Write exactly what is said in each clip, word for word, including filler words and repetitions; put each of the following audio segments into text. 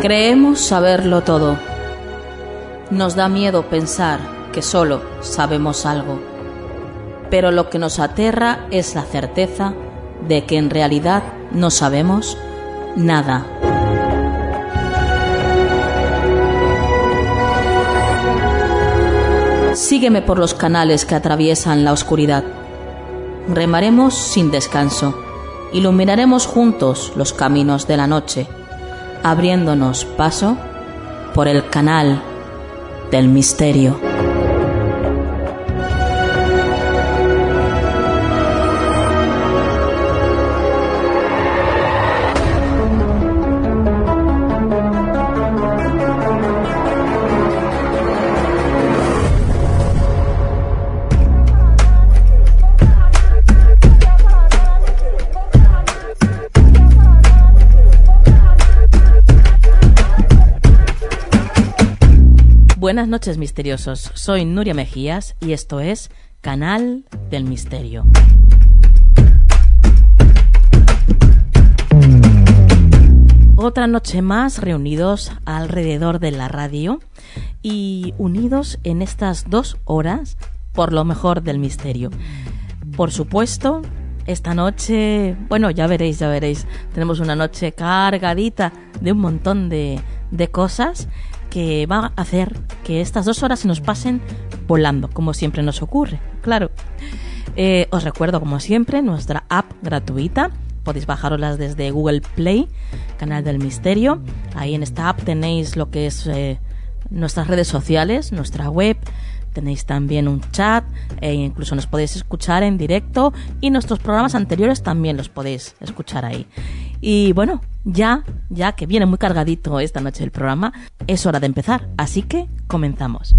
Creemos saberlo todo. Nos da miedo pensar que solo sabemos algo. Pero lo que nos aterra es la certeza de que en realidad no sabemos nada. Sígueme por los canales que atraviesan la oscuridad. Remaremos sin descanso. Iluminaremos juntos los caminos de la noche, abriéndonos paso por el canal del misterio. Buenas noches, misteriosos. Soy Nuria Mejías y esto es Canal del Misterio. Otra noche más reunidos alrededor de la radio y unidos en estas dos horas por lo mejor del misterio. Por supuesto, esta noche, bueno, ya veréis, ya veréis, tenemos una noche cargadita de un montón de, de cosas que va a hacer que estas dos horas se nos pasen volando, como siempre nos ocurre, claro. Eh, os recuerdo, como siempre, nuestra app gratuita. Podéis bajaroslas desde Google Play, Canal del Misterio. Ahí en esta app tenéis lo que es eh, nuestras redes sociales, nuestra web. Tenéis también un chat, e incluso nos podéis escuchar en directo y nuestros programas anteriores también los podéis escuchar ahí. Y bueno, ya, ya que viene muy cargadito esta noche el programa, es hora de empezar, así que comenzamos.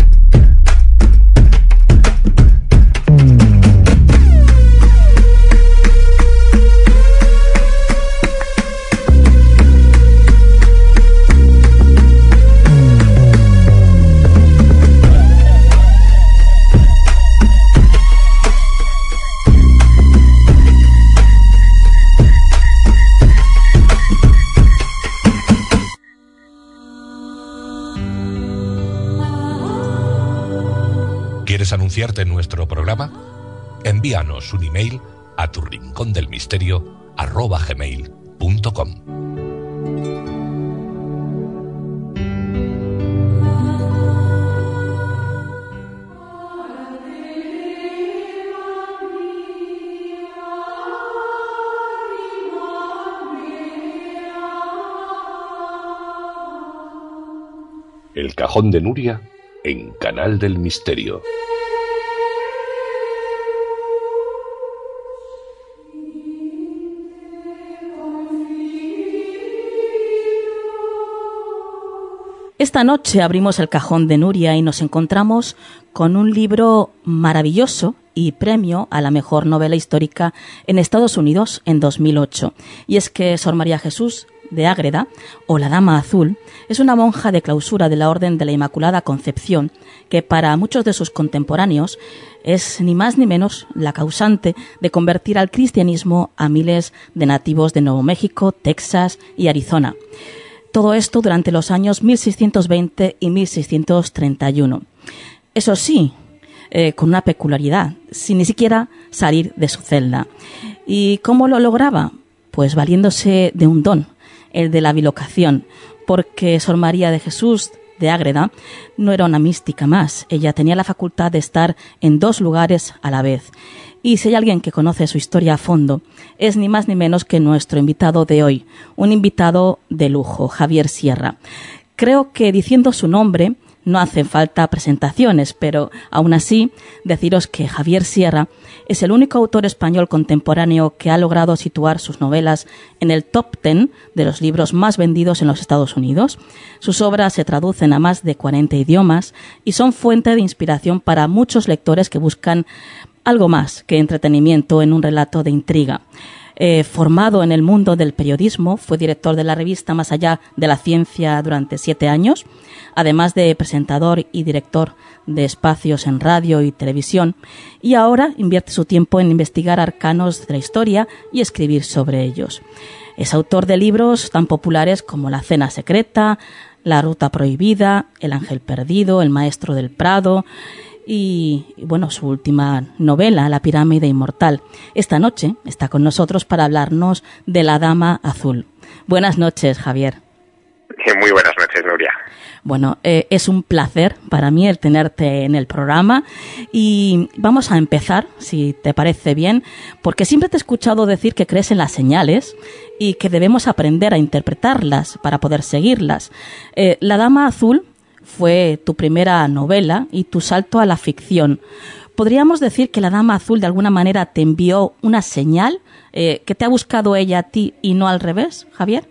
¿Quieres anunciarte en nuestro programa? Envíanos un email a tu rincón del misterio arroba gmail punto com. El cajón de Nuria en Canal del Misterio. Esta noche abrimos el cajón de Nuria y nos encontramos con un libro maravilloso y premio a la mejor novela histórica en Estados Unidos en dos mil ocho. Y es que Sor María Jesús de Ágreda, o la Dama Azul, es una monja de clausura de la Orden de la Inmaculada Concepción, que para muchos de sus contemporáneos es ni más ni menos la causante de convertir al cristianismo a miles de nativos de Nuevo México, Texas y Arizona. Todo esto durante los años mil seiscientos veinte y mil seiscientos treinta y uno. Eso sí, eh, con una peculiaridad, sin ni siquiera salir de su celda. ¿Y cómo lo lograba? Pues valiéndose de un don, el de la bilocación, porque Sor María de Jesús de Ágreda no era una mística más. Ella tenía la facultad de estar en dos lugares a la vez. Y si hay alguien que conoce su historia a fondo, es ni más ni menos que nuestro invitado de hoy, un invitado de lujo, Javier Sierra. Creo que diciendo su nombre no hacen falta presentaciones, pero aún así deciros que Javier Sierra es el único autor español contemporáneo que ha logrado situar sus novelas en el top ten de los libros más vendidos en los Estados Unidos. Sus obras se traducen a más de cuarenta idiomas y son fuente de inspiración para muchos lectores que buscan algo más que entretenimiento en un relato de intriga. Eh, formado en el mundo del periodismo, fue director de la revista Más Allá de la Ciencia durante siete años, además de presentador y director de espacios en radio y televisión, y ahora invierte su tiempo en investigar arcanos de la historia y escribir sobre ellos. Es autor de libros tan populares como La cena secreta, La ruta prohibida, El ángel perdido, El maestro del Prado y, bueno, su última novela, La pirámide inmortal. Esta noche está con nosotros para hablarnos de La dama azul. Buenas noches, Javier. Muy buenas noches, Nuria. Bueno, eh, es un placer para mí el tenerte en el programa y vamos a empezar, si te parece bien, porque siempre te he escuchado decir que crees en las señales y que debemos aprender a interpretarlas para poder seguirlas. Eh, La dama azul fue tu primera novela y tu salto a la ficción. ¿Podríamos decir que La dama azul de alguna manera te envió una señal eh, que te ha buscado ella a ti y no al revés, Javier?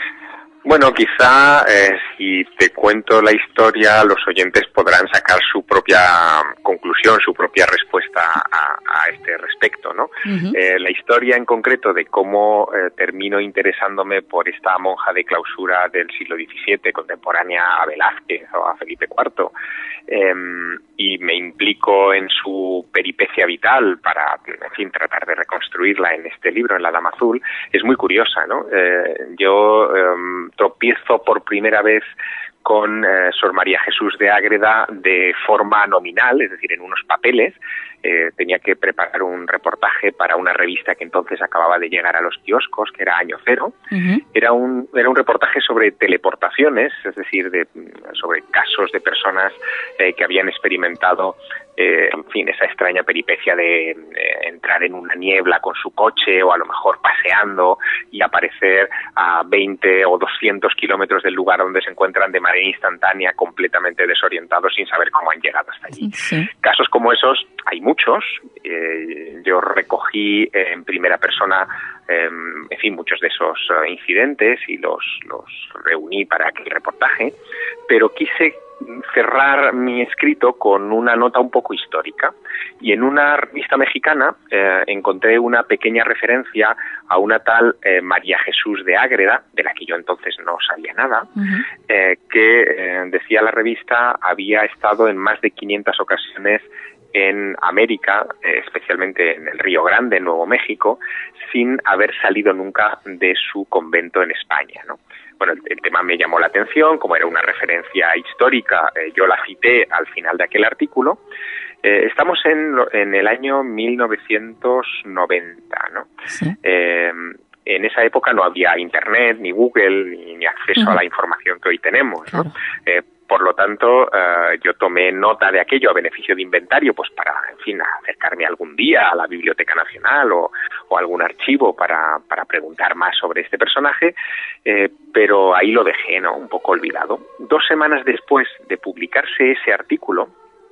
Bueno, quizá eh, si te cuento la historia, los oyentes podrán sacar su propia conclusión, su propia respuesta a, a este respecto, ¿no? Uh-huh. Eh, la historia en concreto de cómo eh, termino interesándome por esta monja de clausura del siglo diecisiete, contemporánea a Velázquez o a Felipe cuarto, eh, y me implico en su peripecia vital para, en fin, tratar de reconstruirla en este libro, en La dama azul, es muy curiosa, ¿no? Eh, yo eh, tropiezo por primera vez con eh, Sor María Jesús de Ágreda de forma nominal, es decir, en unos papeles. Eh, tenía que preparar un reportaje para una revista que entonces acababa de llegar a los kioscos, que era Año Cero. Uh-huh. Era un era un reportaje sobre teleportaciones, es decir, de sobre casos de personas eh, que habían experimentado, eh, en fin, esa extraña peripecia de eh, entrar en una niebla con su coche o a lo mejor paseando y aparecer a veinte o doscientos kilómetros del lugar donde se encuentran de manera instantánea, completamente desorientados, sin saber cómo han llegado hasta allí. Sí. Casos como esos hay muchos. Eh, yo recogí eh, en primera persona, eh, en fin, muchos de esos uh, incidentes y los, los reuní para aquel reportaje, pero quise cerrar mi escrito con una nota un poco histórica, y en una revista mexicana eh, encontré una pequeña referencia a una tal eh, María Jesús de Ágreda, de la que yo entonces no sabía nada, uh-huh. eh, que eh, decía la revista había estado en más de quinientas ocasiones en América, eh, especialmente en el Río Grande, en Nuevo México, sin haber salido nunca de su convento en España, ¿no? Bueno, el, el tema me llamó la atención, como era una referencia histórica, eh, yo la cité al final de aquel artículo. Eh, estamos en, en el año mil novecientos noventa, ¿no? Sí. Eh, en esa época no había Internet, ni Google, ni, ni acceso uh-huh. a la información que hoy tenemos, ¿no? Claro. Eh, Por lo tanto, uh, yo tomé nota de aquello a beneficio de inventario, pues para, en fin, acercarme algún día a la Biblioteca Nacional o, o algún archivo para, para preguntar más sobre este personaje, eh, pero ahí lo dejé, ¿no? Un poco olvidado. Dos semanas después de publicarse ese artículo,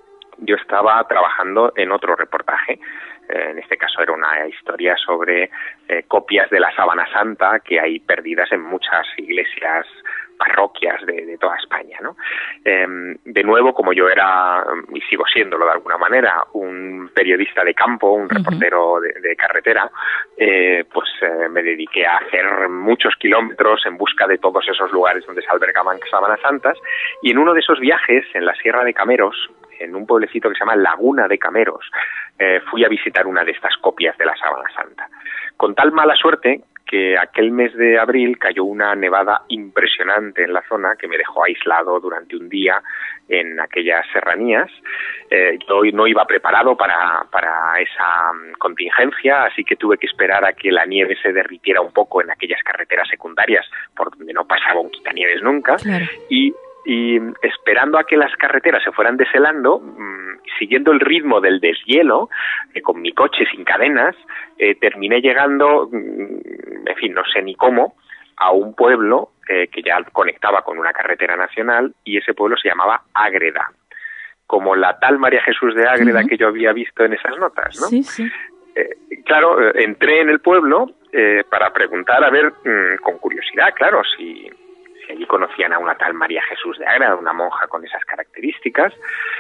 yo estaba trabajando en otro reportaje. Eh, en este caso era una historia sobre eh, copias de la Sábana Santa que hay perdidas en muchas iglesias, parroquias de, de toda España, ¿no? Eh, de nuevo, como yo era, y sigo siéndolo de alguna manera, un periodista de campo, un reportero uh-huh. de, de carretera, eh, pues eh, me dediqué a hacer muchos kilómetros en busca de todos esos lugares donde se albergaban sábanas santas, y en uno de esos viajes, en la Sierra de Cameros, en un pueblecito que se llama Laguna de Cameros, eh, fui a visitar una de estas copias de la Sábana Santa. Con tal mala suerte que aquel mes de abril cayó una nevada impresionante en la zona que me dejó aislado durante un día en aquellas serranías. Eh, yo no iba preparado para, para esa contingencia, así que tuve que esperar a que la nieve se derritiera un poco en aquellas carreteras secundarias por donde no pasaba un quitanieves nunca. Claro. y Y esperando a que las carreteras se fueran deshelando, mmm, siguiendo el ritmo del deshielo, eh, con mi coche sin cadenas, eh, terminé llegando, mmm, en fin, no sé ni cómo, a un pueblo eh, que ya conectaba con una carretera nacional, y ese pueblo se llamaba Ágreda, como la tal María Jesús de Ágreda uh-huh. que yo había visto en esas notas, ¿no? Sí, sí. Eh, claro, eh, entré en el pueblo eh, para preguntar, a ver, mmm, con curiosidad, claro, si... allí conocían a una tal María Jesús de Ágreda, una monja con esas características,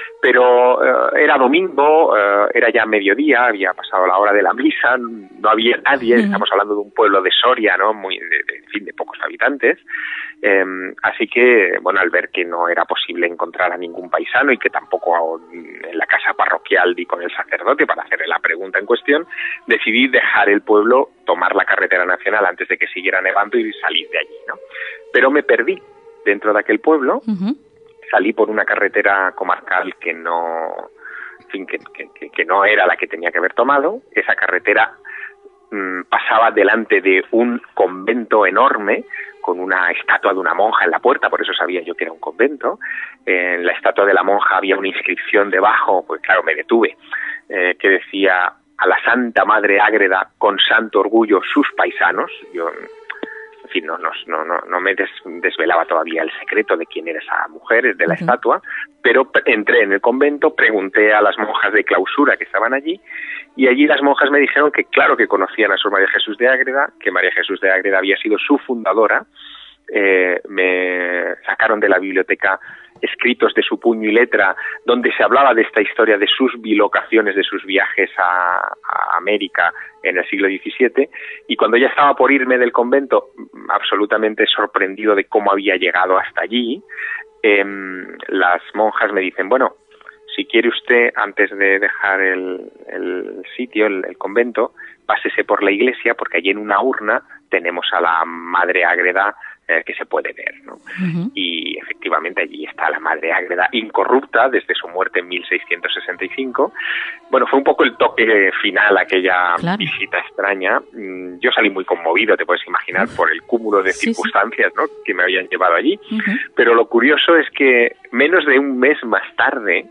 pero uh, era domingo, uh, era ya mediodía, había pasado la hora de la misa, no había nadie, uh-huh. estamos hablando de un pueblo de Soria, ¿no? Muy, de, de, en fin, de pocos habitantes, eh, así que, bueno, al ver que no era posible encontrar a ningún paisano y que tampoco en la casa parroquial di con el sacerdote para hacerle la pregunta pregunta en cuestión, decidí dejar el pueblo, tomar la carretera nacional antes de que siguiera nevando y salir de allí, ¿no? Pero me perdí dentro de aquel pueblo, uh-huh. salí por una carretera comarcal que no, en fin, que, que, que no era la que tenía que haber tomado. Esa carretera mmm, pasaba delante de un convento enorme, con una estatua de una monja en la puerta, por eso sabía yo que era un convento. Eh, en la estatua de la monja había una inscripción debajo, pues claro, me detuve, eh, que decía: a la Santa Madre Ágreda, con santo orgullo, sus paisanos. Yo, en fin, no, no, no, no me des, desvelaba todavía el secreto de quién era esa mujer, de la uh-huh. estatua, pero entré en el convento, pregunté a las monjas de clausura que estaban allí, y allí las monjas me dijeron que claro que conocían a Sor María Jesús de Ágreda, que María Jesús de Ágreda había sido su fundadora. Eh, me sacaron de la biblioteca escritos de su puño y letra donde se hablaba de esta historia de sus bilocaciones, de sus viajes a, a América en el siglo diecisiete, y cuando ya estaba por irme del convento, absolutamente sorprendido de cómo había llegado hasta allí, eh, las monjas me dicen: bueno, si quiere usted, antes de dejar el, el sitio, el, el convento, pásese por la iglesia, porque allí en una urna tenemos a la Madre Ágreda eh, que se puede ver, ¿no? Uh-huh. Y efectivamente allí está la Madre Ágreda incorrupta desde su muerte en mil seiscientos sesenta y cinco. Bueno, fue un poco el toque final aquella claro. visita extraña. Yo salí muy conmovido, te puedes imaginar, uh-huh. por el cúmulo de sí, circunstancias, sí. ¿no?, que me habían llevado allí. Uh-huh. Pero lo curioso es que menos de un mes más tarde,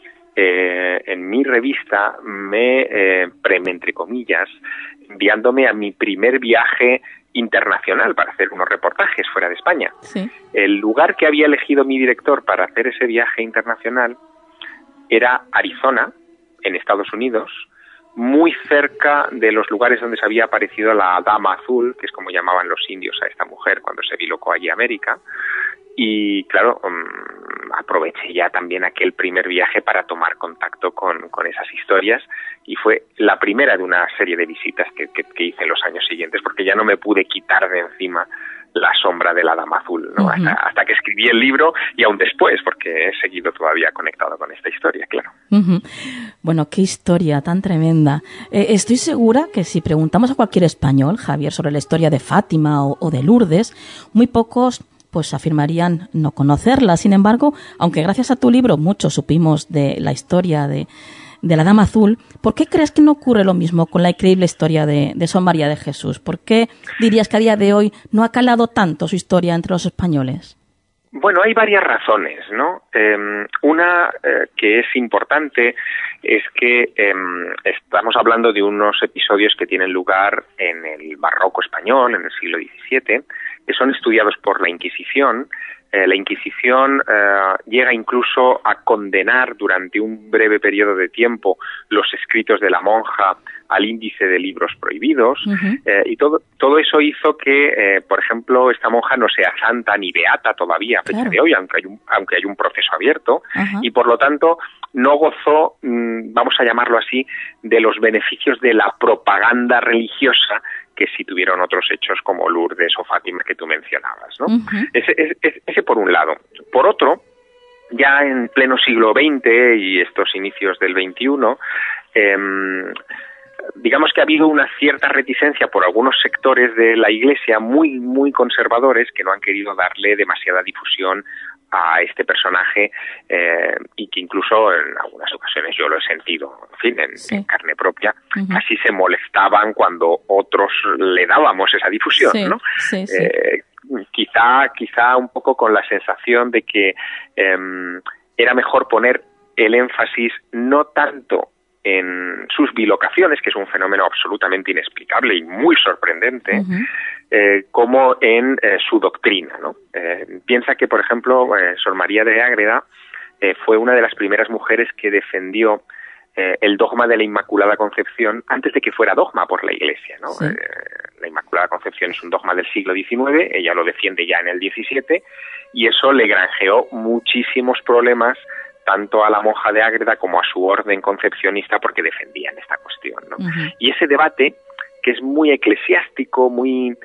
Eh, en mi revista me eh, premié, entre comillas, enviándome a mi primer viaje internacional para hacer unos reportajes fuera de España. Sí. El lugar que había elegido mi director para hacer ese viaje internacional era Arizona, en Estados Unidos, muy cerca de los lugares donde se había aparecido la Dama Azul, que es como llamaban los indios a esta mujer cuando se bilocó allí a América. Y claro, um, aproveché ya también aquel primer viaje para tomar contacto con, con esas historias, y fue la primera de una serie de visitas que, que, que hice en los años siguientes, porque ya no me pude quitar de encima la sombra de la Dama Azul, ¿no? Uh-huh. hasta, hasta que escribí el libro, y aún después, porque he seguido todavía conectado con esta historia, claro. Uh-huh. Bueno, qué historia tan tremenda. Eh, estoy segura que si preguntamos a cualquier español, Javier, sobre la historia de Fátima o, o de Lourdes, muy pocos pues afirmarían no conocerla. Sin embargo, aunque gracias a tu libro muchos supimos de la historia de, de la Dama Azul, ¿por qué crees que no ocurre lo mismo con la increíble historia de, de Sor María de Jesús? ¿Por qué dirías que a día de hoy no ha calado tanto su historia entre los españoles? Bueno, hay varias razones, ¿no? Eh, una eh, que es importante es que eh, estamos hablando de unos episodios que tienen lugar en el barroco español, en el siglo diecisiete, que son estudiados por la Inquisición. Eh, la Inquisición eh, llega incluso a condenar durante un breve periodo de tiempo los escritos de la monja al índice de libros prohibidos. Uh-huh. eh, y todo todo eso hizo que, eh, por ejemplo, esta monja no sea santa ni beata todavía a fecha claro. de hoy, aunque hay un, aunque hay un proceso abierto, uh-huh. y por lo tanto no gozó, mmm, vamos a llamarlo así, de los beneficios de la propaganda religiosa que sí tuvieron otros hechos como Lourdes o Fátima que tú mencionabas, ¿no? Uh-huh. Ese, ese, ese por un lado. Por otro, ya en pleno siglo veinte y estos inicios del veintiuno, eh, digamos que ha habido una cierta reticencia por algunos sectores de la Iglesia muy, muy conservadores que no han querido darle demasiada difusión a este personaje, eh, y que incluso en algunas ocasiones yo lo he sentido, en fin, en, sí. en carne propia, uh-huh. casi se molestaban cuando otros le dábamos esa difusión, sí, ¿no? Sí, sí. Eh, quizá, quizá un poco con la sensación de que eh, era mejor poner el énfasis no tanto en sus bilocaciones, que es un fenómeno absolutamente inexplicable y muy sorprendente, uh-huh. eh, como en eh, su doctrina, ¿no? Eh, piensa que, por ejemplo, eh, Sor María de Ágreda eh, fue una de las primeras mujeres que defendió eh, el dogma de la Inmaculada Concepción antes de que fuera dogma por la Iglesia, ¿no? Sí. Eh, la Inmaculada Concepción es un dogma del siglo diecinueve, ella lo defiende ya en el diecisiete, y eso le granjeó muchísimos problemas tanto a la monja de Ágreda como a su orden concepcionista, porque defendían esta cuestión, ¿no? Uh-huh. Y ese debate, que es muy eclesiástico, muy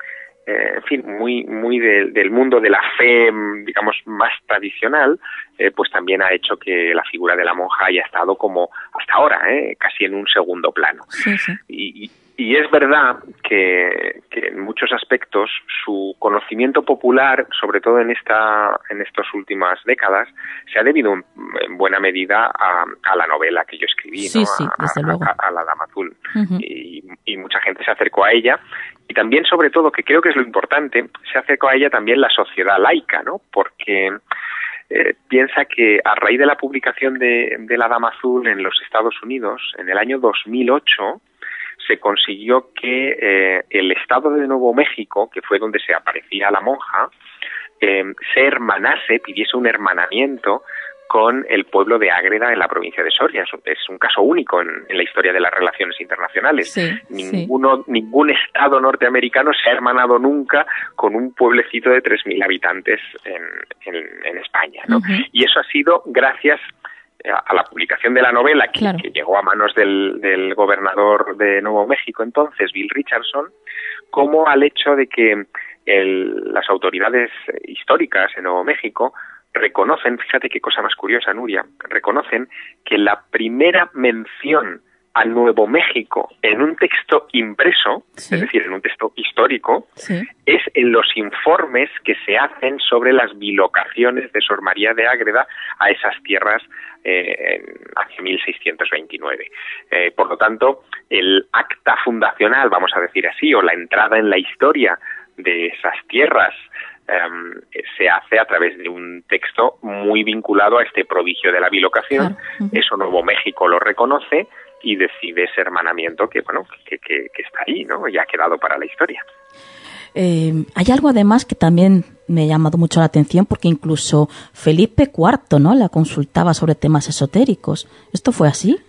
eh, en fin, muy muy de, del mundo de la fe, digamos, más tradicional, eh, pues también ha hecho que la figura de la monja haya estado como hasta ahora, eh, casi en un segundo plano. Sí, sí. Y, y, y es verdad que, que en muchos aspectos su conocimiento popular, sobre todo en esta en estas últimas décadas, se ha debido en, en buena medida a, a la novela que yo escribí, sí, ¿no? sí, a, desde a, luego. a, a La Dama Azul. Uh-huh. y, y mucha gente se acercó a ella. Y también, sobre todo, que creo que es lo importante, se acercó a ella también la sociedad laica, ¿no? Porque eh, piensa que a raíz de la publicación de, de La Dama Azul en los Estados Unidos, en el año dos mil ocho, se consiguió que eh, el estado de Nuevo México, que fue donde se aparecía la monja, eh, se hermanase, pidiese un hermanamiento con el pueblo de Ágreda en la provincia de Soria. Es un caso único en, en la historia de las relaciones internacionales. Sí, Ninguno, sí. Ningún estado norteamericano se ha hermanado nunca con un pueblecito de tres mil habitantes en, en, en España, ¿no? Uh-huh. Y eso ha sido gracias a la publicación de la novela que, claro. que llegó a manos del, del gobernador de Nuevo México entonces, Bill Richardson, como al hecho de que el, las autoridades históricas en Nuevo México reconocen, fíjate qué cosa más curiosa, Nuria, reconocen que la primera mención a Nuevo México en un texto impreso, sí. es decir, en un texto histórico, sí. es en los informes que se hacen sobre las bilocaciones de Sor María de Ágreda a esas tierras eh, hacia mil seiscientos veintinueve. Eh, por lo tanto, el acta fundacional, vamos a decir así, o la entrada en la historia de esas tierras, Um, se hace a través de un texto muy vinculado a este prodigio de la bilocación. Claro. Uh-huh. Eso Nuevo México lo reconoce y decide ese hermanamiento que, bueno, que, que, que está ahí, ¿no? Y ha quedado para la historia. Eh, hay algo además que también me ha llamado mucho la atención, porque incluso Felipe cuarto, ¿no?, la consultaba sobre temas esotéricos. ¿Esto fue así?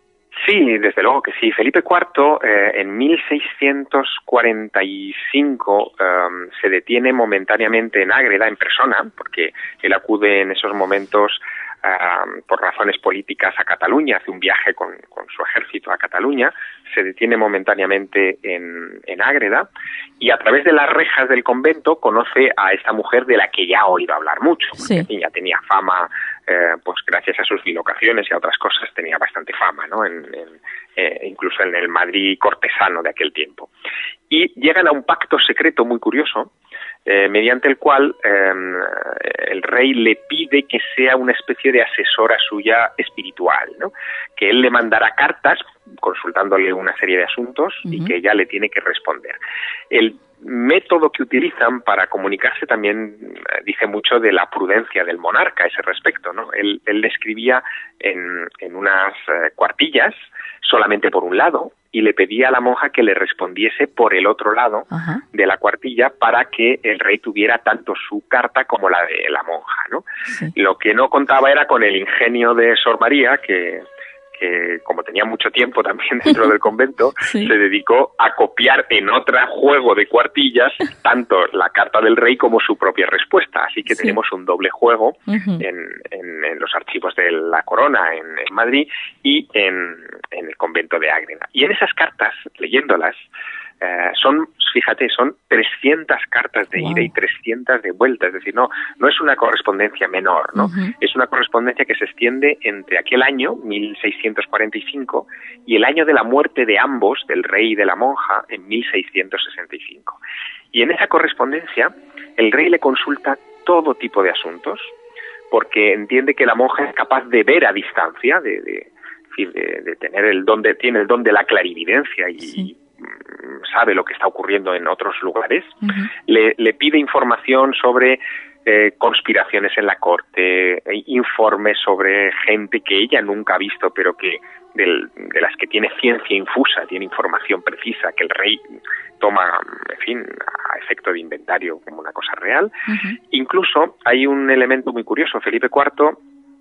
Sí, desde luego que sí. Felipe cuarto, eh, en mil seiscientos cuarenta y cinco, um, se detiene momentáneamente en Ágreda, en persona, porque él acude en esos momentos uh, por razones políticas a Cataluña, hace un viaje con, con su ejército a Cataluña, se detiene momentáneamente en, en Ágreda, y a través de las rejas del convento conoce a esta mujer de la que ya ha oído hablar mucho, porque sí. ya tenía fama, eh, pues gracias a sus bilocaciones y a otras cosas tenía bastante fama, ¿no? En, en, eh, incluso en el Madrid cortesano de aquel tiempo. Y llegan a un pacto secreto muy curioso, eh, mediante el cual eh, el rey le pide que sea una especie de asesora suya espiritual, ¿no? Que él le mandará cartas consultándole una serie de asuntos uh-huh. y que ella le tiene que responder. El método que utilizan para comunicarse también eh, dice mucho de la prudencia del monarca a ese respecto, ¿no? Él, él le escribía en, en unas eh, cuartillas solamente por un lado y le pedía a la monja que le respondiese por el otro lado uh-huh. de la cuartilla para que el rey tuviera tanto su carta como la de la monja, ¿no? Sí. Lo que no contaba era con el ingenio de Sor María, que que como tenía mucho tiempo también dentro del convento, sí. se dedicó a copiar en otro juego de cuartillas tanto la carta del rey como su propia respuesta. Así que sí. tenemos un doble juego uh-huh. en, en, en los archivos de la corona en, en Madrid y en, en el convento de Ágreda. Y en esas cartas, leyéndolas, eh, son, fíjate, son trescientas cartas de wow. ida y trescientas de vuelta. Es decir, no, no es una correspondencia menor, ¿no? Uh-huh. Es una correspondencia que se extiende entre aquel año, mil seiscientos cuarenta y cinco, y el año de la muerte de ambos, del rey y de la monja, en mil seiscientos sesenta y cinco. Y en esa correspondencia, el rey le consulta todo tipo de asuntos, porque entiende que la monja es capaz de ver a distancia, de, de, de, de tener el don de, tiene el don de la clarividencia y sí. sabe lo que está ocurriendo en otros lugares. Uh-huh. le, le pide información sobre eh, conspiraciones en la corte, eh, informes sobre gente que ella nunca ha visto, pero que del, de las que tiene ciencia infusa, tiene información precisa, que el rey toma, en fin, a efecto de inventario como una cosa real. Uh-huh. Incluso hay un elemento muy curioso. Felipe cuarto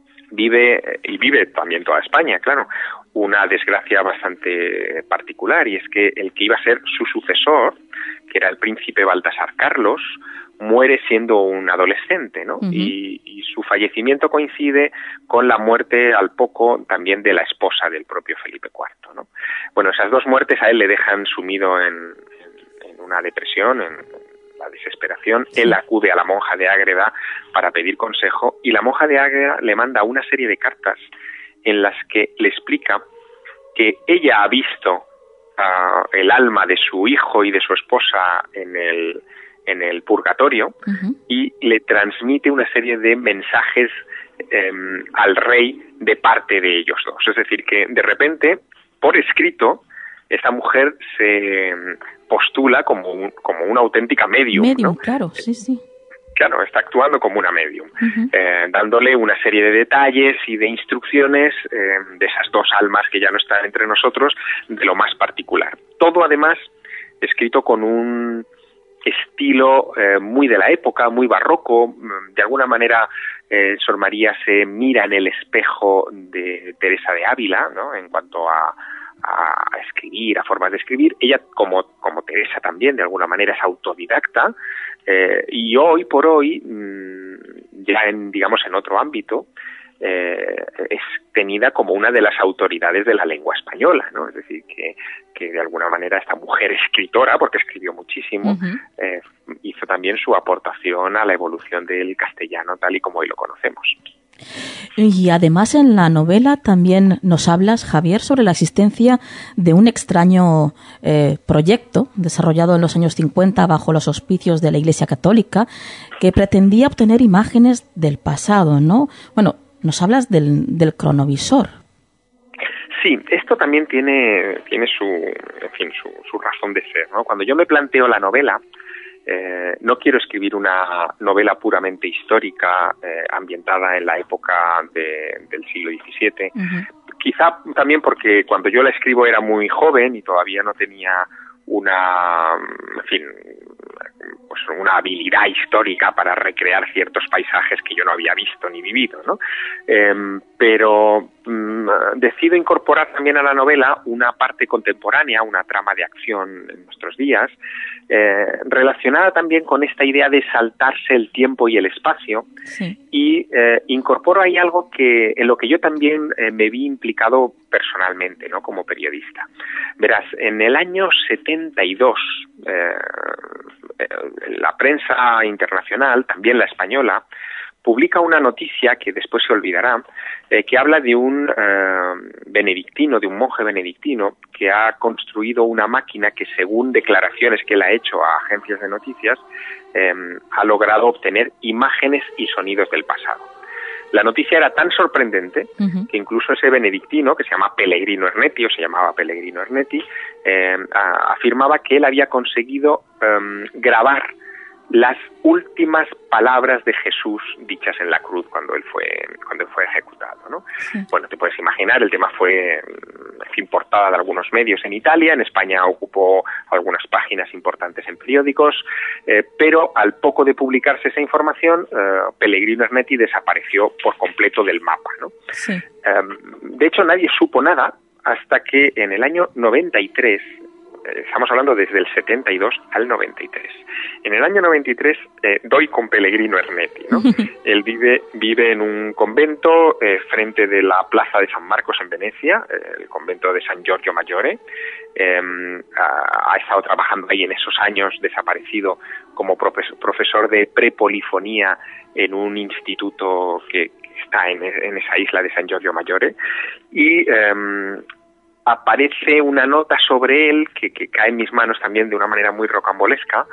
vive, y vive también toda España, claro, una desgracia bastante particular, y es que el que iba a ser su sucesor, que era el príncipe Baltasar Carlos, muere siendo un adolescente, ¿no? Uh-huh. Y, y su fallecimiento coincide con la muerte al poco también de la esposa del propio Felipe cuarto, ¿no? Bueno, esas dos muertes a él le dejan sumido en, en, en una depresión, en la desesperación, él acude a la monja de Ágreda para pedir consejo y la monja de Ágreda le manda una serie de cartas en las que le explica que ella ha visto uh, el alma de su hijo y de su esposa en el, en el purgatorio uh-huh. y le transmite una serie de mensajes eh, al rey de parte de ellos dos. Es decir, que de repente, por escrito, esta mujer se postula como, un, como una auténtica medium. Medium, ¿no? claro, sí, sí. Claro, está actuando como una medium, uh-huh. eh, dándole una serie de detalles y de instrucciones eh, de esas dos almas que ya no están entre nosotros, de lo más particular. Todo, además, escrito con un estilo eh, muy de la época, muy barroco. De alguna manera, eh, Sor María se mira en el espejo de Teresa de Ávila, ¿no?, en cuanto a a escribir, a formas de escribir. Ella, como, como Teresa también, de alguna manera es autodidacta, eh, y hoy por hoy, mmm, ya en, digamos, en otro ámbito, eh, es tenida como una de las autoridades de la lengua española, ¿no? Es decir, que, que de alguna manera esta mujer escritora, porque escribió muchísimo, uh-huh. eh, hizo también su aportación a la evolución del castellano tal y como hoy lo conocemos. Y además en la novela también nos hablas, Javier, sobre la existencia de un extraño eh, proyecto desarrollado en los años cincuenta bajo los auspicios de la Iglesia Católica que pretendía obtener imágenes del pasado, ¿no? Bueno, nos hablas del, del cronovisor. Sí, esto también tiene, tiene su, en fin, su, su razón de ser, ¿no? Cuando yo me planteo la novela, Eh, no quiero escribir una novela puramente histórica eh, ambientada en la época de, del siglo diecisiete. Uh-huh. Quizá también porque cuando yo la escribo era muy joven y todavía no tenía una, en fin, pues una habilidad histórica para recrear ciertos paisajes que yo no había visto ni vivido, ¿no? Eh, pero mm, decido incorporar también a la novela una parte contemporánea, una trama de acción en nuestros días, eh, relacionada también con esta idea de saltarse el tiempo y el espacio. Sí. Y eh, incorporo ahí algo que en lo que yo también eh, me vi implicado personalmente, ¿no?, como periodista. Verás, en el año setenta y dos, eh, la prensa internacional, también la española, publica una noticia que después se olvidará, eh, que habla de un eh, benedictino, de un monje benedictino, que ha construido una máquina que, según declaraciones que él ha hecho a agencias de noticias, eh, ha logrado obtener imágenes y sonidos del pasado. La noticia era tan sorprendente uh-huh. que incluso ese benedictino, que se llama Pellegrino Ernetti, o se llamaba Pellegrino Ernetti, eh, a, afirmaba que él había conseguido um, grabar las últimas palabras de Jesús dichas en la cruz cuando él fue cuando él fue ejecutado, ¿no? Sí. Bueno, te puedes imaginar, el tema fue, en fin, portada de algunos medios en Italia, en España ocupó algunas páginas importantes en periódicos, eh, pero al poco de publicarse esa información, eh, Pellegrino Ernetti desapareció por completo del mapa, ¿no? Sí. Eh, de hecho, nadie supo nada hasta que en el año noventa y tres, estamos hablando desde el setenta y dos al noventa y tres. En el año noventa y tres eh, doy con Pellegrino Ernetti, ¿no? Él vive vive en un convento eh, frente de la Plaza de San Marcos en Venecia, eh, el convento de San Giorgio Maggiore. Eh, ha, ha estado trabajando ahí en esos años, desaparecido, como profesor, profesor de prepolifonía en un instituto que, que está en, en esa isla de San Giorgio Maggiore. Y eh, aparece una nota sobre él que, que cae en mis manos también de una manera muy rocambolesca,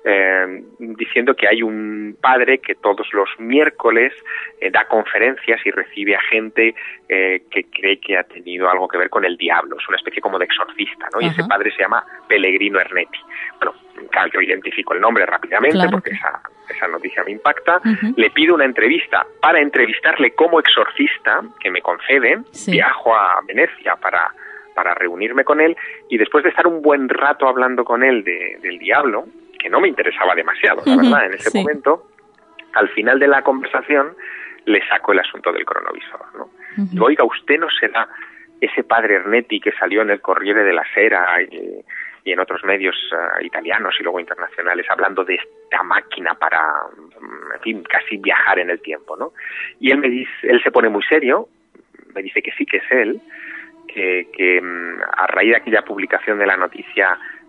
eh, diciendo que hay un padre que todos los miércoles eh, da conferencias y recibe a gente eh, que cree que ha tenido algo que ver con el diablo. Es una especie como de exorcista, ¿no? Uh-huh. Y ese padre se llama Pellegrino Ernetti. Bueno, claro, yo identifico el nombre rápidamente, claro, porque esa, esa noticia me impacta. Uh-huh. Le pido una entrevista para entrevistarle como exorcista, que me conceden. Sí. Viajo a Venecia para para reunirme con él, y después de estar un buen rato hablando con él de, del diablo, que no me interesaba demasiado, la verdad, en ese sí. momento, al final de la conversación le saco el asunto del cronovisor, ¿no? Uh-huh. Digo, oiga, ¿usted no será ese padre Ernetti que salió en el Corriere della Sera y, y en otros medios uh, italianos y luego internacionales hablando de esta máquina para, en fin, casi viajar en el tiempo, ¿no? Y él me dice, él se pone muy serio, me dice que sí, que es él, que, que a raíz de aquella publicación de la noticia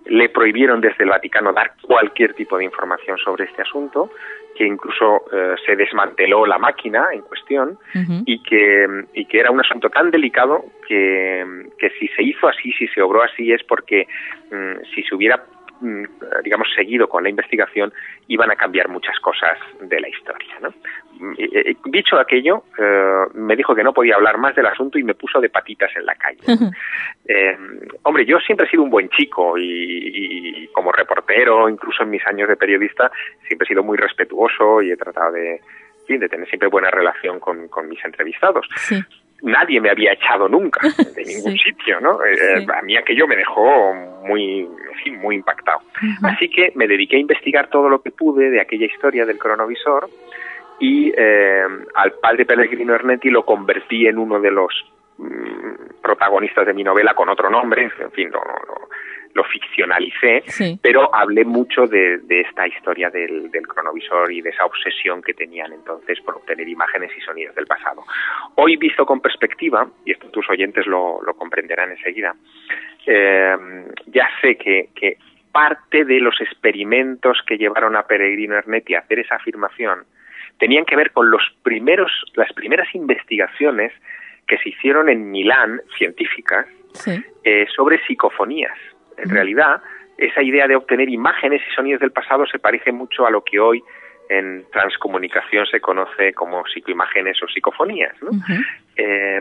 le prohibieron desde el Vaticano dar cualquier tipo de información sobre este asunto, que incluso eh, se desmanteló la máquina en cuestión, uh-huh. y que y que era un asunto tan delicado que, que si se hizo así, si se obró así, es porque um, si se hubiera digamos, seguido con la investigación, iban a cambiar muchas cosas de la historia, ¿no? Dicho aquello, eh, me dijo que no podía hablar más del asunto y me puso de patitas en la calle. eh, hombre, yo siempre he sido un buen chico y, y como reportero, incluso en mis años de periodista, siempre he sido muy respetuoso y he tratado de, en fin, de tener siempre buena relación con, con mis entrevistados. Sí. Nadie me había echado nunca de ningún sí. sitio, ¿no? Sí. Eh, a mí aquello me dejó muy, en fin, muy impactado. Uh-huh. Así que me dediqué a investigar todo lo que pude de aquella historia del cronovisor y eh, al padre Pellegrino Ernetti lo convertí en uno de los mm, protagonistas de mi novela con otro nombre, en fin, no, no, no, lo ficcionalicé, sí. pero hablé mucho de, de esta historia del, del cronovisor y de esa obsesión que tenían entonces por obtener imágenes y sonidos del pasado. Hoy, visto con perspectiva, y esto tus oyentes lo, lo comprenderán enseguida, eh, ya sé que, que parte de los experimentos que llevaron a Pellegrino Ernetti a hacer esa afirmación tenían que ver con los primeros, las primeras investigaciones que se hicieron en Milán, científicas, sí. eh, sobre psicofonías. En uh-huh. realidad, esa idea de obtener imágenes y sonidos del pasado se parece mucho a lo que hoy en transcomunicación se conoce como psicoimágenes o psicofonías, ¿no? Uh-huh. Eh,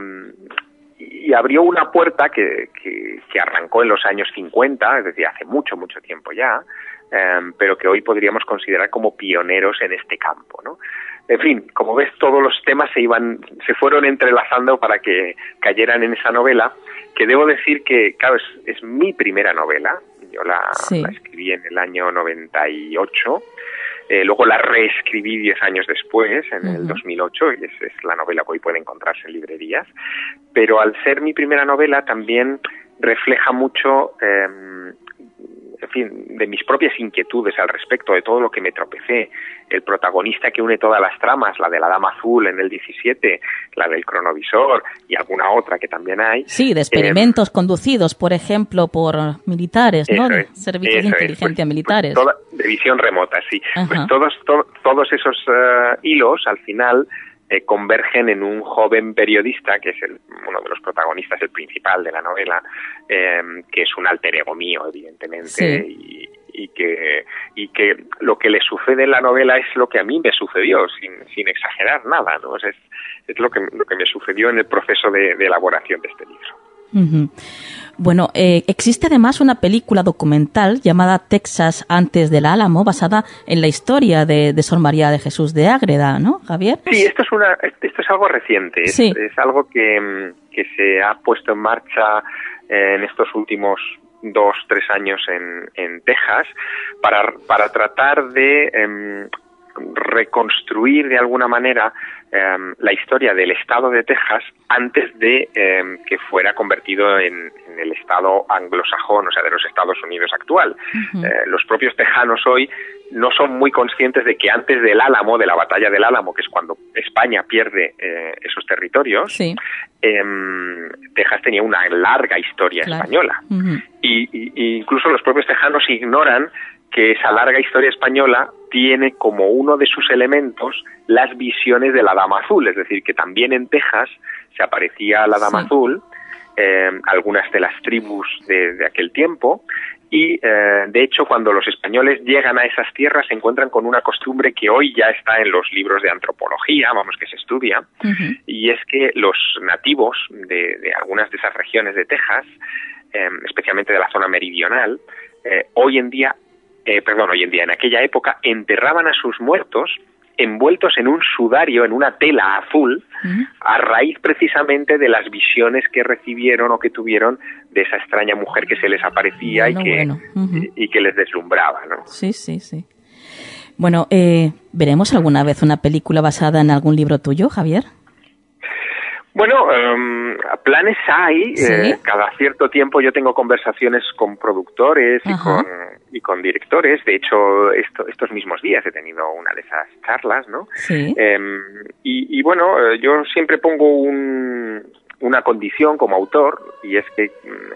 y abrió una puerta que, que, que arrancó en los años cincuenta, es decir, hace mucho, mucho tiempo ya, eh, pero que hoy podríamos considerar como pioneros en este campo, ¿no? En fin, como ves, todos los temas se iban, se fueron entrelazando para que cayeran en esa novela, que debo decir que, claro, es, es mi primera novela. Yo la, sí. la escribí en el año noventa y ocho, eh, luego la reescribí diez años después, en uh-huh. el dos mil ocho, y es, es la novela que hoy puede encontrarse en librerías. Pero al ser mi primera novela también refleja mucho, eh, en fin, de mis propias inquietudes al respecto, de todo lo que me tropecé. El protagonista que une todas las tramas, la de la Dama Azul en el diecisiete, la del cronovisor y alguna otra que también hay. Sí, de experimentos eh, conducidos, por ejemplo, por militares, ¿no? De es, servicios de inteligencia pues, militares. Pues toda, de visión remota, sí. Ajá. Pues todos, to, todos esos uh, hilos, al final, eh, convergen en un joven periodista, que es el, uno de los protagonistas, el principal de la novela, eh, que es un alter ego mío, evidentemente, sí. y y que y que lo que le sucede en la novela es lo que a mí me sucedió, sin, sin exagerar nada, ¿no? O sea, es, es lo que lo que me sucedió en el proceso de, de elaboración de este libro. Uh-huh. Bueno, eh, existe además una película documental llamada Texas antes del Álamo, basada en la historia de, de Sor María de Jesús de Ágreda, ¿no, Javier? Sí, esto es una esto es algo reciente, es, sí. es algo que, que se ha puesto en marcha en estos últimos dos, tres años en, en Texas, para, para tratar de eh, reconstruir de alguna manera eh, la historia del estado de Texas antes de eh, que fuera convertido en, en el estado anglosajón, o sea, de los Estados Unidos actual. Uh-huh. Eh, los propios tejanos hoy no son muy conscientes de que antes del Álamo, de la batalla del Álamo, que es cuando España pierde eh, esos territorios, sí. eh, Texas tenía una larga historia claro. española. Uh-huh. y, y, y incluso los propios tejanos ignoran que esa larga historia española tiene como uno de sus elementos las visiones de la Dama Azul, es decir, que también en Texas se aparecía la Dama sí. Azul, eh, algunas de las tribus de, de aquel tiempo, y eh, de hecho cuando los españoles llegan a esas tierras se encuentran con una costumbre que hoy ya está en los libros de antropología, vamos, que se estudia, uh-huh. y es que los nativos de, de algunas de esas regiones de Texas, eh, especialmente de la zona meridional, eh, hoy en día Eh, perdón, hoy en día, en aquella época, enterraban a sus muertos envueltos en un sudario, en una tela azul, uh-huh. a raíz precisamente de las visiones que recibieron o que tuvieron de esa extraña mujer que se les aparecía bueno, y, que, bueno. uh-huh. y, y que les deslumbraba, ¿no? Sí, sí, sí. Bueno, eh, ¿veremos alguna vez una película basada en algún libro tuyo, Javier? Bueno, um, planes hay. ¿Sí? Eh, cada cierto tiempo yo tengo conversaciones con productores y con, y con directores. De hecho, esto, estos mismos días he tenido una de esas charlas, ¿no? Sí. Eh, y, y bueno, yo siempre pongo un, una condición como autor, y es que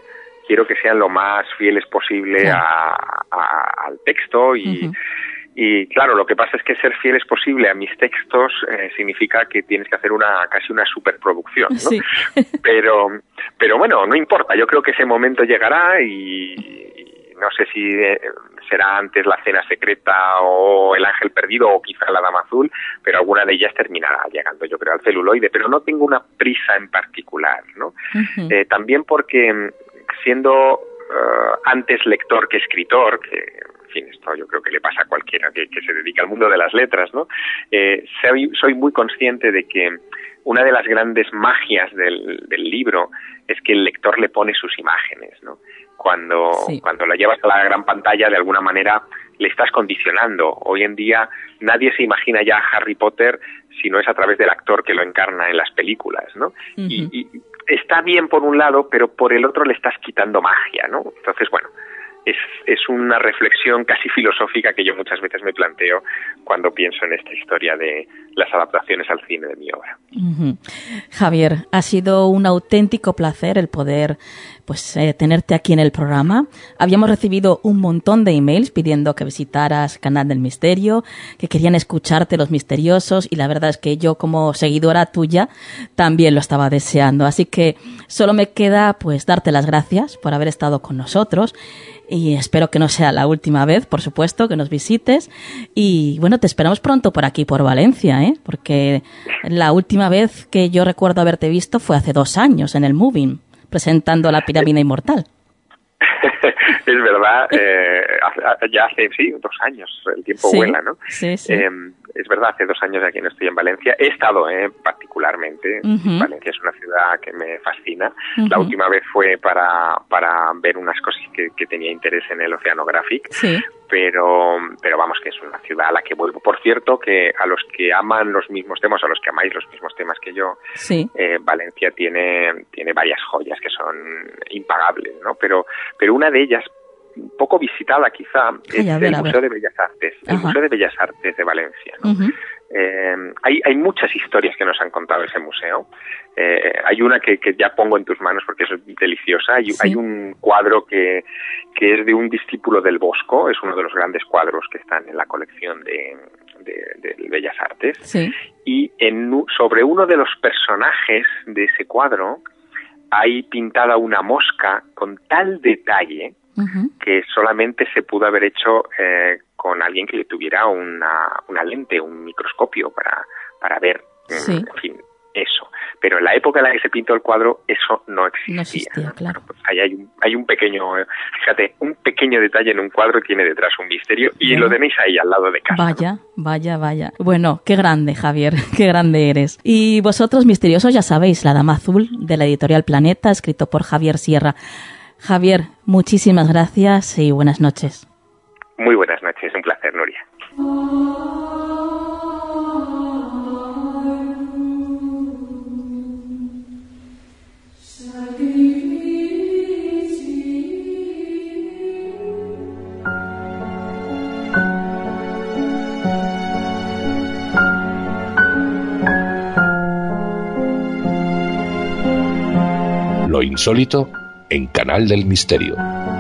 quiero que sean lo más fieles posible claro. a, a, al texto y... Uh-huh. Y claro, lo que pasa es que ser fiel es posible a mis textos eh, significa que tienes que hacer una casi una superproducción, ¿no? Sí. Pero, pero bueno, no importa. Yo creo que ese momento llegará y, y no sé si eh, será antes la cena secreta o el ángel perdido o quizá la dama azul, pero alguna de ellas terminará llegando, yo creo, al celuloide. Pero no tengo una prisa en particular, ¿no? Uh-huh. Eh, también porque siendo uh, antes lector que escritor, que esto yo creo que le pasa a cualquiera que, que se dedica al mundo de las letras, ¿no? Eh, soy, soy muy consciente de que una de las grandes magias del, del libro es que el lector le pone sus imágenes, ¿no? Cuando, sí. cuando lo llevas a la gran pantalla, de alguna manera le estás condicionando. Hoy en día nadie se imagina ya a Harry Potter si no es a través del actor que lo encarna en las películas, ¿no? Uh-huh. y, y está bien por un lado, pero por el otro le estás quitando magia, ¿no? Entonces, bueno, Es, es una reflexión casi filosófica que yo muchas veces me planteo cuando pienso en esta historia de las adaptaciones al cine de mi obra. Uh-huh. Javier, ha sido un auténtico placer el poder pues eh, tenerte aquí en el programa. Habíamos recibido un montón de emails pidiendo que visitaras Canal del Misterio, que querían escucharte Los Misteriosos, y la verdad es que yo, como seguidora tuya, también lo estaba deseando. Así que solo me queda pues darte las gracias por haber estado con nosotros. Y espero que no sea la última vez, por supuesto, que nos visites. Y bueno, te esperamos pronto por aquí, por Valencia, ¿eh? Porque la última vez que yo recuerdo haberte visto fue hace dos años en el Moving, presentando La Pirámide Inmortal. Es verdad, eh, ya hace, sí, dos años, el tiempo sí, vuela, ¿no? Sí, sí. Eh, es verdad, hace dos años aquí no estoy en Valencia. He estado, eh, particularmente. Uh-huh. Valencia es una ciudad que me fascina. Uh-huh. La última vez fue para, para ver unas cosas que, que tenía interés en el Oceanographic. Sí. Pero, pero vamos, que es una ciudad a la que vuelvo. Por cierto, que a los que aman los mismos temas, a los que amáis los mismos temas que yo, sí. eh, Valencia tiene, tiene varias joyas que son impagables, ¿no? Pero, pero una de ellas, poco visitada quizá, es Ay, ver, el Museo de Bellas Artes, el Ajá. Museo de Bellas Artes de Valencia, ¿no? Uh-huh. Eh, hay, hay muchas historias que nos han contado ese museo. Eh, hay una que, que ya pongo en tus manos porque es deliciosa. Hay, sí. hay un cuadro que, que es de un discípulo del Bosco, es uno de los grandes cuadros que están en la colección de, de, de Bellas Artes. Sí. Y en, sobre uno de los personajes de ese cuadro hay pintada una mosca con tal detalle uh-huh. que solamente se pudo haber hecho eh, con alguien que le tuviera una, una lente, un microscopio para, para ver, sí. en fin, eso. Pero en la época en la que se pintó el cuadro, eso no existía. No existía, claro. Bueno, pues ahí hay un, hay un pequeño, fíjate, un pequeño detalle en un cuadro tiene detrás un misterio y bueno. lo tenéis ahí al lado de casa. Vaya, ¿no? vaya, vaya. Bueno, qué grande, Javier, qué grande eres. Y vosotros, misteriosos, ya sabéis, La Dama Azul, de la editorial Planeta, escrito por Javier Sierra. Javier, muchísimas gracias y buenas noches. Muy buenas noches, un placer, Nuria. Lo insólito en Canal del Misterio.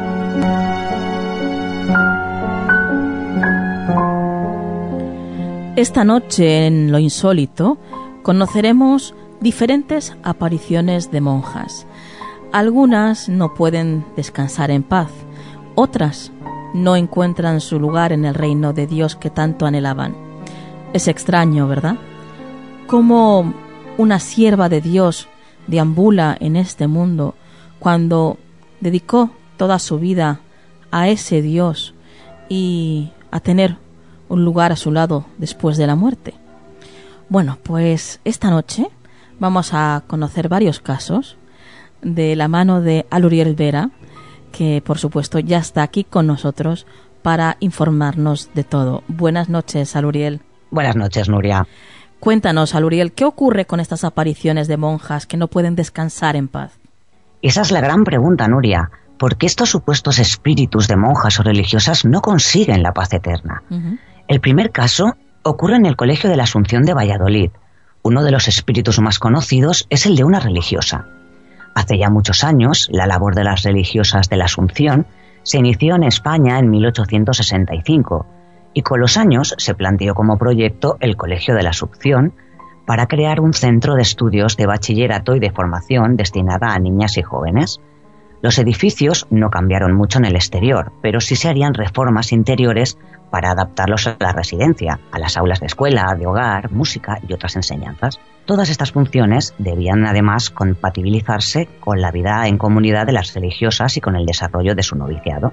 Esta noche en Lo Insólito conoceremos diferentes apariciones de monjas. Algunas no pueden descansar en paz, otras no encuentran su lugar en el reino de Dios que tanto anhelaban. Es extraño, ¿verdad? Cómo una sierva de Dios deambula en este mundo cuando dedicó toda su vida a ese Dios y a tener un lugar a su lado después de la muerte. Bueno, pues esta noche vamos a conocer varios casos de la mano de Aluriel Vera, que por supuesto ya está aquí con nosotros para informarnos de todo. Buenas noches, Aluriel. Buenas noches, Nuria. Cuéntanos, Aluriel, ¿qué ocurre con estas apariciones de monjas que no pueden descansar en paz? Esa es la gran pregunta, Nuria. ¿Por qué estos supuestos espíritus de monjas o religiosas no consiguen la paz eterna? Uh-huh. El primer caso ocurre en el Colegio de la Asunción de Valladolid. Uno de los espíritus más conocidos es el de una religiosa. Hace ya muchos años, la labor de las religiosas de la Asunción se inició en España en mil ochocientos sesenta y cinco y con los años se planteó como proyecto el Colegio de la Asunción para crear un centro de estudios de bachillerato y de formación destinada a niñas y jóvenes. Los edificios no cambiaron mucho en el exterior, pero sí se harían reformas interiores para adaptarlos a la residencia, a las aulas de escuela, de hogar, música y otras enseñanzas. Todas estas funciones debían además compatibilizarse con la vida en comunidad de las religiosas y con el desarrollo de su noviciado.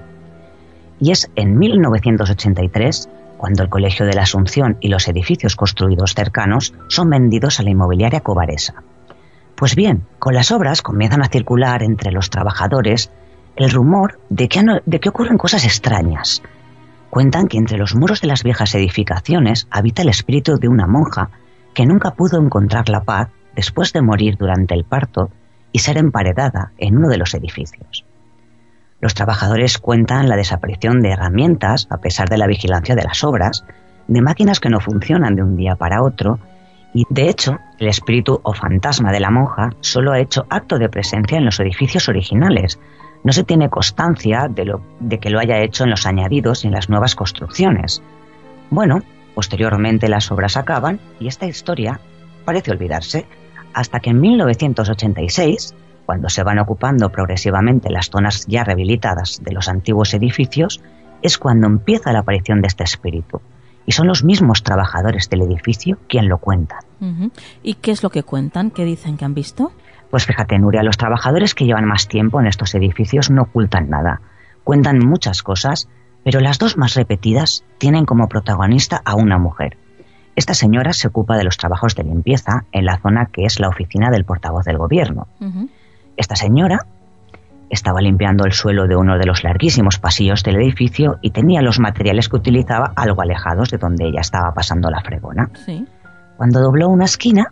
Y es en mil novecientos ochenta y tres cuando el Colegio de la Asunción y los edificios construidos cercanos son vendidos a la inmobiliaria Covaresa. Pues bien, con las obras comienzan a circular entre los trabajadores el rumor de que, han, de que ocurren cosas extrañas. Cuentan que entre los muros de las viejas edificaciones habita el espíritu de una monja que nunca pudo encontrar la paz después de morir durante el parto y ser emparedada en uno de los edificios. Los trabajadores cuentan la desaparición de herramientas, a pesar de la vigilancia de las obras, de máquinas que no funcionan de un día para otro, y de hecho, el espíritu o fantasma de la monja solo ha hecho acto de presencia en los edificios originales. No se tiene constancia de, lo, de que lo haya hecho en los añadidos y en las nuevas construcciones. Bueno, posteriormente las obras acaban y esta historia parece olvidarse, hasta que en mil novecientos ochenta y seis, cuando se van ocupando progresivamente las zonas ya rehabilitadas de los antiguos edificios, es cuando empieza la aparición de este espíritu. Y son los mismos trabajadores del edificio quien lo cuentan. Uh-huh. ¿Y qué es lo que cuentan? ¿Qué dicen que han visto? Pues fíjate, Nuria, los trabajadores que llevan más tiempo en estos edificios no ocultan nada. Cuentan muchas cosas, pero las dos más repetidas tienen como protagonista a una mujer. Esta señora se ocupa de los trabajos de limpieza en la zona que es la oficina del portavoz del gobierno. Uh-huh. Esta señora estaba limpiando el suelo de uno de los larguísimos pasillos del edificio y tenía los materiales que utilizaba algo alejados de donde ella estaba pasando la fregona. Sí. Cuando dobló una esquina,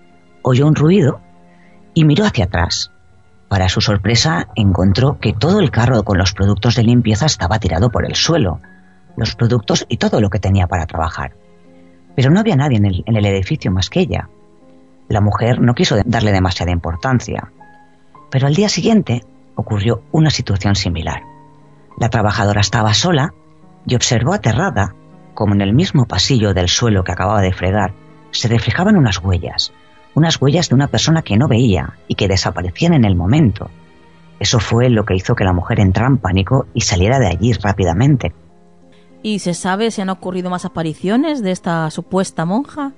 oyó un ruido y miró hacia atrás. Para su sorpresa, encontró que todo el carro con los productos de limpieza estaba tirado por el suelo, los productos y todo lo que tenía para trabajar. Pero no había nadie en el, en el edificio más que ella. La mujer no quiso darle demasiada importancia. Pero al día siguiente ocurrió una situación similar. La trabajadora estaba sola y observó aterrada como en el mismo pasillo del suelo que acababa de fregar se reflejaban unas huellas, unas huellas de una persona que no veía y que desaparecían en el momento. Eso fue lo que hizo que la mujer entrara en pánico y saliera de allí rápidamente. ¿Y se sabe si han ocurrido más apariciones de esta supuesta monja?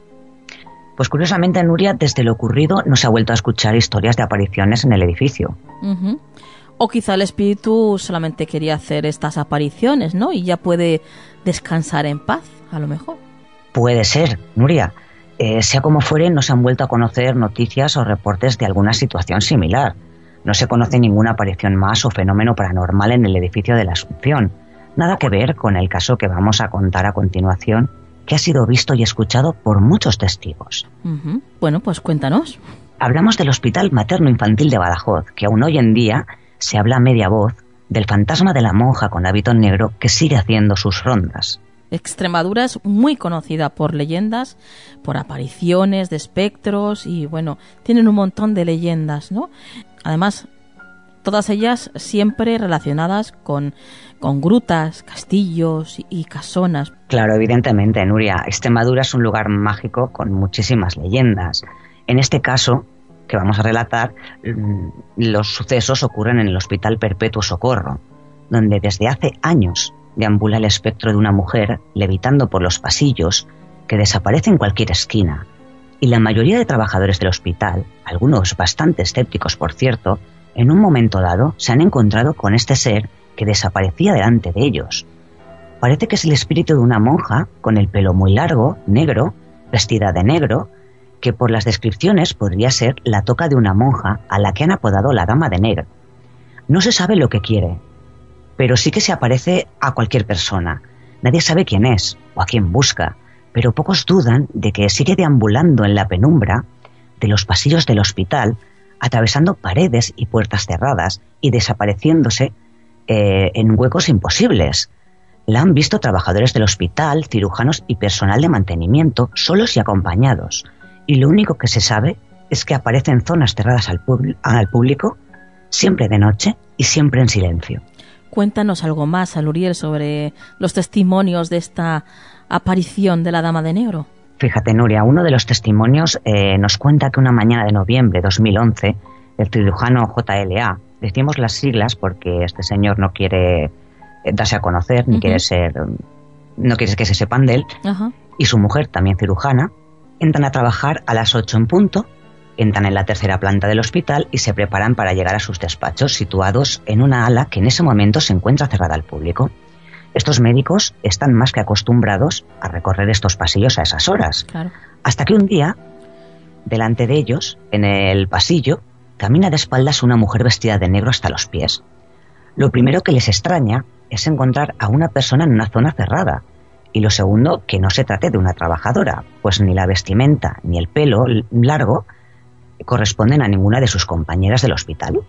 Pues curiosamente, Nuria, desde lo ocurrido no se ha vuelto a escuchar historias de apariciones en el edificio. Uh-huh. O quizá el espíritu solamente quería hacer estas apariciones, ¿no? Y ya puede descansar en paz, a lo mejor. Puede ser, Nuria. Eh, sea como fuere, no se han vuelto a conocer noticias o reportes de alguna situación similar. No se conoce ninguna aparición más o fenómeno paranormal en el edificio de la Asunción. Nada que ver con el caso que vamos a contar a continuación, que ha sido visto y escuchado por muchos testigos. Uh-huh. Bueno, pues cuéntanos. Hablamos del Hospital Materno Infantil de Badajoz, que aún hoy en día se habla a media voz del fantasma de la monja con hábito negro que sigue haciendo sus rondas. Extremadura es muy conocida por leyendas, por apariciones de espectros y, bueno, tienen un montón de leyendas, ¿no? Además, todas ellas siempre relacionadas con, con grutas, castillos y casonas. Claro, evidentemente, Nuria. Extremadura es un lugar mágico con muchísimas leyendas. En este caso, que vamos a relatar, los sucesos ocurren en el Hospital Perpetuo Socorro, donde desde hace años deambula el espectro de una mujer levitando por los pasillos que desaparece en cualquier esquina. Y la mayoría de trabajadores del hospital, algunos bastante escépticos por cierto, en un momento dado se han encontrado con este ser que desaparecía delante de ellos. Parece que es el espíritu de una monja con el pelo muy largo, negro, vestida de negro, que por las descripciones podría ser la toca de una monja a la que han apodado la Dama de Negro. No se sabe lo que quiere, pero sí que se aparece a cualquier persona. Nadie sabe quién es o a quién busca, pero pocos dudan de que sigue deambulando en la penumbra de los pasillos del hospital, atravesando paredes y puertas cerradas y desapareciéndose eh, en huecos imposibles. La han visto trabajadores del hospital, cirujanos y personal de mantenimiento, solos y acompañados. Y lo único que se sabe es que aparece en zonas cerradas al, pub- al público, siempre de noche y siempre en silencio. Cuéntanos algo más, Aluriel, sobre los testimonios de esta aparición de la Dama de Negro. Fíjate, Nuria, uno de los testimonios eh, nos cuenta que una mañana de noviembre de dos mil once, el cirujano J L A, decimos las siglas porque este señor no quiere eh, darse a conocer, ni uh-huh. quiere ser, no quiere que se sepan de él, uh-huh. y su mujer, también cirujana, entran a trabajar a las ocho en punto, entran en la tercera planta del hospital y se preparan para llegar a sus despachos, situados en una ala que en ese momento se encuentra cerrada al público. Estos médicos están más que acostumbrados a recorrer estos pasillos a esas horas. Claro. Hasta que un día, delante de ellos, en el pasillo, camina de espaldas una mujer vestida de negro hasta los pies. Lo primero que les extraña es encontrar a una persona en una zona cerrada. Y lo segundo, que no se trate de una trabajadora, pues ni la vestimenta ni el pelo largo corresponden a ninguna de sus compañeras del hospital.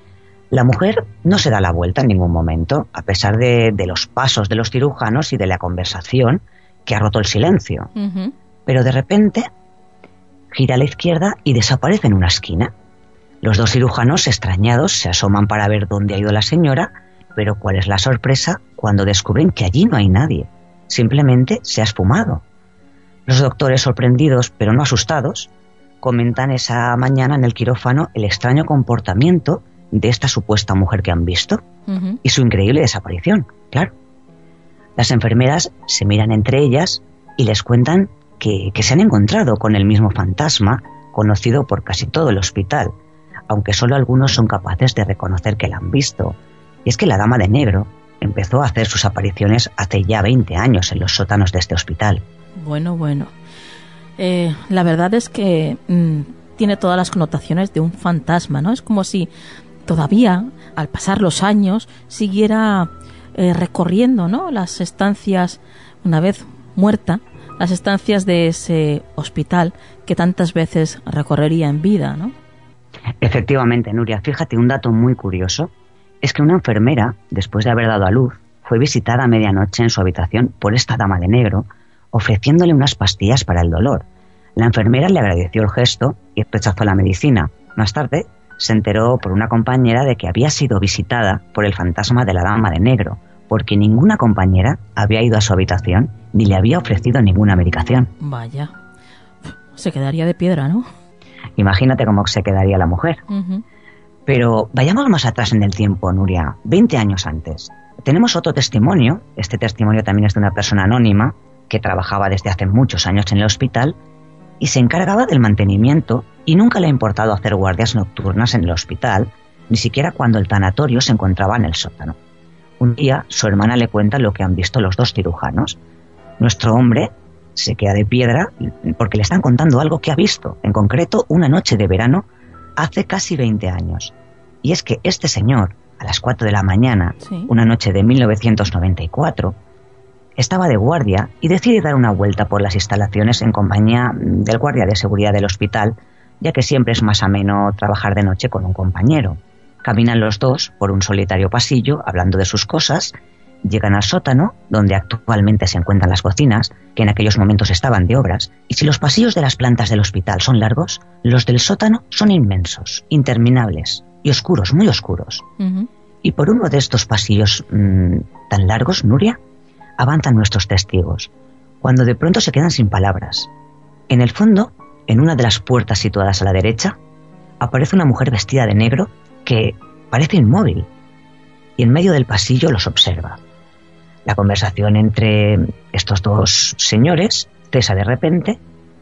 La mujer no se da la vuelta en ningún momento, a pesar de, de los pasos de los cirujanos y de la conversación que ha roto el silencio. Uh-huh. Pero de repente gira a la izquierda y desaparece en una esquina. Los dos cirujanos, extrañados, se asoman para ver dónde ha ido la señora, pero cuál es la sorpresa cuando descubren que allí no hay nadie. Simplemente se ha esfumado. Los doctores, sorprendidos pero no asustados, comentan esa mañana en el quirófano el extraño comportamiento de esta supuesta mujer que han visto uh-huh. y su increíble desaparición, claro. Las enfermeras se miran entre ellas y les cuentan que, que se han encontrado con el mismo fantasma conocido por casi todo el hospital, aunque solo algunos son capaces de reconocer que la han visto. Y es que la Dama de Negro empezó a hacer sus apariciones hace ya veinte años en los sótanos de este hospital. Bueno, bueno. Eh, la verdad es que mmm, tiene todas las connotaciones de un fantasma, ¿no? Es como si todavía, al pasar los años, siguiera eh, recorriendo, ¿no?, las estancias, una vez muerta, las estancias de ese hospital que tantas veces recorrería en vida, ¿no? Efectivamente, Nuria. Fíjate, un dato muy curioso es que una enfermera, después de haber dado a luz, fue visitada a medianoche en su habitación por esta Dama de Negro, ofreciéndole unas pastillas para el dolor. La enfermera le agradeció el gesto y rechazó la medicina. Más tarde, se enteró por una compañera de que había sido visitada por el fantasma de la Dama de Negro, porque ninguna compañera había ido a su habitación ni le había ofrecido ninguna medicación. Vaya, se quedaría de piedra, ¿no? Imagínate cómo se quedaría la mujer. Uh-huh. Pero vayamos más atrás en el tiempo, Nuria, veinte años antes. Tenemos otro testimonio, este testimonio también es de una persona anónima que trabajaba desde hace muchos años en el hospital y se encargaba del mantenimiento y nunca le ha importado hacer guardias nocturnas en el hospital, ni siquiera cuando el tanatorio se encontraba en el sótano. Un día su hermana le cuenta lo que han visto los dos cirujanos. Nuestro hombre se queda de piedra porque le están contando algo que ha visto, en concreto una noche de verano hace casi veinte años. Y es que este señor, a las cuatro de la mañana, ¿sí?, una noche de mil novecientos noventa y cuatro, estaba de guardia y decide dar una vuelta por las instalaciones en compañía del guardia de seguridad del hospital, ya que siempre es más ameno trabajar de noche con un compañero. Caminan los dos por un solitario pasillo, hablando de sus cosas, llegan al sótano, donde actualmente se encuentran las cocinas, que en aquellos momentos estaban de obras, y si los pasillos de las plantas del hospital son largos, los del sótano son inmensos, interminables y oscuros, muy oscuros. Uh-huh. Y por uno de estos pasillos mmm, tan largos, Nuria, avanzan nuestros testigos, cuando de pronto se quedan sin palabras. En el fondo, en una de las puertas situadas a la derecha, aparece una mujer vestida de negro que parece inmóvil, y en medio del pasillo los observa. La conversación entre estos dos señores cesa de repente,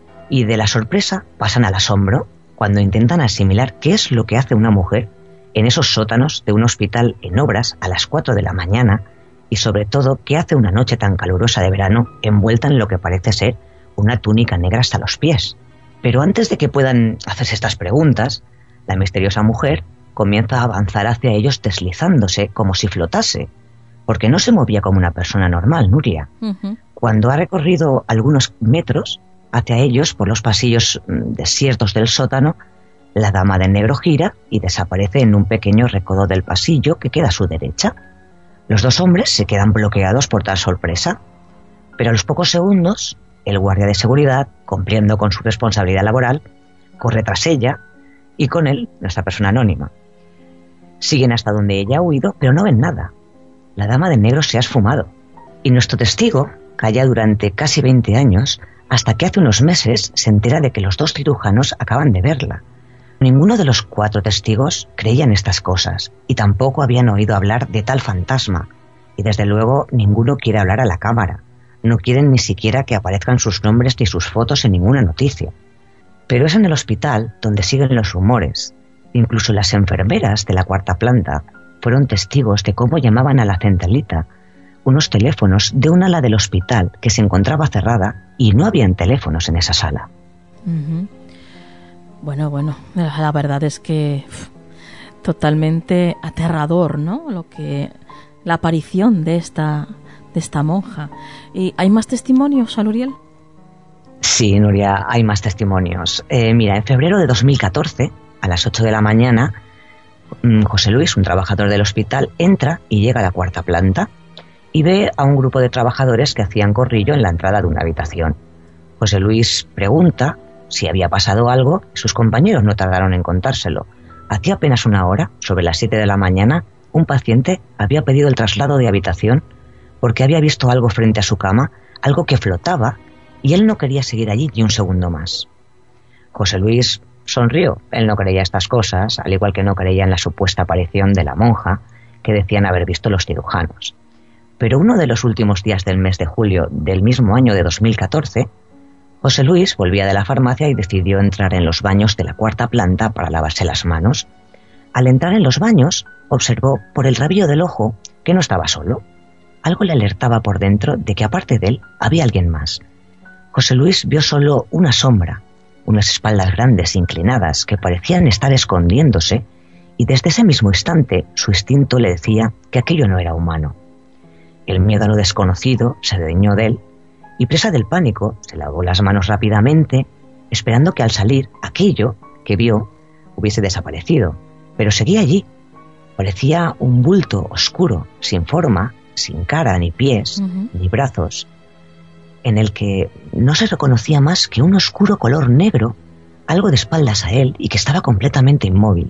y de la sorpresa pasan al asombro cuando intentan asimilar qué es lo que hace una mujer en esos sótanos de un hospital en obras a las cuatro de la mañana, y sobre todo, ¿qué hace una noche tan calurosa de verano envuelta en lo que parece ser una túnica negra hasta los pies? Pero antes de que puedan hacerse estas preguntas, la misteriosa mujer comienza a avanzar hacia ellos deslizándose como si flotase, porque no se movía como una persona normal, Nuria. Uh-huh. Cuando ha recorrido algunos metros hacia ellos por los pasillos desiertos del sótano, la Dama de Negro gira y desaparece en un pequeño recodo del pasillo que queda a su derecha. Los dos hombres se quedan bloqueados por tal sorpresa, pero a los pocos segundos, el guardia de seguridad, cumpliendo con su responsabilidad laboral, corre tras ella y con él nuestra persona anónima. Siguen hasta donde ella ha huido, pero no ven nada. La dama de negro se ha esfumado y nuestro testigo calla durante casi veinte años hasta que hace unos meses se entera de que los dos cirujanos acaban de verla. Ninguno de los cuatro testigos creía en estas cosas y tampoco habían oído hablar de tal fantasma, y desde luego ninguno quiere hablar a la cámara. No quieren ni siquiera que aparezcan sus nombres ni sus fotos en ninguna noticia. Pero es en el hospital donde siguen los rumores. Incluso las enfermeras de la cuarta planta fueron testigos de cómo llamaban a la centralita, unos teléfonos de un ala del hospital que se encontraba cerrada y no habían teléfonos en esa sala. Uh-huh. Bueno, bueno, la verdad es que uf, totalmente aterrador, ¿no? Lo que la aparición de esta de esta monja. ¿Y hay más testimonios, Aluriel? Sí, Nuria, hay más testimonios. Eh, mira, en febrero de dos mil catorce, a las ocho de la mañana, José Luis, un trabajador del hospital, entra y llega a la cuarta planta y ve a un grupo de trabajadores que hacían corrillo en la entrada de una habitación. José Luis pregunta si había pasado algo y sus compañeros no tardaron en contárselo. Hacía apenas una hora, sobre las siete de la mañana, un paciente había pedido el traslado de habitación porque había visto algo frente a su cama, algo que flotaba, y él no quería seguir allí ni un segundo más. José Luis sonrió. Él no creía estas cosas, al igual que no creía en la supuesta aparición de la monja que decían haber visto los cirujanos. Pero uno de los últimos días del mes de julio del mismo año de dos mil catorce, José Luis volvía de la farmacia y decidió entrar en los baños de la cuarta planta para lavarse las manos. Al entrar en los baños, observó por el rabillo del ojo que no estaba solo. Algo le alertaba por dentro de que aparte de él había alguien más. José Luis vio solo una sombra, unas espaldas grandes inclinadas que parecían estar escondiéndose, y desde ese mismo instante su instinto le decía que aquello no era humano. El miedo a lo desconocido se adueñó de él, y presa del pánico se lavó las manos rápidamente, esperando que al salir aquello que vio hubiese desaparecido, pero seguía allí. Parecía un bulto oscuro, sin forma, sin cara, ni pies, uh-huh. ni brazos, en el que no se reconocía más que un oscuro color negro, algo de espaldas a él y que estaba completamente inmóvil.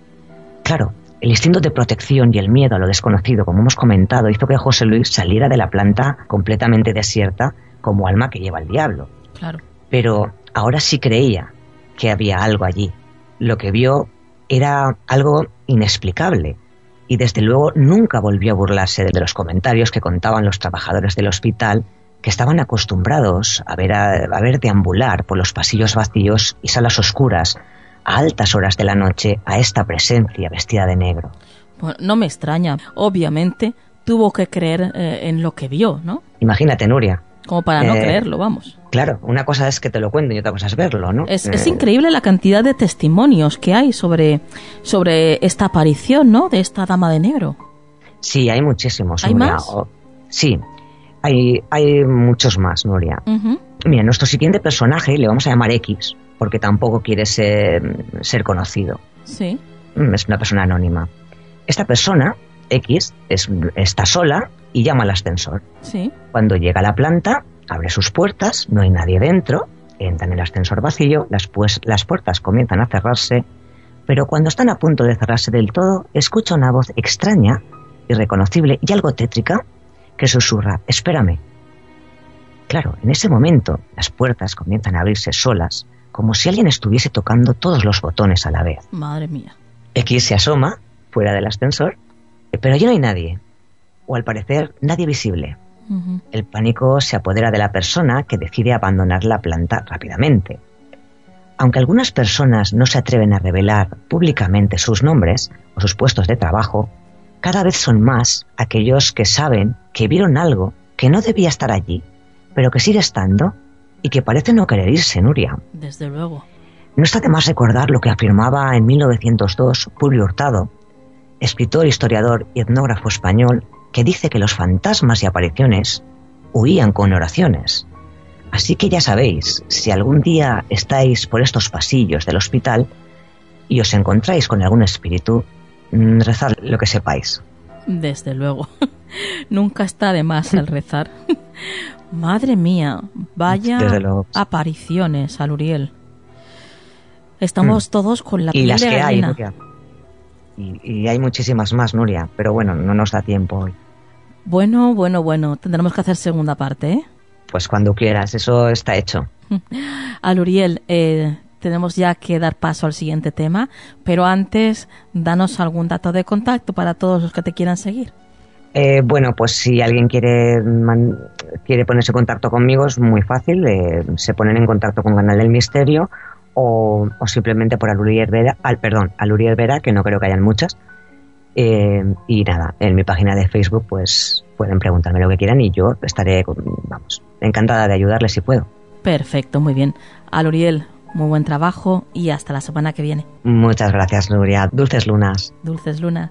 Claro, el instinto de protección y el miedo a lo desconocido, como hemos comentado, hizo que José Luis saliera de la planta completamente desierta como alma que lleva el diablo. Claro. Pero ahora sí creía que había algo allí. Lo que vio era algo inexplicable. Y desde luego nunca volvió a burlarse de los comentarios que contaban los trabajadores del hospital, que estaban acostumbrados a ver, a, a ver deambular por los pasillos vacíos y salas oscuras a altas horas de la noche a esta presencia vestida de negro. Bueno, no me extraña. Obviamente tuvo que creer eh, en lo que vio, ¿no? Imagínate, Nuria. Como para no eh, creerlo, vamos. Claro, una cosa es que te lo cuenten y otra cosa es verlo, ¿no? Es, eh, es increíble la cantidad de testimonios que hay sobre, sobre esta aparición, ¿no? De esta dama de negro. Sí, hay muchísimos, ¿Hay Nuria. más? O, sí, hay, hay muchos más, Nuria. Uh-huh. Mira, nuestro siguiente personaje le vamos a llamar X, porque tampoco quiere ser, ser conocido. Sí. Es una persona anónima. Esta persona, X, es, está sola y llama al ascensor. Sí. Cuando llega a la planta, abre sus puertas, no hay nadie dentro, entra en el ascensor vacío, las, pues, las puertas comienzan a cerrarse, pero cuando están a punto de cerrarse del todo, escucha una voz extraña, irreconocible y algo tétrica, que susurra: espérame. Claro, en ese momento las puertas comienzan a abrirse solas, como si alguien estuviese tocando todos los botones a la vez. Madre mía. X se asoma fuera del ascensor, pero allí no hay nadie, o al parecer nadie visible. Uh-huh. El pánico se apodera de la persona, que decide abandonar la planta rápidamente. Aunque algunas personas no se atreven a revelar públicamente sus nombres o sus puestos de trabajo, cada vez son más aquellos que saben que vieron algo que no debía estar allí, pero que sigue estando y que parece no querer irse, Nuria. Desde luego. No está de más recordar lo que afirmaba en mil novecientos dos Publio Hurtado, escritor, historiador y etnógrafo español, que dice que los fantasmas y apariciones huían con oraciones. Así que ya sabéis, si algún día estáis por estos pasillos del hospital y os encontráis con algún espíritu, rezad lo que sepáis. Desde luego. Nunca está de más el rezar. Madre mía, vaya apariciones, Aluriel. Estamos mm. todos con la piel de gallina. Y las que hay, Nuria. Y, y hay muchísimas más, Nuria, pero bueno, no nos da tiempo hoy. Bueno, bueno, bueno, tendremos que hacer segunda parte, ¿eh? Pues cuando quieras, eso está hecho. Aluriel, eh, tenemos ya que dar paso al siguiente tema, pero antes, danos algún dato de contacto para todos los que te quieran seguir. Eh, bueno, pues si alguien quiere man, quiere ponerse en contacto conmigo, es muy fácil. Eh, se ponen en contacto con Canal del Misterio o, o simplemente por Aluriel Vera, al, perdón, Aluriel Vera, que no creo que hayan muchas. Eh, y nada, en mi página de Facebook pues pueden preguntarme lo que quieran y yo estaré, vamos, encantada de ayudarles si puedo. Perfecto, muy bien. Aluriel, muy buen trabajo y hasta la semana que viene. Muchas gracias, Nuria. Dulces lunas. Dulces lunas.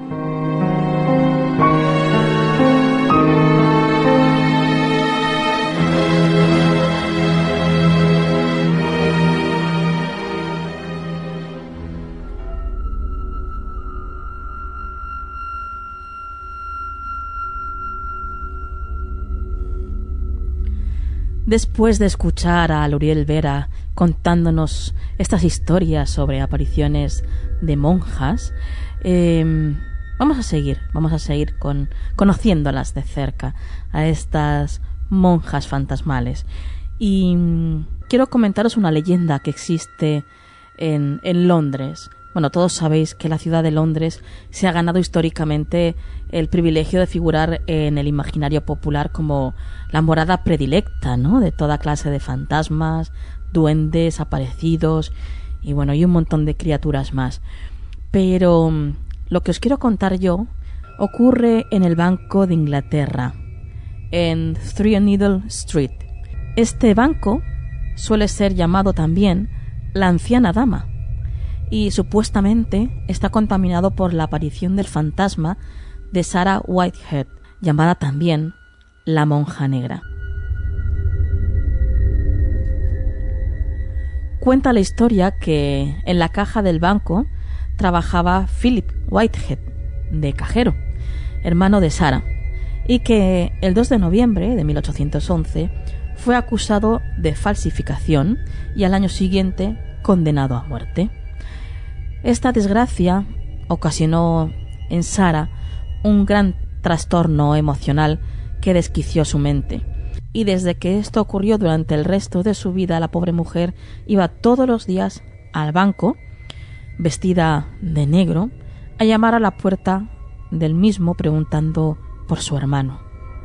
Después de escuchar a Aluriel Vera contándonos estas historias sobre apariciones de monjas, eh, vamos a seguir, vamos a seguir con, conociéndolas de cerca, a estas monjas fantasmales. Y mm, quiero comentaros una leyenda que existe en, en Londres. Bueno, todos sabéis que la ciudad de Londres se ha ganado históricamente el privilegio de figurar en el imaginario popular como la morada predilecta, ¿no?, de toda clase de fantasmas, duendes, aparecidos y bueno, y un montón de criaturas más. Pero lo que os quiero contar yo ocurre en el Banco de Inglaterra, en Threadneedle Street. Este banco suele ser llamado también la Anciana Dama, y supuestamente está contaminado por la aparición del fantasma de Sarah Whitehead, llamada también la Monja Negra. Cuenta la historia que en la caja del banco trabajaba Philip Whitehead, de cajero, hermano de Sarah, y que el dos de noviembre de mil ochocientos once fue acusado de falsificación y al año siguiente condenado a muerte. Esta desgracia ocasionó en Sarah un gran trastorno emocional que desquició su mente, y desde que esto ocurrió durante el resto de su vida, la pobre mujer iba todos los días al banco, vestida de negro, a llamar a la puerta del mismo preguntando por su hermano.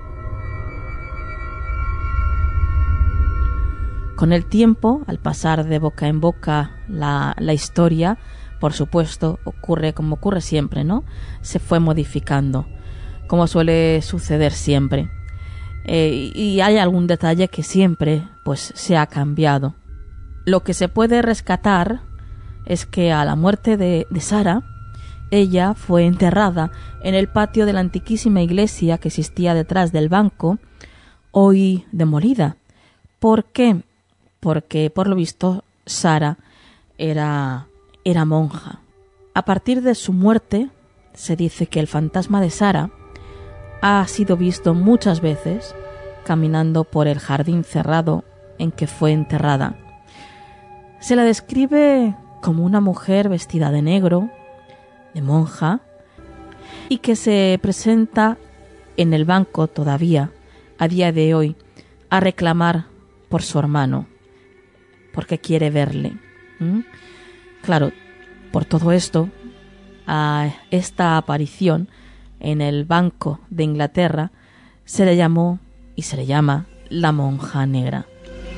Con el tiempo, al pasar de boca en boca la, la historia, por supuesto, ocurre como ocurre siempre, ¿no? Se fue modificando, como suele suceder siempre. Eh, y hay algún detalle que siempre, pues, se ha cambiado. Lo que se puede rescatar es que a la muerte de, de Sarah, ella fue enterrada en el patio de la antiquísima iglesia que existía detrás del banco, hoy demolida. ¿Por qué? Porque, por lo visto, Sarah era... era monja. A partir de su muerte, se dice que el fantasma de Sarah ha sido visto muchas veces caminando por el jardín cerrado en que fue enterrada. Se la describe como una mujer vestida de negro, de monja, y que se presenta en el banco todavía, a día de hoy, a reclamar por su hermano, porque quiere verle. ¿Mm? Claro, por todo esto, a esta aparición en el Banco de Inglaterra se le llamó y se le llama la Monja Negra.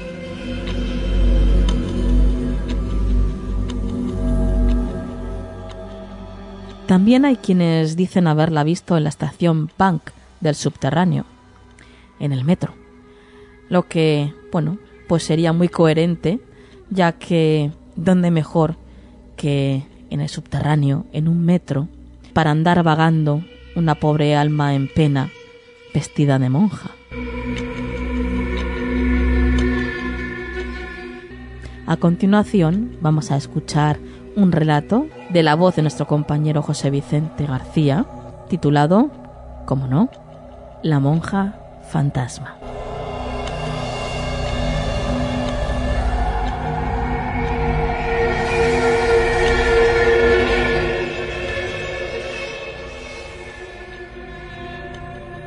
También hay quienes dicen haberla visto en la estación Bank del subterráneo, en el metro, lo que, bueno, pues sería muy coherente, ya que ¿dónde mejor que en el subterráneo, en un metro, para andar vagando una pobre alma en pena, vestida de monja? A continuación vamos a escuchar un relato de la voz de nuestro compañero José Vicente García, titulado, como no, La Monja Fantasma.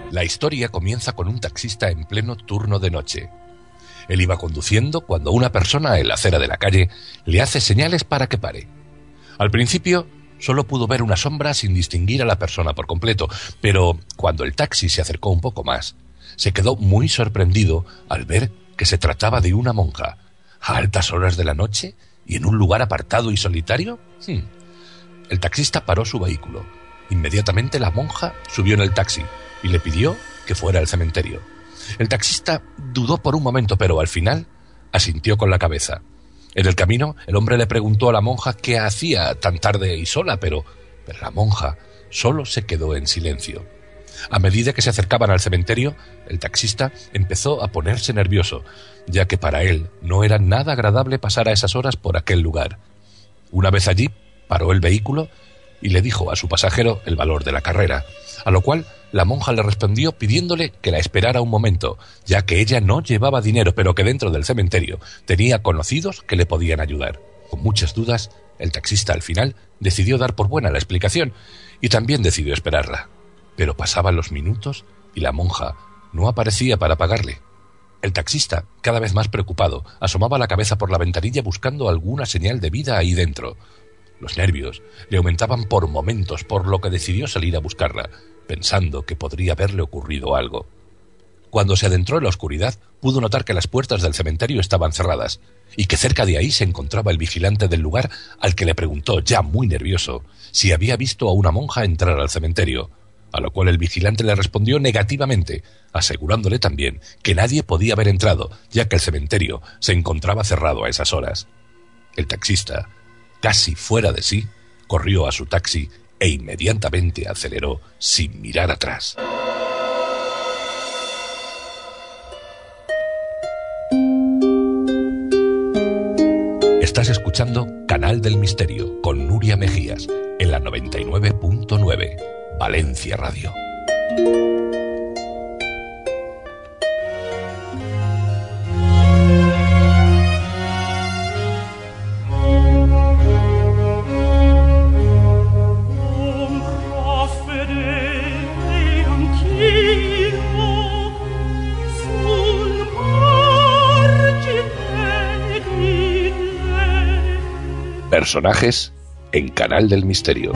La historia comienza con un taxista en pleno turno de noche. Él iba conduciendo cuando una persona en la acera de la calle le hace señales para que pare. Al principio solo pudo ver una sombra sin distinguir a la persona por completo, pero cuando el taxi se acercó un poco más, se quedó muy sorprendido al ver que se trataba de una monja, a altas horas de la noche y en un lugar apartado y solitario. Hmm. El taxista paró su vehículo. Inmediatamente la monja subió en el taxi y le pidió que fuera al cementerio. El taxista dudó por un momento, pero al final asintió con la cabeza. En el camino, el hombre le preguntó a la monja qué hacía tan tarde y sola, pero, pero la monja solo se quedó en silencio. A medida que se acercaban al cementerio, el taxista empezó a ponerse nervioso, ya que para él no era nada agradable pasar a esas horas por aquel lugar. Una vez allí, paró el vehículo y le dijo a su pasajero el valor de la carrera, a lo cual la monja le respondió pidiéndole que la esperara un momento, ya que ella no llevaba dinero, pero que dentro del cementerio tenía conocidos que le podían ayudar. Con muchas dudas, el taxista al final decidió dar por buena la explicación y también decidió esperarla. Pero pasaban los minutos y la monja no aparecía para pagarle. El taxista, cada vez más preocupado, asomaba la cabeza por la ventanilla buscando alguna señal de vida ahí dentro. Los nervios le aumentaban por momentos, por lo que decidió salir a buscarla, pensando que podría haberle ocurrido algo. Cuando se adentró en la oscuridad, pudo notar que las puertas del cementerio estaban cerradas y que cerca de ahí se encontraba el vigilante del lugar, al que le preguntó, ya muy nervioso, si había visto a una monja entrar al cementerio, a lo cual el vigilante le respondió negativamente, asegurándole también que nadie podía haber entrado, ya que el cementerio se encontraba cerrado a esas horas. El taxista, casi fuera de sí, corrió a su taxi e inmediatamente aceleró sin mirar atrás. Estás escuchando Canal del Misterio con Nuria Mejías en la noventa y nueve punto nueve, Valencia Radio. Personajes en Canal del Misterio.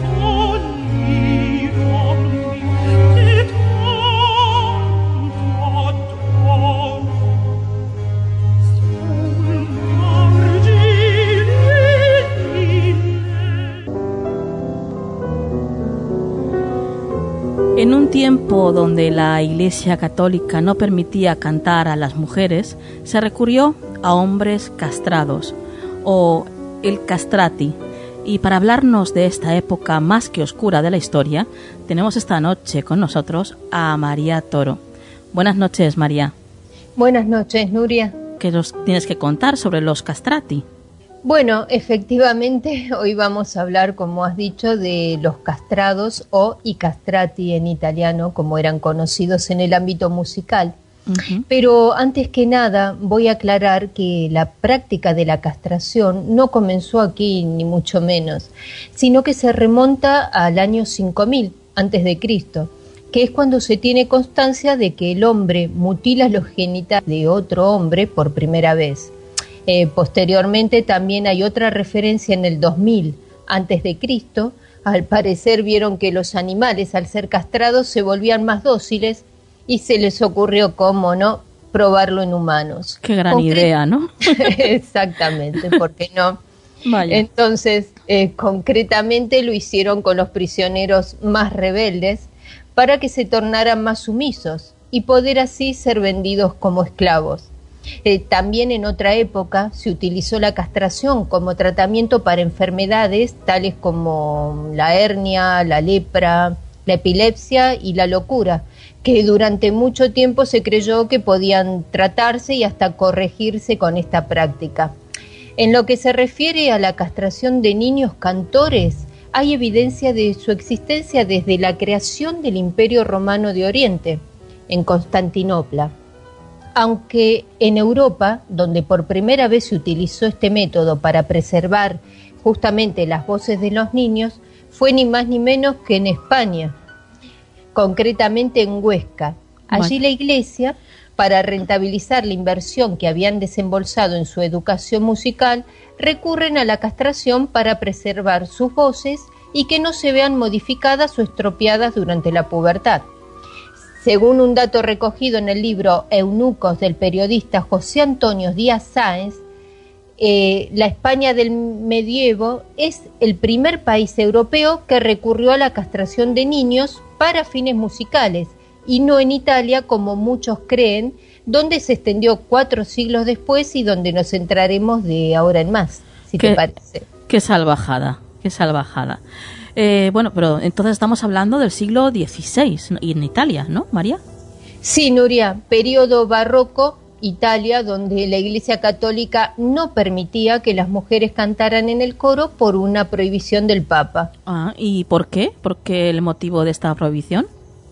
En un tiempo donde la Iglesia Católica no permitía cantar a las mujeres, se recurrió a hombres castrados, o el castrati. Y para hablarnos de esta época más que oscura de la historia, tenemos esta noche con nosotros a María Toro. Buenas noches, María. Buenas noches, Nuria. ¿Qué nos tienes que contar sobre los castrati? Bueno, efectivamente, hoy vamos a hablar, como has dicho, de los castrados o i castrati en italiano, como eran conocidos en el ámbito musical. Uh-huh. Pero antes que nada voy a aclarar que la práctica de la castración no comenzó aquí ni mucho menos, sino que se remonta al año cinco mil antes de Cristo, que es cuando se tiene constancia de que el hombre mutila los genitales de otro hombre por primera vez. Eh, posteriormente también hay otra referencia en el dos mil antes de Cristo. Al parecer vieron que los animales al ser castrados se volvían más dóciles y se les ocurrió, cómo no, probarlo en humanos. Qué gran Concre- idea, ¿no? Exactamente, ¿por qué no? Vaya. Entonces, eh, concretamente lo hicieron con los prisioneros más rebeldes para que se tornaran más sumisos y poder así ser vendidos como esclavos. Eh, también en otra época se utilizó la castración como tratamiento para enfermedades tales como la hernia, la lepra, la epilepsia y la locura, que durante mucho tiempo se creyó que podían tratarse y hasta corregirse con esta práctica. En lo que se refiere a la castración de niños cantores, hay evidencia de su existencia desde la creación del Imperio Romano de Oriente, en Constantinopla. Aunque en Europa, donde por primera vez se utilizó este método para preservar justamente las voces de los niños, fue ni más ni menos que en España. concretamente en Huesca. Allí Bueno. la Iglesia, para rentabilizar la inversión que habían desembolsado en su educación musical, recurren a la castración para preservar sus voces y que no se vean modificadas o estropeadas durante la pubertad. Según un dato recogido en el libro Eunucos del periodista José Antonio Díaz Sáenz, eh, la España del medievo es el primer país europeo que recurrió a la castración de niños para fines musicales, y no en Italia, como muchos creen, donde se extendió cuatro siglos después y donde nos centraremos de ahora en más, si Qué- te parece. Qué salvajada, qué salvajada. Eh, bueno, pero entonces estamos hablando del siglo dieciséis, ¿no? Y en Italia, ¿no, María? Sí, Nuria, periodo barroco, Italia, donde la Iglesia Católica no permitía que las mujeres cantaran en el coro por una prohibición del Papa. Ah, ¿y por qué? ¿Por qué el motivo de esta prohibición?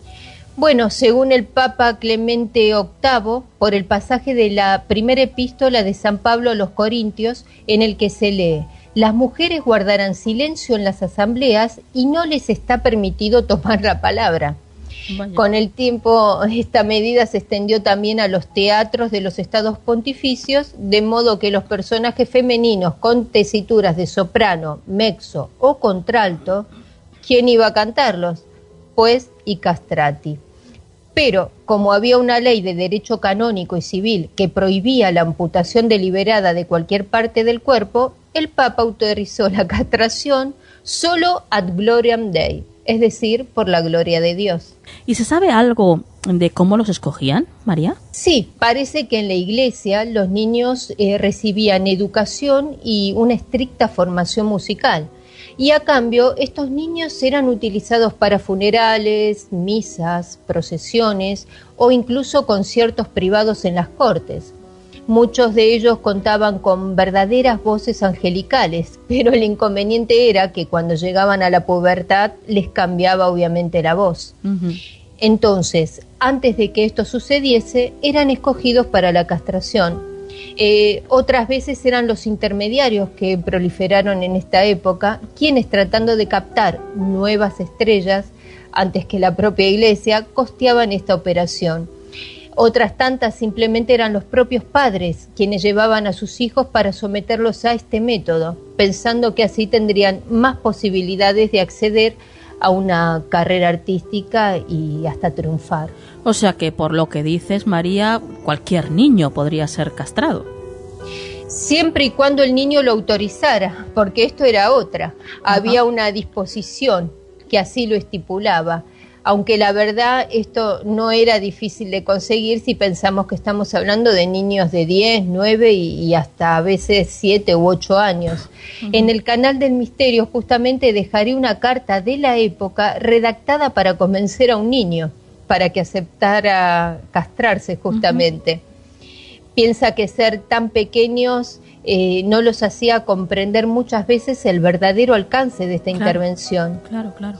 Bueno, según el Papa Clemente octavo, por el pasaje de la primera epístola de San Pablo a los Corintios, en el que se lee: las mujeres guardarán silencio en las asambleas y no les está permitido tomar la palabra. Vaya. Con el tiempo, esta medida se extendió también a los teatros de los estados pontificios, de modo que los personajes femeninos con tesituras de soprano, mezzo o contralto, ¿quién iba a cantarlos? Pues y castrati. Pero, como había una ley de derecho canónico y civil que prohibía la amputación deliberada de cualquier parte del cuerpo, el Papa autorizó la castración solo ad gloriam Dei, es decir, por la gloria de Dios. ¿Y se sabe algo de cómo los escogían, María? Sí, parece que en la Iglesia los niños eh, recibían educación y una estricta formación musical. Y a cambio, estos niños eran utilizados para funerales, misas, procesiones o incluso conciertos privados en las cortes. Muchos de ellos contaban con verdaderas voces angelicales, pero el inconveniente era que cuando llegaban a la pubertad les cambiaba obviamente la voz. Uh-huh. Entonces, antes de que esto sucediese, eran escogidos para la castración. Eh, otras veces eran los intermediarios que proliferaron en esta época, quienes, tratando de captar nuevas estrellas antes que la propia Iglesia, costeaban esta operación. Otras tantas simplemente eran los propios padres quienes llevaban a sus hijos para someterlos a este método, pensando que así tendrían más posibilidades de acceder a una carrera artística y hasta triunfar. O sea que, por lo que dices, María, cualquier niño podría ser castrado. Siempre y cuando el niño lo autorizara, porque esto era otra. Ajá. Había una disposición que así lo estipulaba, aunque la verdad esto no era difícil de conseguir si pensamos que estamos hablando de niños de diez, nueve y, y hasta a veces siete u ocho años. Uh-huh. En el canal del misterio justamente dejaré una carta de la época redactada para convencer a un niño para que aceptara castrarse justamente. Uh-huh. Piensa que ser tan pequeños eh, no los hacía comprender muchas veces el verdadero alcance de esta claro, intervención. Claro, claro.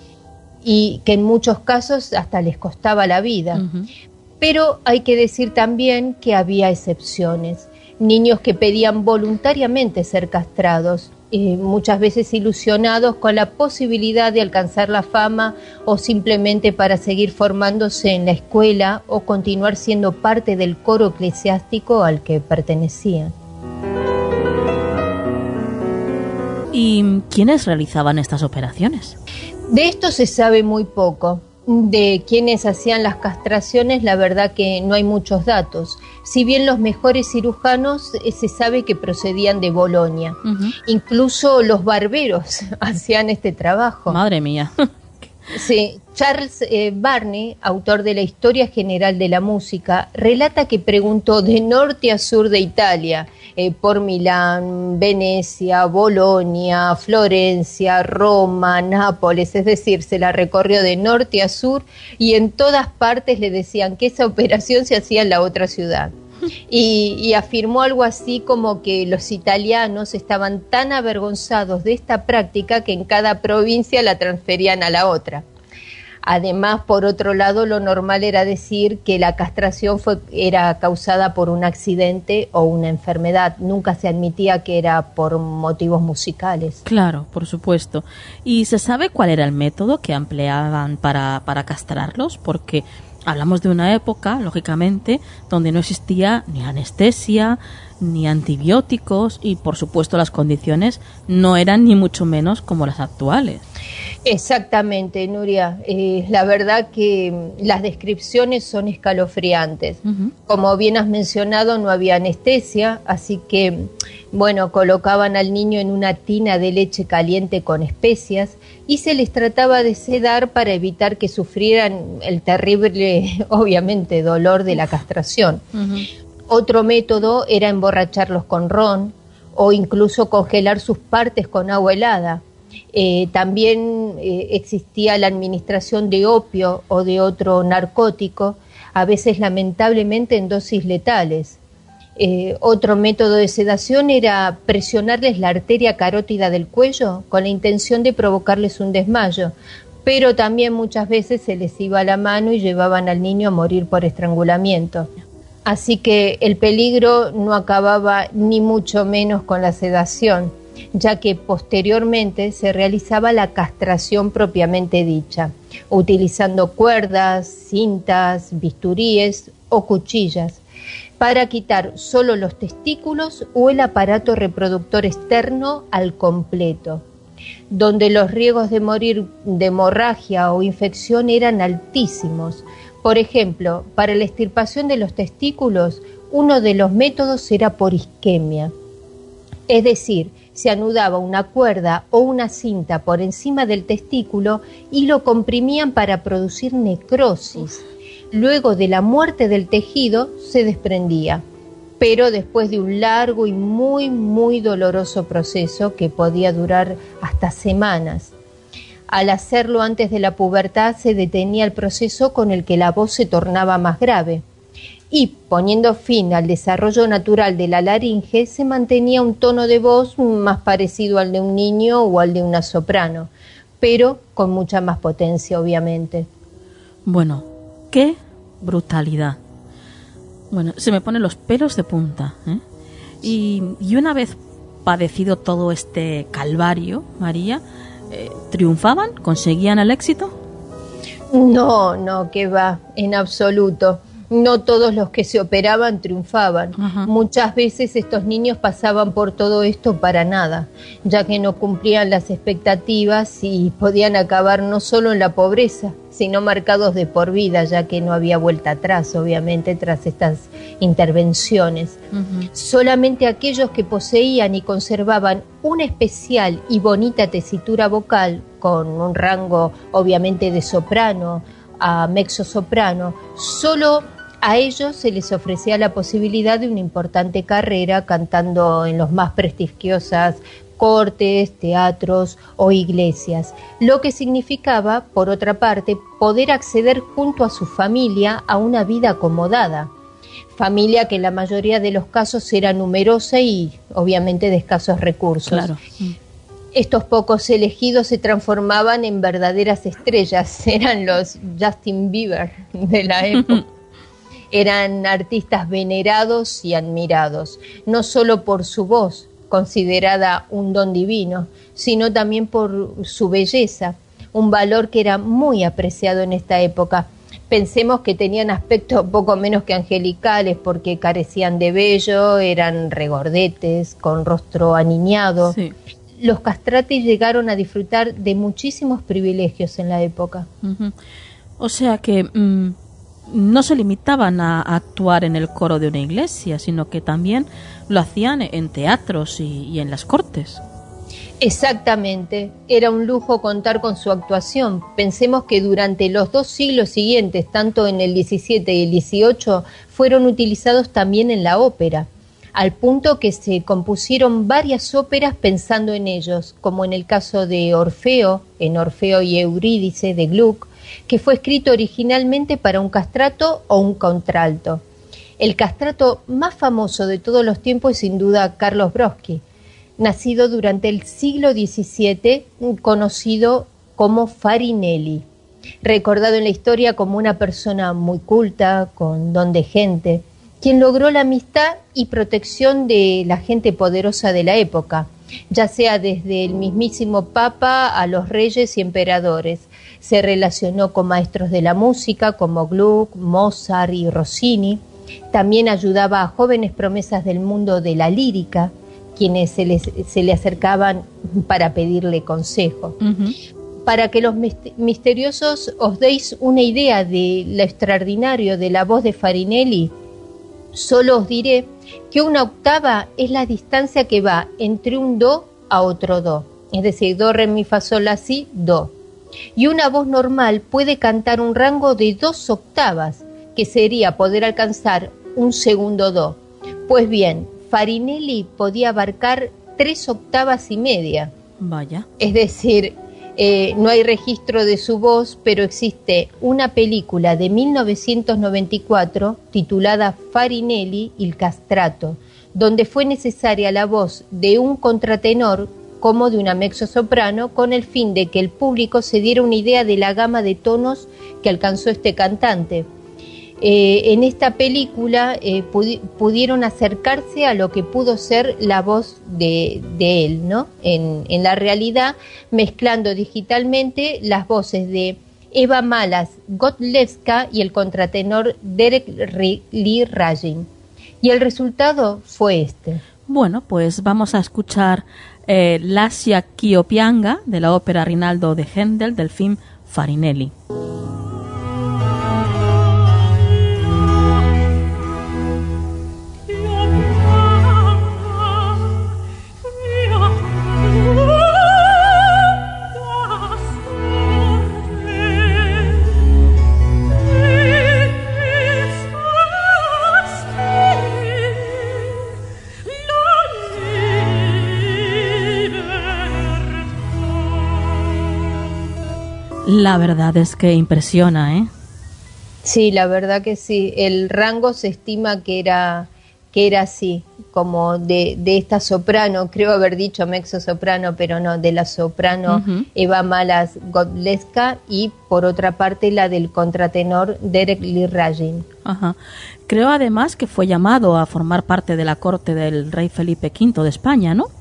Y que en muchos casos hasta les costaba la vida. Uh-huh. Pero hay que decir también que había excepciones. Niños que pedían voluntariamente ser castrados, eh, muchas veces ilusionados con la posibilidad de alcanzar la fama o simplemente para seguir formándose en la escuela o continuar siendo parte del coro eclesiástico al que pertenecían. ¿Y quiénes realizaban estas operaciones? De esto se sabe muy poco. De quienes hacían las castraciones, la verdad que no hay muchos datos. Si bien los mejores cirujanos eh, se sabe que procedían de Bolonia. Uh-huh. Incluso los barberos hacían este trabajo. Madre mía. Sí, Charles eh, Barney, autor de la Historia General de la Música, relata que preguntó de norte a sur de Italia, eh, por Milán, Venecia, Bolonia, Florencia, Roma, Nápoles, es decir, se la recorrió de norte a sur y en todas partes le decían que esa operación se hacía en la otra ciudad. Y, y afirmó algo así como que los italianos estaban tan avergonzados de esta práctica que en cada provincia la transferían a la otra. Además, por otro lado, lo normal era decir que la castración fue, era causada por un accidente o una enfermedad. Nunca se admitía que era por motivos musicales. Claro, por supuesto. ¿Y se sabe cuál era el método que empleaban para, para castrarlos? Porque hablamos de una época, lógicamente, donde no existía ni anestesia, ni antibióticos y, por supuesto, las condiciones no eran ni mucho menos como las actuales. Exactamente, Nuria. Eh, la verdad que las descripciones son escalofriantes. Uh-huh. Como bien has mencionado, no había anestesia, así que, bueno, colocaban al niño en una tina de leche caliente con especias y se les trataba de sedar para evitar que sufrieran el terrible, obviamente, dolor de la castración. Uh-huh. Otro método era emborracharlos con ron o incluso congelar sus partes con agua helada. Eh, también eh, existía la administración de opio o de otro narcótico, a veces lamentablemente en dosis letales. Eh, otro método de sedación era presionarles la arteria carótida del cuello con la intención de provocarles un desmayo, pero también muchas veces se les iba la mano y llevaban al niño a morir por estrangulamiento. Así que el peligro no acababa ni mucho menos con la sedación, ya que posteriormente se realizaba la castración propiamente dicha, utilizando cuerdas, cintas, bisturíes o cuchillas, para quitar solo los testículos o el aparato reproductor externo al completo, donde los riesgos de morir de hemorragia o infección eran altísimos. Por ejemplo, para la extirpación de los testículos, uno de los métodos era por isquemia, es decir, se anudaba una cuerda o una cinta por encima del testículo y lo comprimían para producir necrosis. Luego de la muerte del tejido se desprendía, pero después de un largo y muy, muy doloroso proceso que podía durar hasta semanas. Al hacerlo antes de la pubertad se detenía el proceso con el que la voz se tornaba más grave. Y, poniendo fin al desarrollo natural de la laringe, se mantenía un tono de voz más parecido al de un niño o al de una soprano, pero con mucha más potencia, obviamente. Bueno, qué brutalidad. Bueno, se me ponen los pelos de punta, ¿eh? Y, y una vez padecido todo este calvario, María, eh, ¿triunfaban? ¿Conseguían el éxito? No, no, que va, en absoluto. No todos los que se operaban triunfaban. Ajá. Muchas veces estos niños pasaban por todo esto para nada, ya que no cumplían las expectativas y podían acabar no solo en la pobreza, sino marcados de por vida, ya que no había vuelta atrás, obviamente, tras estas intervenciones. Uh-huh. Solamente aquellos que poseían y conservaban una especial y bonita tesitura vocal, con un rango, obviamente, de soprano a mezzosoprano, solo a ellos se les ofrecía la posibilidad de una importante carrera cantando en los más prestigiosas cortes, teatros o iglesias, lo que significaba, por otra parte, poder acceder junto a su familia a una vida acomodada, familia que en la mayoría de los casos era numerosa y obviamente de escasos recursos. Claro. Estos pocos elegidos se transformaban en verdaderas estrellas, eran los Justin Bieber de la época. Eran artistas venerados y admirados, no solo por su voz, considerada un don divino, sino también por su belleza, un valor que era muy apreciado en esta época. Pensemos que tenían aspecto poco menos que angelicales porque carecían de vello, eran regordetes, con rostro aniñado. Sí. Los castrati llegaron a disfrutar de muchísimos privilegios en la época. Uh-huh. O sea que mmm, no se limitaban a, a actuar en el coro de una iglesia, sino que también lo hacían en teatros y, y en las cortes. Exactamente, era un lujo contar con su actuación. Pensemos que durante los dos siglos siguientes, tanto en el diecisiete y el dieciocho, fueron utilizados también en la ópera, al punto que se compusieron varias óperas pensando en ellos, como en el caso de Orfeo, en Orfeo y Eurídice de Gluck, que fue escrito originalmente para un castrato o un contralto. El castrato más famoso de todos los tiempos es sin duda Carlos Brodsky, nacido durante el siglo diecisiete, conocido como Farinelli. recordado en la historia como una persona muy culta, con don de gente, quien logró la amistad y protección de la gente poderosa de la época, ya sea desde el mismísimo Papa a los reyes y emperadores. Se relacionó con maestros de la música como Gluck, Mozart y Rossini. También ayudaba a jóvenes promesas del mundo de la lírica, quienes se, les, se le acercaban para pedirle consejo. Uh-huh. Para que los misteriosos os deis una idea de lo extraordinario de la voz de Farinelli, solo os diré que una octava es la distancia que va entre un do a otro do, es decir, do, re, mi, fa, sol, la, si, do. Y una voz normal puede cantar un rango de dos octavas, que sería poder alcanzar un segundo do. Pues bien, Farinelli podía abarcar tres octavas y media. Vaya. Es decir, eh, no hay registro de su voz, pero existe una película de mil novecientos noventa y cuatro titulada Farinelli il castrato, donde fue necesaria la voz de un contratenor como de una mezzosoprano, con el fin de que el público se diera una idea de la gama de tonos que alcanzó este cantante. Eh, en esta película eh, pudi- pudieron acercarse a lo que pudo ser la voz de, de él, ¿no? En, en la realidad, mezclando digitalmente las voces de Eva Malas Godlewska y el contratenor Derek Lee Ragin. Y el resultado fue este. Bueno, pues vamos a escuchar eh, Lascia ch'io pianga, de la ópera Rinaldo de Händel, del film Farinelli. La verdad es que impresiona, ¿eh? Sí, la verdad que sí. El rango se estima que era que era así, como de, de esta soprano, creo haber dicho mezzosoprano, pero no, de la soprano uh-huh. Eva Malas Godlewska, y por otra parte la del contratenor Derek Lee Ragin. Ajá. Creo además que fue llamado a formar parte de la corte del rey Felipe quinto de España, ¿no?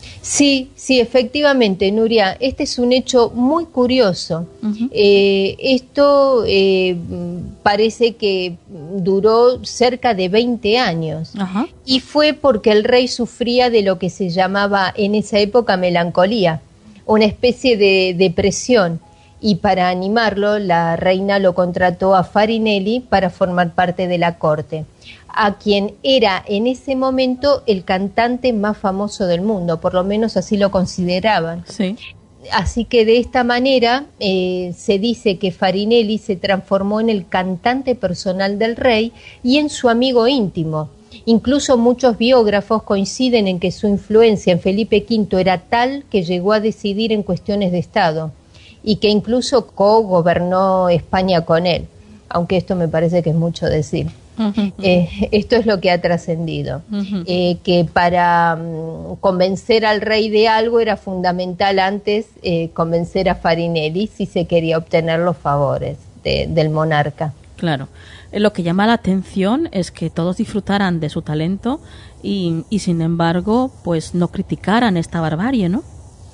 Sí, sí, efectivamente, Nuria, este es un hecho muy curioso. Uh-huh. Eh, esto eh, parece que duró cerca de veinte años. Uh-huh. Y fue porque el rey sufría de lo que se llamaba en esa época melancolía, una especie de depresión. Y para animarlo, la reina lo contrató a Farinelli para formar parte de la corte, a quien era en ese momento el cantante más famoso del mundo, por lo menos así lo consideraban. Sí. Así que de esta manera eh, se dice que Farinelli se transformó en el cantante personal del rey y en su amigo íntimo. Incluso muchos biógrafos coinciden en que su influencia en Felipe quinto era tal que llegó a decidir en cuestiones de Estado, y que incluso co-gobernó España con él, aunque esto me parece que es mucho decir. Uh-huh. Eh, esto es lo que ha trascendido, uh-huh. eh, que para um, convencer al rey de algo era fundamental antes eh, convencer a Farinelli si se quería obtener los favores de, del monarca. Claro, eh, lo que llama la atención es que todos disfrutaran de su talento y, y sin embargo pues no criticaran esta barbarie, ¿no?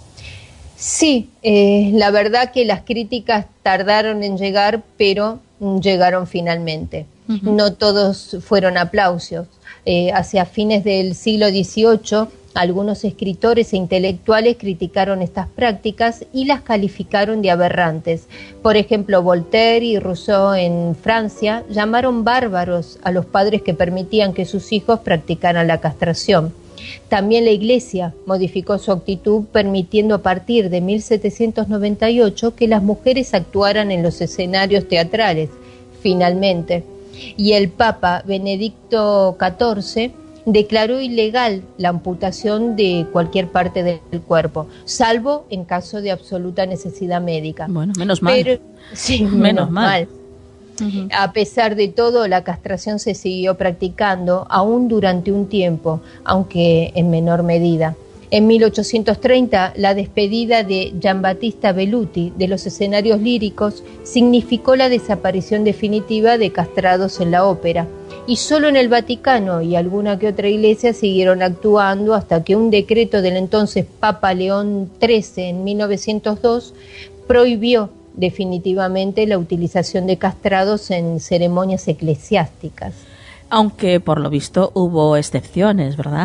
Sí, eh, la verdad que las críticas tardaron en llegar, pero llegaron finalmente. Uh-huh. No todos fueron aplausos. Eh, hacia fines del siglo dieciocho, algunos escritores e intelectuales criticaron estas prácticas y las calificaron de aberrantes. Por ejemplo, Voltaire y Rousseau en Francia llamaron bárbaros a los padres que permitían que sus hijos practicaran la castración. También la Iglesia modificó su actitud, permitiendo a partir de mil setecientos noventa y ocho que las mujeres actuaran en los escenarios teatrales, finalmente. Y el Papa Benedicto catorce declaró ilegal la amputación de cualquier parte del cuerpo, salvo en caso de absoluta necesidad médica. Bueno, menos mal. Pero, sí, menos, menos mal. mal. Uh-huh. A pesar de todo, la castración se siguió practicando aún durante un tiempo, aunque en menor medida. En mil ochocientos treinta, la despedida de Giambattista Velluti de los escenarios líricos significó la desaparición definitiva de castrados en la ópera, y solo en el Vaticano y alguna que otra iglesia siguieron actuando hasta que un decreto del entonces Papa León trece en mil novecientos dos prohibió definitivamente la utilización de castrados en ceremonias eclesiásticas. Aunque por lo visto hubo excepciones, ¿verdad?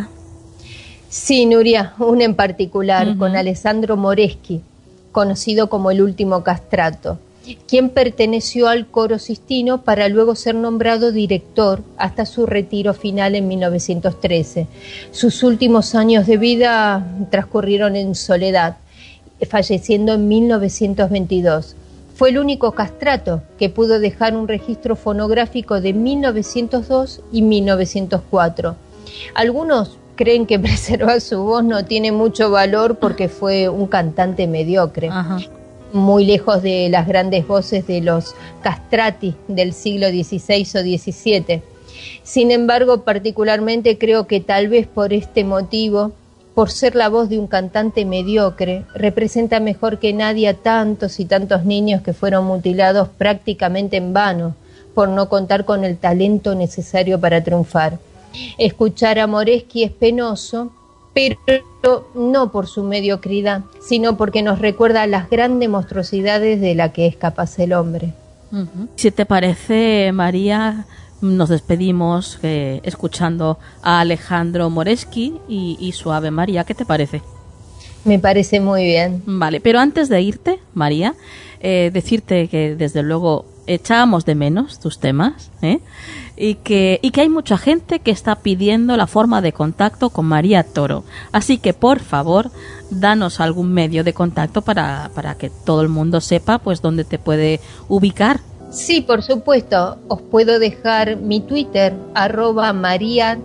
Sí, Nuria, una en particular, uh-huh. con Alessandro Moreschi, conocido como el último castrato, quien perteneció al Coro Sistino para luego ser nombrado director hasta su retiro final en mil novecientos trece. Sus últimos años de vida transcurrieron en soledad, falleciendo en mil novecientos veintidós. Fue el único castrato que pudo dejar un registro fonográfico de mil novecientos dos y mil novecientos cuatro. Algunos creen que preservar su voz no tiene mucho valor porque fue un cantante mediocre, Ajá. muy lejos de las grandes voces de los castrati del siglo dieciséis o diecisiete. Sin embargo, particularmente creo que tal vez por este motivo, por ser la voz de un cantante mediocre, representa mejor que nadie a tantos y tantos niños que fueron mutilados prácticamente en vano, por no contar con el talento necesario para triunfar. Escuchar a Moreschi es penoso, pero no por su mediocridad, sino porque nos recuerda las grandes monstruosidades de la que es capaz el hombre. Uh-huh. Si te parece, María, nos despedimos eh, escuchando a Alejandro Moreschi y, y su Ave María. ¿Qué te parece? Me parece muy bien. Vale, pero antes de irte, María, eh, decirte que desde luego echábamos de menos tus temas, ¿eh? y que y que hay mucha gente que está pidiendo la forma de contacto con María Toro. Así que, por favor, danos algún medio de contacto para, para que todo el mundo sepa pues dónde te puede ubicar. Sí, por supuesto. Os puedo dejar mi Twitter, arroba mariat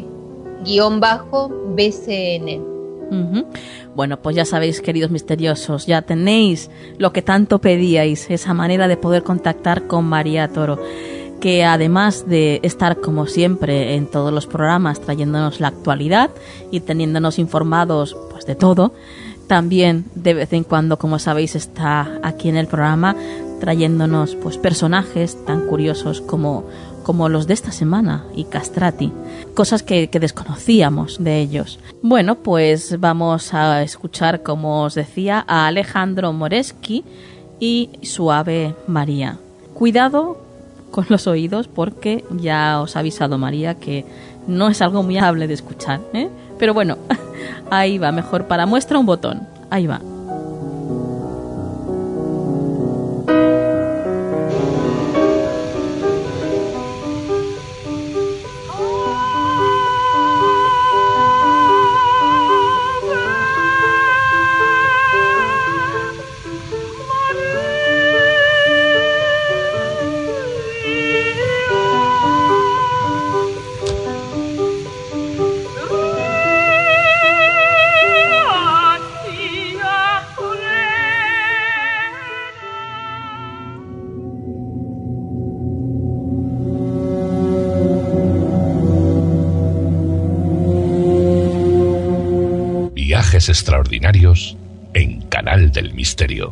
guión bajo bcn. Uh-huh. Bueno, pues ya sabéis, queridos misteriosos, ya tenéis lo que tanto pedíais, esa manera de poder contactar con María Toro, que además de estar como siempre en todos los programas trayéndonos la actualidad y teniéndonos informados pues de todo, también de vez en cuando, como sabéis, está aquí en el programa trayéndonos pues personajes tan curiosos como, como los de esta semana y castrati, cosas que, que desconocíamos de ellos. Bueno, pues vamos a escuchar, como os decía, a Alejandro Moreschi y su Ave María. Cuidado con los oídos porque ya os ha avisado María que no es algo muy amable de escuchar, ¿eh? Pero bueno, ahí va, mejor para muestra un botón, ahí va. Viajes extraordinarios en Canal del Misterio.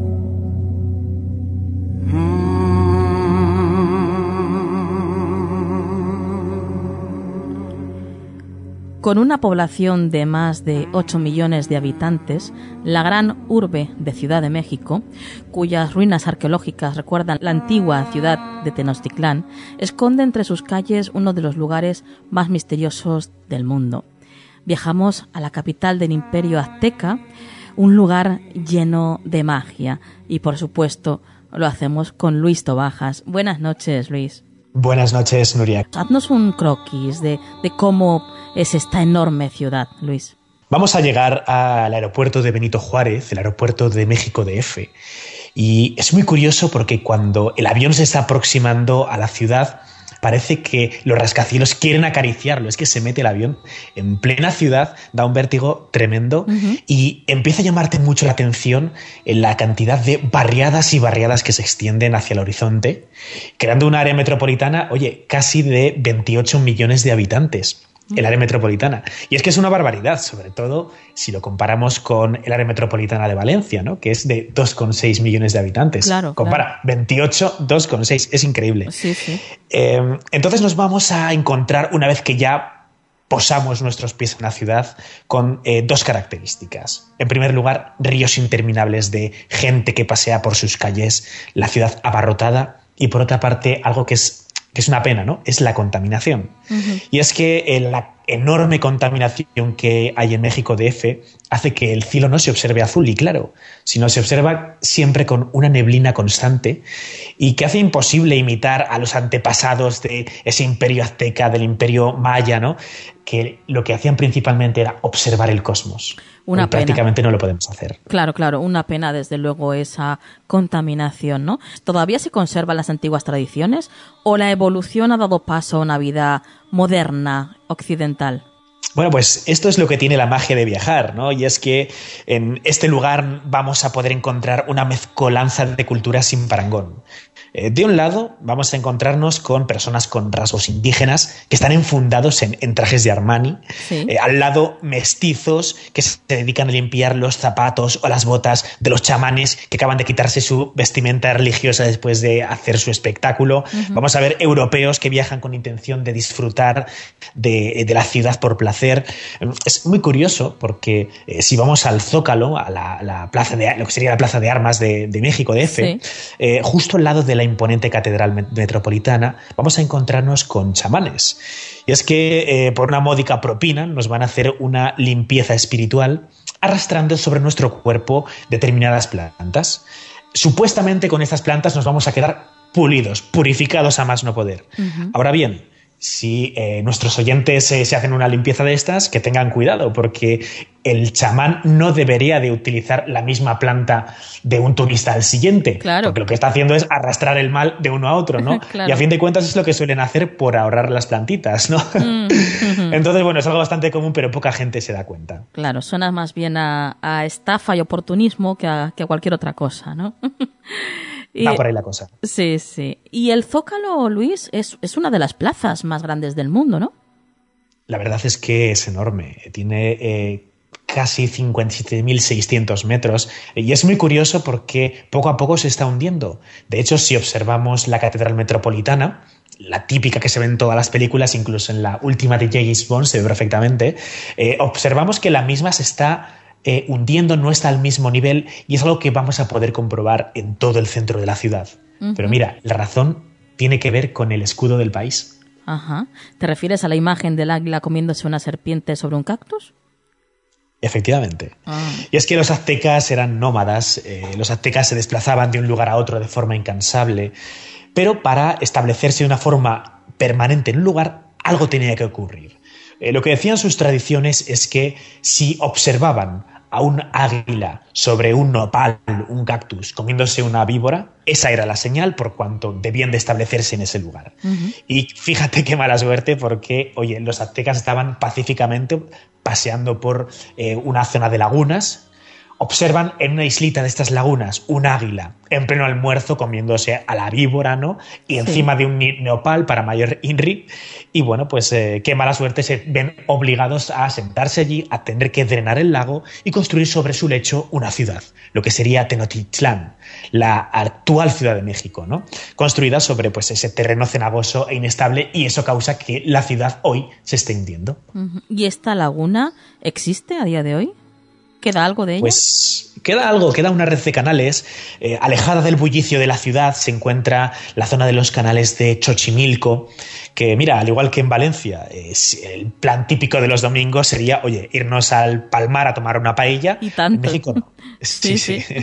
Con una población de más de ocho millones de habitantes, la gran urbe de Ciudad de México, cuyas ruinas arqueológicas recuerdan la antigua ciudad de Tenochtitlán, esconde entre sus calles uno de los lugares más misteriosos del mundo. Viajamos a la capital del Imperio Azteca, un lugar lleno de magia, y por supuesto lo hacemos con Luis Tobajas. Buenas noches, Luis. Buenas noches, Nuria. Haznos un croquis de, de cómo es esta enorme ciudad, Luis. Vamos a llegar al aeropuerto de Benito Juárez, el aeropuerto de México D F. Y es muy curioso porque cuando el avión se está aproximando a la ciudad, parece que los rascacielos quieren acariciarlo. Es que se mete el avión en plena ciudad, da un vértigo tremendo, uh-huh. y empieza a llamarte mucho la atención en la cantidad de barriadas y barriadas que se extienden hacia el horizonte, creando un área metropolitana, oye, casi de veintiocho millones de habitantes. el área metropolitana. Y es que es una barbaridad, sobre todo si lo comparamos con el área metropolitana de Valencia, ¿no? Que es de dos coma seis millones de habitantes. Claro, Compara, claro. veintiocho, dos coma seis, es increíble. Sí, sí. Eh, entonces nos vamos a encontrar, una vez que ya posamos nuestros pies en la ciudad, con eh, dos características. En primer lugar, ríos interminables de gente que pasea por sus calles, la ciudad abarrotada, y por otra parte, algo que es que es una pena, ¿no? Es la contaminación. Uh-huh. Y es que eh, la enorme contaminación que hay en México D F hace que el cielo no se observe azul y claro, sino se observa siempre con una neblina constante y que hace imposible imitar a los antepasados de ese imperio azteca, del imperio maya, ¿no? Que lo que hacían principalmente era observar el cosmos. Una pena. Prácticamente no lo podemos hacer. Claro, claro, una pena desde luego esa contaminación, ¿no? ¿Todavía se conservan las antiguas tradiciones o la evolución ha dado paso a una vida moderna, occidental? Bueno, pues esto es lo que tiene la magia de viajar, ¿no? Y es que en este lugar vamos a poder encontrar una mezcolanza de culturas sin parangón. Eh, de un lado, vamos a encontrarnos con personas con rasgos indígenas que están enfundados en, en trajes de Armani. Sí. Eh, al lado, mestizos que se dedican a limpiar los zapatos o las botas de los chamanes que acaban de quitarse su vestimenta religiosa después de hacer su espectáculo. Uh-huh. Vamos a ver europeos que viajan con intención de disfrutar de, de la ciudad por placer. Es muy curioso porque eh, si vamos al Zócalo, a la, la plaza de, lo que sería la Plaza de Armas de, de México D F, sí. eh, justo al lado de la imponente catedral metropolitana, vamos a encontrarnos con chamanes. Y es que eh, por una módica propina nos van a hacer una limpieza espiritual arrastrando sobre nuestro cuerpo determinadas plantas. Supuestamente con estas plantas nos vamos a quedar pulidos, purificados a más no poder. Uh-huh. Ahora bien, si eh, nuestros oyentes eh, se hacen una limpieza de estas, que tengan cuidado, porque el chamán no debería de utilizar la misma planta de un turista al siguiente, claro. porque lo que está haciendo es arrastrar el mal de uno a otro, ¿no? Claro. Y a fin de cuentas es lo que suelen hacer por ahorrar las plantitas, ¿no? Mm, uh-huh. Entonces, bueno, es algo bastante común, pero poca gente se da cuenta. Claro, suena más bien a, a estafa y oportunismo que a, que a cualquier otra cosa, ¿no? Y, va por ahí la cosa. Sí, sí. Y el Zócalo, Luis, es, es una de las plazas más grandes del mundo, ¿no? La verdad es que es enorme. Tiene eh, casi cincuenta y siete mil seiscientos metros y es muy curioso porque poco a poco se está hundiendo. De hecho, si observamos la Catedral Metropolitana, la típica que se ve en todas las películas, incluso en la última de James Bond se ve perfectamente, eh, observamos que la misma se está Eh, hundiendo, no está al mismo nivel y es algo que vamos a poder comprobar en todo el centro de la ciudad. Uh-huh. Pero mira, la razón tiene que ver con el escudo del país. Ajá. ¿Te refieres a la imagen del águila comiéndose una serpiente sobre un cactus? Efectivamente. Ah. Y es que los aztecas eran nómadas, eh, los aztecas se desplazaban de un lugar a otro de forma incansable, pero para establecerse de una forma permanente en un lugar, algo tenía que ocurrir. Eh, lo que decían sus tradiciones es que si observaban a un águila sobre un nopal, un cactus, comiéndose una víbora, esa era la señal por cuanto debían de establecerse en ese lugar. Uh-huh. Y fíjate qué mala suerte porque, oye, los aztecas estaban pacíficamente paseando por eh, una zona de lagunas, observan en una islita de estas lagunas un águila en pleno almuerzo comiéndose a la víbora, ¿no? Y encima sí. de un nopal para mayor inri. Y bueno, pues eh, qué mala suerte, se ven obligados a sentarse allí, a tener que drenar el lago y construir sobre su lecho una ciudad, lo que sería Tenochtitlán, la actual Ciudad de México, ¿no? Construida sobre pues ese terreno cenagoso e inestable y eso causa que la ciudad hoy se esté hundiendo. Uh-huh. ¿Y esta laguna existe a día de hoy? ¿Queda algo de ella? Pues queda algo, queda una red de canales. Eh, alejada del bullicio de la ciudad se encuentra la zona de los canales de Xochimilco, que mira, al igual que en Valencia, eh, el plan típico de los domingos sería, oye, irnos al Palmar a tomar una paella. Y tanto. En México no. Sí, sí. sí.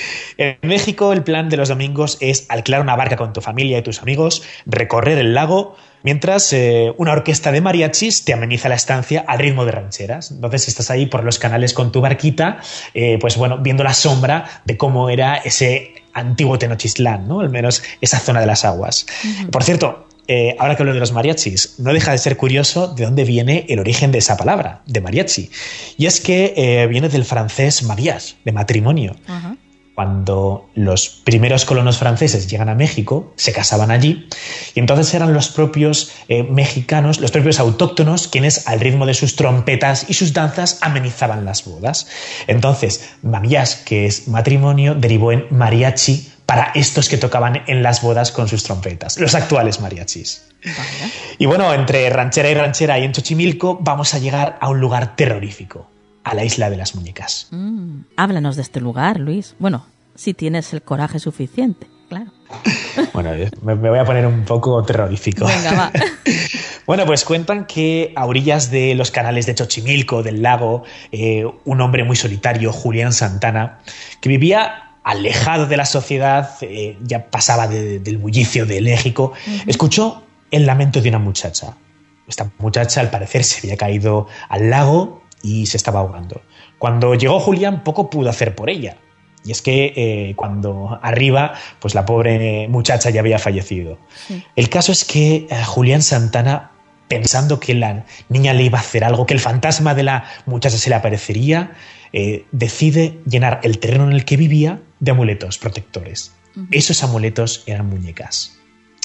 En México el plan de los domingos es alquilar una barca con tu familia y tus amigos, recorrer el lago, mientras eh, una orquesta de mariachis te ameniza la estancia al ritmo de rancheras. Entonces estás ahí por los canales con tu barquita, eh, pues bueno, viendo la sombra de cómo era ese antiguo Tenochtitlán, ¿no? Al menos esa zona de las aguas. Uh-huh. Por cierto, eh, ahora que hablo de los mariachis, no deja de ser curioso de dónde viene el origen de esa palabra, de mariachi. Y es que eh, viene del francés mariage, de matrimonio. Uh-huh. cuando los primeros colonos franceses llegan a México, se casaban allí, y entonces eran los propios eh, mexicanos, los propios autóctonos, quienes al ritmo de sus trompetas y sus danzas amenizaban las bodas. Entonces, mamillash, que es matrimonio, derivó en mariachi para estos que tocaban en las bodas con sus trompetas, los actuales mariachis. Vale. Y bueno, entre ranchera y ranchera y en Xochimilco vamos a llegar a un lugar terrorífico, a la Isla de las Muñecas. Mm, háblanos de este lugar, Luis. Bueno, si tienes el coraje suficiente, claro. Bueno, me, me voy a poner un poco terrorífico. Venga, va. Bueno, pues cuentan que a orillas de los canales de Xochimilco, del lago, eh, un hombre muy solitario, Julián Santana, que vivía alejado de la sociedad, eh, ya pasaba de, del bullicio de México, uh-huh. escuchó el lamento de una muchacha. Esta muchacha, al parecer, se había caído al lago y se estaba ahogando. Cuando llegó Julián, poco pudo hacer por ella. Y es que eh, cuando arriba, pues la pobre muchacha ya había fallecido. Sí. El caso es que eh, Julián Santana, pensando que la niña le iba a hacer algo, que el fantasma de la muchacha se le aparecería, eh, decide llenar el terreno en el que vivía de amuletos protectores. Uh-huh. Esos amuletos eran muñecas.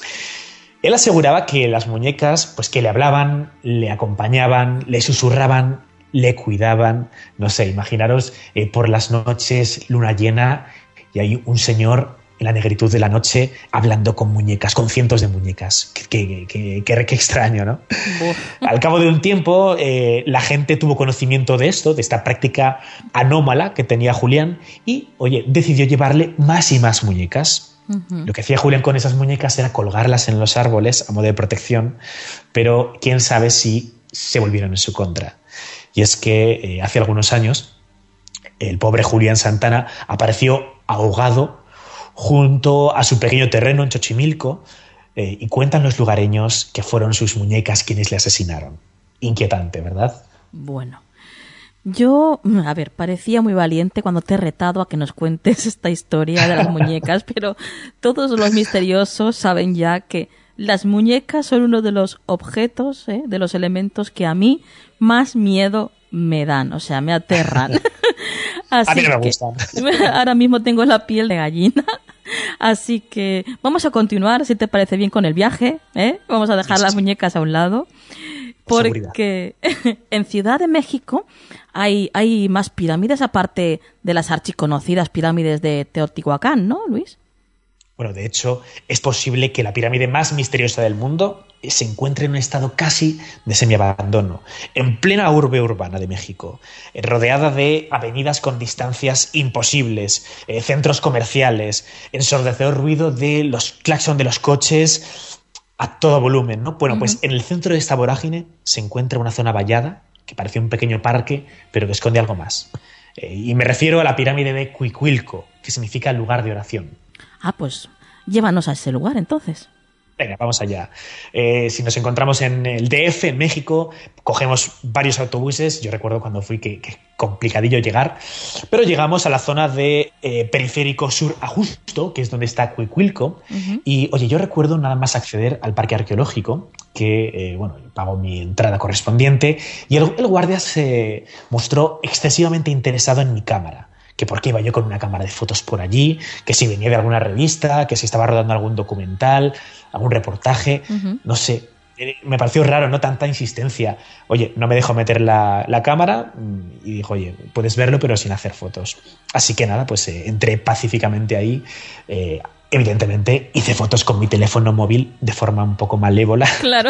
Él aseguraba que las muñecas, pues que le hablaban, le acompañaban, le susurraban, le cuidaban. No sé, imaginaros eh, por las noches, luna llena, y hay un señor en la negritud de la noche hablando con muñecas, con cientos de muñecas. Qué, qué, qué, qué, qué extraño, ¿no? Al cabo de un tiempo, eh, la gente tuvo conocimiento de esto, de esta práctica anómala que tenía Julián, y, oye, decidió llevarle más y más muñecas. Uh-huh. Lo que hacía Julián con esas muñecas era colgarlas en los árboles a modo de protección, pero quién sabe si se volvieron en su contra. Y es que eh, hace algunos años el pobre Julián Santana apareció ahogado junto a su pequeño terreno en Xochimilco, eh, y cuentan los lugareños que fueron sus muñecas quienes le asesinaron. Inquietante, ¿verdad? Bueno, yo, a ver, parecía muy valiente cuando te he retado a que nos cuentes esta historia de las muñecas, pero todos los misteriosos saben ya que las muñecas son uno de los objetos, ¿eh? de los elementos que a mí más miedo me dan, o sea, me aterran. Así a mí no me gustan. Ahora mismo tengo la piel de gallina, así que vamos a continuar, si te parece bien, con el viaje, ¿eh? Vamos a dejar sí, sí, las muñecas a un lado, porque en Ciudad de México hay, hay más pirámides, aparte de las archiconocidas pirámides de Teotihuacán, ¿no, Luis? Bueno, de hecho, es posible que la pirámide más misteriosa del mundo se encuentre en un estado casi de semiabandono, en plena urbe urbana de México, rodeada de avenidas con distancias imposibles, eh, centros comerciales, ensordecedor ruido de los claxon de los coches a todo volumen, ¿no? Bueno, uh-huh. pues en el centro de esta vorágine se encuentra una zona vallada que parece un pequeño parque, pero que esconde algo más. Eh, y me refiero a la pirámide de Cuicuilco, que significa lugar de oración. Ah, pues llévanos a ese lugar entonces. Venga, vamos allá. Eh, si nos encontramos en el D F, en México, cogemos varios autobuses. Yo recuerdo cuando fui que, que complicadillo llegar, pero llegamos a la zona de eh, Periférico Sur Ajusto, que es donde está Cuicuilco. Uh-huh. Y, oye, yo recuerdo nada más acceder al parque arqueológico, que, eh, bueno, pago mi entrada correspondiente, y el, el guardia se mostró excesivamente interesado en mi cámara. Que por qué iba yo con una cámara de fotos por allí, que si venía de alguna revista, que si estaba rodando algún documental, algún reportaje, uh-huh. no sé. Me pareció raro, ¿no? Tanta insistencia. Oye, no me dejó meter la, la cámara y dijo, oye, puedes verlo pero sin hacer fotos. Así que nada, pues eh, entré pacíficamente ahí. Eh, evidentemente hice fotos con mi teléfono móvil de forma un poco malévola. Claro.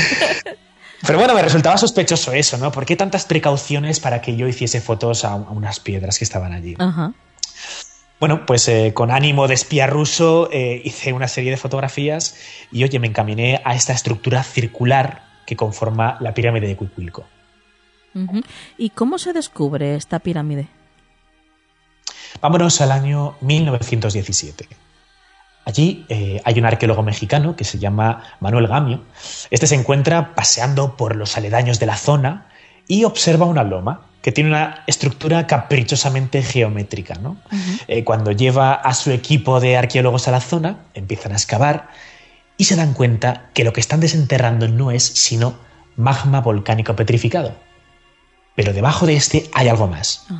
Pero bueno, me resultaba sospechoso eso, ¿no? ¿Por qué tantas precauciones para que yo hiciese fotos a, a unas piedras que estaban allí? Uh-huh. Bueno, pues eh, con ánimo de espía ruso eh, hice una serie de fotografías y, oye, me encaminé a esta estructura circular que conforma la pirámide de Cuicuilco. Uh-huh. ¿Y cómo se descubre esta pirámide? Vámonos al año mil novecientos diecisiete. Allí eh, hay un arqueólogo mexicano que se llama Manuel Gamio. Este se encuentra paseando por los aledaños de la zona y observa una loma que tiene una estructura caprichosamente geométrica, ¿no? Uh-huh. Eh, cuando lleva a su equipo de arqueólogos a la zona, empiezan a excavar y se dan cuenta que lo que están desenterrando no es sino magma volcánico petrificado. Pero debajo de este hay algo más. Uh-huh.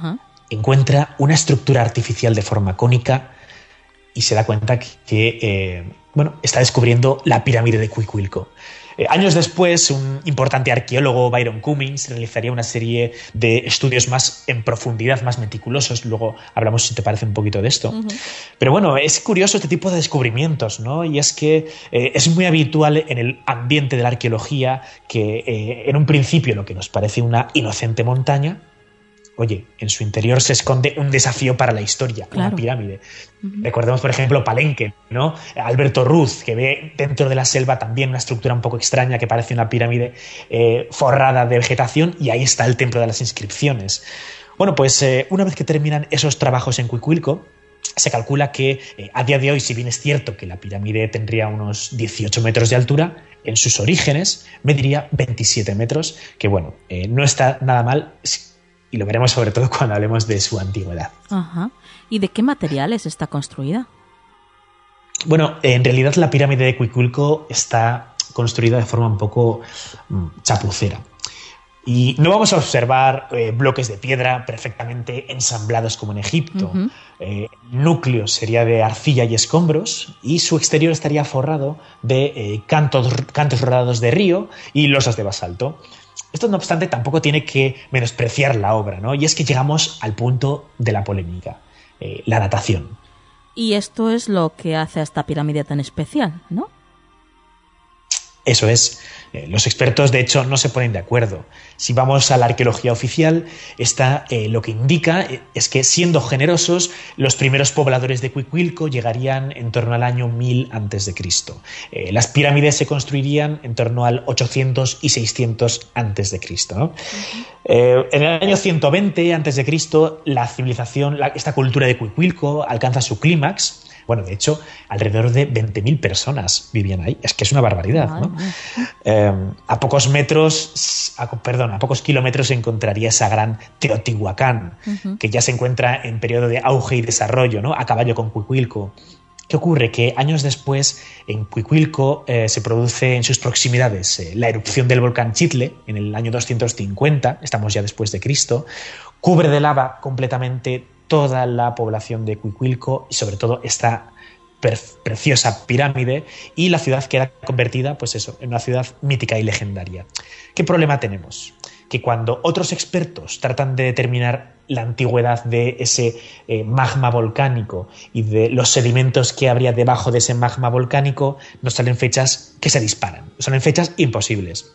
encuentra una estructura artificial de forma cónica y se da cuenta que, que eh, bueno, está descubriendo la pirámide de Cuicuilco. Eh, años después, un importante arqueólogo, Byron Cummings, realizaría una serie de estudios más en profundidad, más meticulosos. Luego hablamos, si te parece, un poquito de esto. Uh-huh. Pero bueno, es curioso este tipo de descubrimientos, ¿no? Y es que eh, es muy habitual en el ambiente de la arqueología que eh, en un principio lo que nos parece una inocente montaña, oye, en su interior se esconde un desafío para la historia, claro. Una pirámide. Uh-huh. Recordemos, por ejemplo, Palenque, ¿no? Alberto Ruz, que ve dentro de la selva también una estructura un poco extraña que parece una pirámide eh, forrada de vegetación, y ahí está el templo de las inscripciones. Bueno, pues eh, una vez que terminan esos trabajos en Cuicuilco, se calcula que eh, a día de hoy, si bien es cierto que la pirámide tendría unos dieciocho metros de altura, en sus orígenes mediría veintisiete metros, que bueno, eh, no está nada mal. Y lo veremos sobre todo cuando hablemos de su antigüedad. Ajá. ¿Y de qué materiales está construida? Bueno, en realidad la pirámide de Cuicuilco está construida de forma un poco mmm, chapucera. Y no vamos a observar eh, bloques de piedra perfectamente ensamblados como en Egipto. Uh-huh. Eh, el núcleo sería de arcilla y escombros, y su exterior estaría forrado de eh, cantos, cantos rodados de río y losas de basalto. Esto, no obstante, tampoco tiene que menospreciar la obra, ¿no? Y es que llegamos al punto de la polémica, eh, la datación. Y esto es lo que hace a esta pirámide tan especial, ¿no? Eso es. Eh, los expertos, de hecho, no se ponen de acuerdo. Si vamos a la arqueología oficial, esta, eh, lo que indica eh, es que, siendo generosos, los primeros pobladores de Cuicuilco llegarían en torno al año mil antes de Cristo. Eh, las pirámides se construirían en torno al ochocientos y seiscientos antes de Cristo, ¿no? Uh-huh. Eh, en el año ciento veinte antes de Cristo, la civilización, la, esta cultura de Cuicuilco alcanza su clímax. Bueno, de hecho, alrededor de veinte mil personas vivían ahí. Es que es una barbaridad, ¿no? Eh, a pocos metros, a, perdón, a pocos kilómetros se encontraría esa gran Teotihuacán, uh-huh. que ya se encuentra en periodo de auge y desarrollo, ¿no? A caballo con Cuicuilco. ¿Qué ocurre? Que años después, en Cuicuilco eh, se produce en sus proximidades eh, la erupción del volcán Chitle, en el año doscientos cincuenta, estamos ya después de Cristo, cubre de lava completamente toda la población de Cuicuilco y sobre todo esta pre- preciosa pirámide, y la ciudad queda convertida, pues eso, en una ciudad mítica y legendaria. ¿Qué problema tenemos? Que cuando otros expertos tratan de determinar la antigüedad de ese eh, magma volcánico y de los sedimentos que habría debajo de ese magma volcánico, nos salen fechas que se disparan, salen fechas imposibles.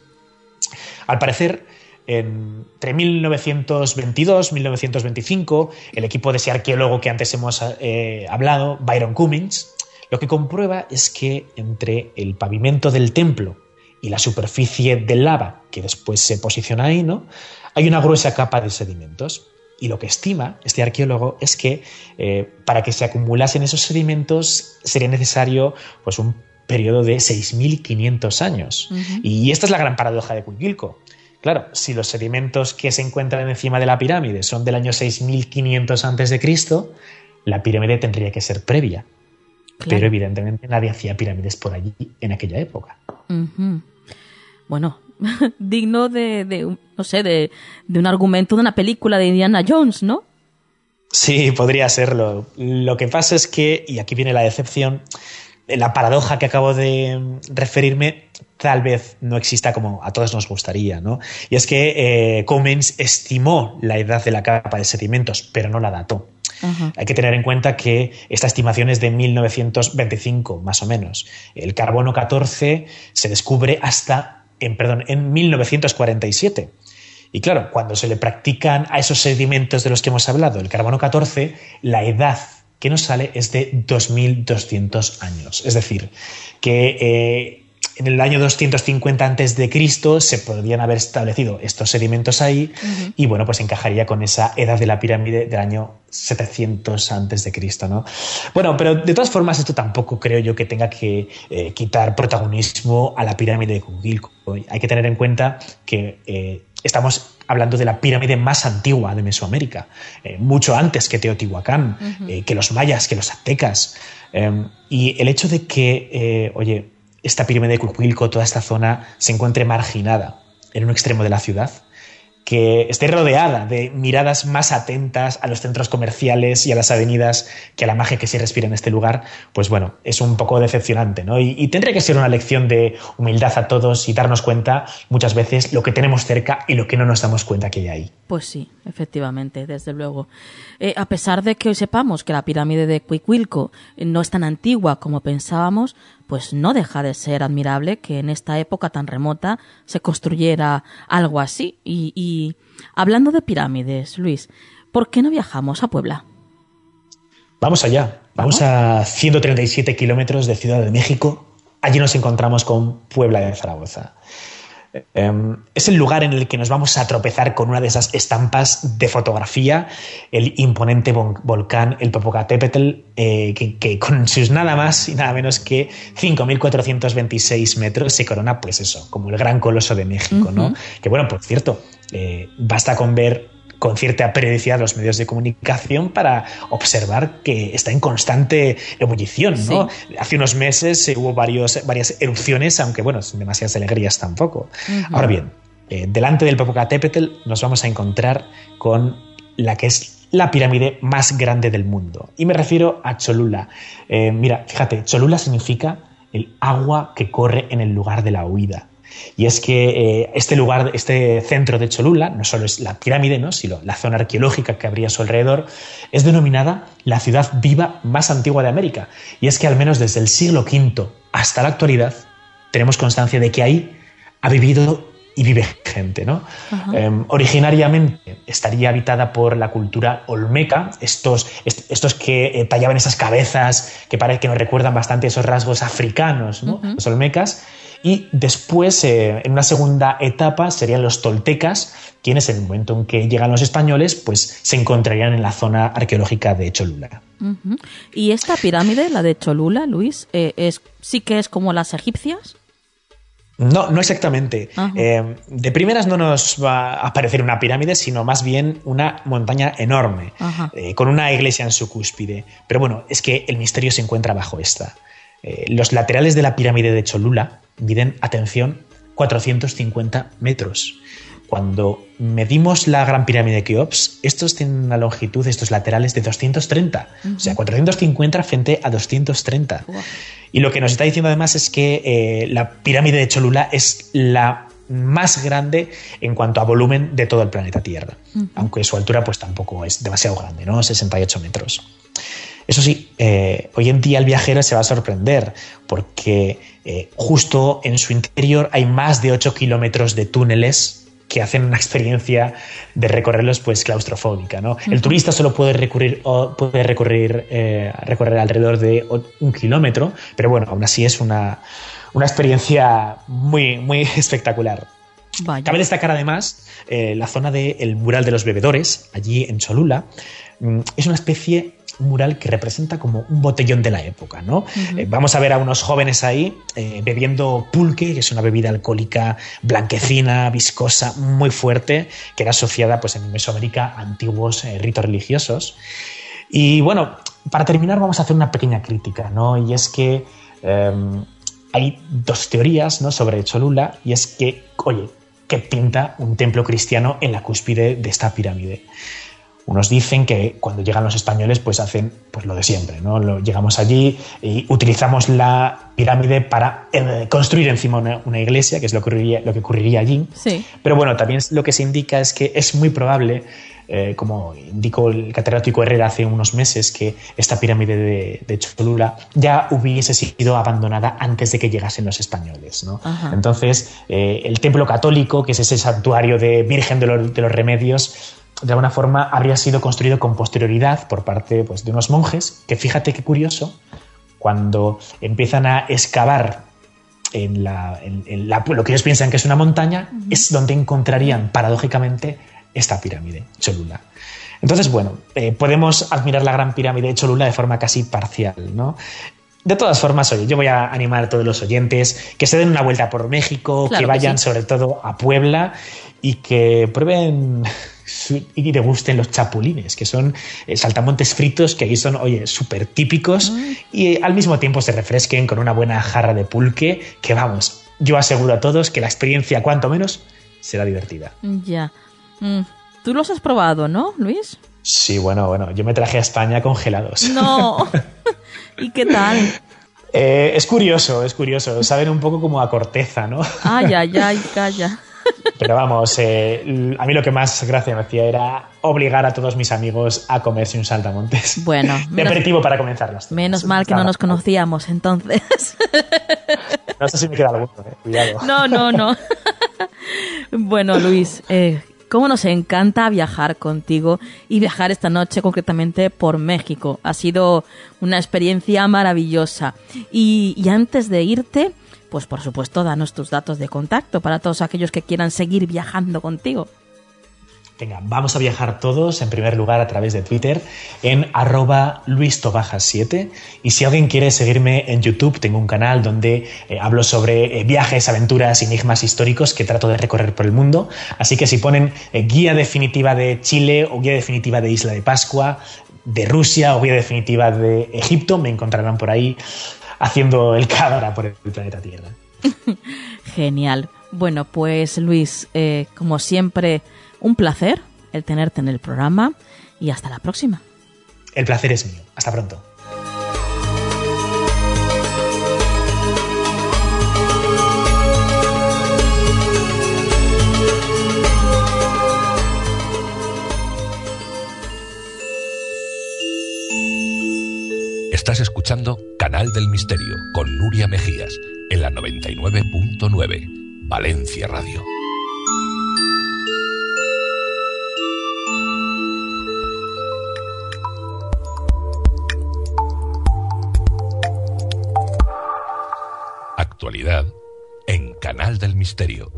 Al parecer, entre mil novecientos veintidós y mil novecientos veinticinco, el equipo de ese arqueólogo que antes hemos eh, hablado, Byron Cummings, lo que comprueba es que entre el pavimento del templo y la superficie de lava que después se posiciona ahí, ¿no?, hay una gruesa capa de sedimentos. Y lo que estima este arqueólogo es que eh, para que se acumulasen esos sedimentos sería necesario, pues, un periodo de seis mil quinientos años. Uh-huh. Y esta es la gran paradoja de Cuicuilco. Claro, si los sedimentos que se encuentran encima de la pirámide son del año seis mil quinientos antes de Cristo, la pirámide tendría que ser previa. Claro. Pero evidentemente nadie hacía pirámides por allí en aquella época. Uh-huh. Bueno, digno de, de, no sé, de, de un argumento de una película de Indiana Jones, ¿no? Sí, podría serlo. Lo que pasa es que, y aquí viene la decepción, la paradoja que acabo de referirme tal vez no exista como a todos nos gustaría, ¿no? Y es que eh, Cummings estimó la edad de la capa de sedimentos, pero no la dató. Uh-huh. Hay que tener en cuenta que esta estimación es de mil novecientos veinticinco, más o menos. El carbono catorce se descubre hasta, en, perdón, en mil novecientos cuarenta y siete. Y claro, cuando se le practican a esos sedimentos de los que hemos hablado el carbono catorce, la edad que nos sale es de dos mil doscientos años. Es decir, que eh, en el año doscientos cincuenta antes de Cristo se podrían haber establecido estos sedimentos ahí. Uh-huh. Y bueno, pues encajaría con esa edad de la pirámide del año setecientos antes de Cristo, ¿no? Bueno, pero de todas formas esto tampoco creo yo que tenga que eh, quitar protagonismo a la pirámide de Cuicuilco. Hay que tener en cuenta que eh, estamos hablando de la pirámide más antigua de Mesoamérica, eh, mucho antes que Teotihuacán, uh-huh. eh, que los mayas, que los aztecas. Eh, y el hecho de que, eh, oye, esta pirámide de Cuicuilco, toda esta zona, se encuentre marginada en un extremo de la ciudad, que esté rodeada de miradas más atentas a los centros comerciales y a las avenidas que a la magia que se respira en este lugar, pues bueno, es un poco decepcionante, ¿no? Y, y tendría que ser una lección de humildad a todos y darnos cuenta muchas veces lo que tenemos cerca y lo que no nos damos cuenta que hay ahí. Pues sí, efectivamente, desde luego. Eh, a pesar de que hoy sepamos que la pirámide de Cuicuilco no es tan antigua como pensábamos, pues no deja de ser admirable que en esta época tan remota se construyera algo así. Y, y hablando de pirámides, Luis, ¿por qué no viajamos a Puebla? Vamos allá. Vamos a ciento treinta y siete kilómetros de Ciudad de México. Allí nos encontramos con Puebla de Zaragoza. Es el lugar en el que nos vamos a tropezar con una de esas estampas de fotografía, el imponente volcán, el Popocatépetl, eh, que, que con sus nada más y nada menos que cinco mil cuatrocientos veintiséis metros se corona, pues eso, como el gran coloso de México, uh-huh. ¿no? Que bueno, por cierto, eh, basta con ver con cierta periodicidad los medios de comunicación para observar que está en constante ebullición, ¿no? Sí. Hace unos meses eh, hubo varios, varias erupciones, aunque bueno, sin demasiadas alegrías tampoco. Uh-huh. Ahora bien, eh, delante del Popocatépetl nos vamos a encontrar con la que es la pirámide más grande del mundo. Y me refiero a Cholula. Eh, mira, fíjate, Cholula significa el agua que corre en el lugar de la huida. Y es que eh, este lugar, este centro de Cholula, no solo es la pirámide, ¿no?, sino la zona arqueológica que habría a su alrededor, es denominada la ciudad viva más antigua de América. Y es que al menos desde el siglo quinto hasta la actualidad tenemos constancia de que ahí ha vivido y vive gente, ¿no? Uh-huh. Eh, originariamente estaría habitada por la cultura olmeca, estos, est- estos que eh, tallaban esas cabezas que parece que nos recuerdan bastante esos rasgos africanos, ¿no? Uh-huh. Los olmecas. Y después, eh, en una segunda etapa, serían los toltecas, quienes en el momento en que llegan los españoles, pues se encontrarían en la zona arqueológica de Cholula. Uh-huh. ¿Y esta pirámide, la de Cholula, Luis, eh, es, sí que es como las egipcias? No, no exactamente. Uh-huh. Eh, de primeras no nos va a aparecer una pirámide, sino más bien una montaña enorme, uh-huh. eh, con una iglesia en su cúspide. Pero bueno, es que el misterio se encuentra bajo esta. Eh, los laterales de la pirámide de Cholula miden, atención, cuatrocientos cincuenta metros. Cuando medimos la Gran Pirámide de Keops, estos tienen una longitud, estos laterales, de doscientos treinta. Uh-huh. O sea, cuatrocientos cincuenta frente a doscientos treinta. Uh-huh. Y lo que nos está diciendo además es que eh, la pirámide de Cholula es la más grande en cuanto a volumen de todo el planeta Tierra. Uh-huh. Aunque su altura pues tampoco es demasiado grande, ¿no? sesenta y ocho metros. Eso sí, eh, hoy en día el viajero se va a sorprender porque eh, justo en su interior hay más de ocho kilómetros de túneles que hacen una experiencia de recorrerlos pues claustrofóbica, ¿no? Uh-huh. El turista solo puede recurrir, o puede recorrer, eh, recorrer alrededor de un kilómetro, pero bueno, aún así es una, una experiencia muy, muy espectacular. Vaya. Cabe destacar además eh, la zona del mural de los bebedores, allí en Cholula. Mm, es una especie mural que representa como un botellón de la época, ¿no? Uh-huh. Eh, vamos a ver a unos jóvenes ahí eh, bebiendo pulque, que es una bebida alcohólica blanquecina, viscosa, muy fuerte, que era asociada pues, en Mesoamérica a antiguos eh, ritos religiosos. Y bueno, para terminar vamos a hacer una pequeña crítica, ¿no? Y es que eh, hay dos teorías, ¿no?, sobre Cholula, y es que, oye, ¿qué pinta un templo cristiano en la cúspide de esta pirámide? Unos dicen que cuando llegan los españoles pues hacen pues lo de siempre, ¿no? Lo, llegamos allí y utilizamos la pirámide para eh, construir encima una, una iglesia, que es lo que ocurriría, lo que ocurriría allí. Sí. Pero bueno, también lo que se indica es que es muy probable, eh, como indicó el catedrático Herrera hace unos meses, que esta pirámide de, de Cholula ya hubiese sido abandonada antes de que llegasen los españoles, ¿no? Ajá. Entonces, eh, el templo católico, que es ese santuario de Virgen de los, de los Remedios, de alguna forma habría sido construido con posterioridad por parte pues, de unos monjes que, fíjate qué curioso, cuando empiezan a excavar en, la, en, en la, lo que ellos piensan que es una montaña, uh-huh. es donde encontrarían paradójicamente esta pirámide, Cholula. Entonces, bueno, eh, podemos admirar la Gran Pirámide de Cholula de forma casi parcial, ¿no? De todas formas, oye, yo voy a animar a todos los oyentes que se den una vuelta por México, claro que vayan que sí. sobre todo a Puebla y que prueben y degusten los chapulines, que son saltamontes fritos que aquí son, oye, súper típicos, mm. y al mismo tiempo se refresquen con una buena jarra de pulque, que vamos, yo aseguro a todos que la experiencia, cuanto menos, será divertida. Ya. Mm. ¿Tú los has probado, no, Luis? Sí, bueno, bueno, yo me traje a España congelados. No. ¿Y qué tal? Eh, es curioso, es curioso. Saben un poco como a corteza, ¿no? Ay, ay, ay, calla. Pero vamos, eh, a mí lo que más gracia me hacía era obligar a todos mis amigos a comerse un saltamontes. Bueno. De menos, aperitivo para comenzar las Menos mal que no nos conocíamos, entonces. No sé si me queda alguno, eh. Cuidado. No, no, no. Bueno, Luis, eh, cómo nos encanta viajar contigo y viajar esta noche concretamente por México. Ha sido una experiencia maravillosa. Y, y antes de irte, pues por supuesto, danos tus datos de contacto para todos aquellos que quieran seguir viajando contigo. Venga, vamos a viajar todos, en primer lugar, a través de Twitter, en arroba luistobajas siete. Y si alguien quiere seguirme en YouTube, tengo un canal donde eh, hablo sobre eh, viajes, aventuras, enigmas históricos que trato de recorrer por el mundo. Así que si ponen eh, guía definitiva de Chile o guía definitiva de Isla de Pascua, de Rusia o guía definitiva de Egipto, me encontrarán por ahí haciendo el cabra por el planeta Tierra. Genial. Bueno, pues Luis, eh, como siempre, un placer el tenerte en el programa y hasta la próxima. El placer es mío. Hasta pronto. Estás escuchando Canal del Misterio con Nuria Mejías en la noventa y nueve punto nueve, Valencia Radio. Actualidad en Canal del Misterio.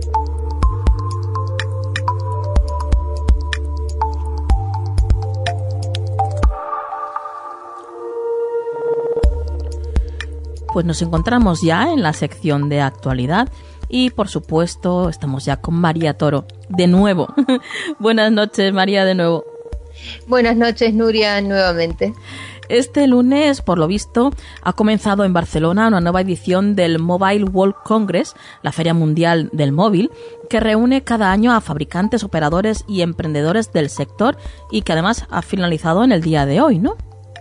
Pues nos encontramos ya en la sección de actualidad y por supuesto estamos ya con María Toro de nuevo. Buenas noches, María, de nuevo. Buenas noches, Nuria, nuevamente. Este lunes, por lo visto, ha comenzado en Barcelona una nueva edición del Mobile World Congress, la Feria Mundial del Móvil, que reúne cada año a fabricantes, operadores y emprendedores del sector y que además ha finalizado en el día de hoy, ¿no?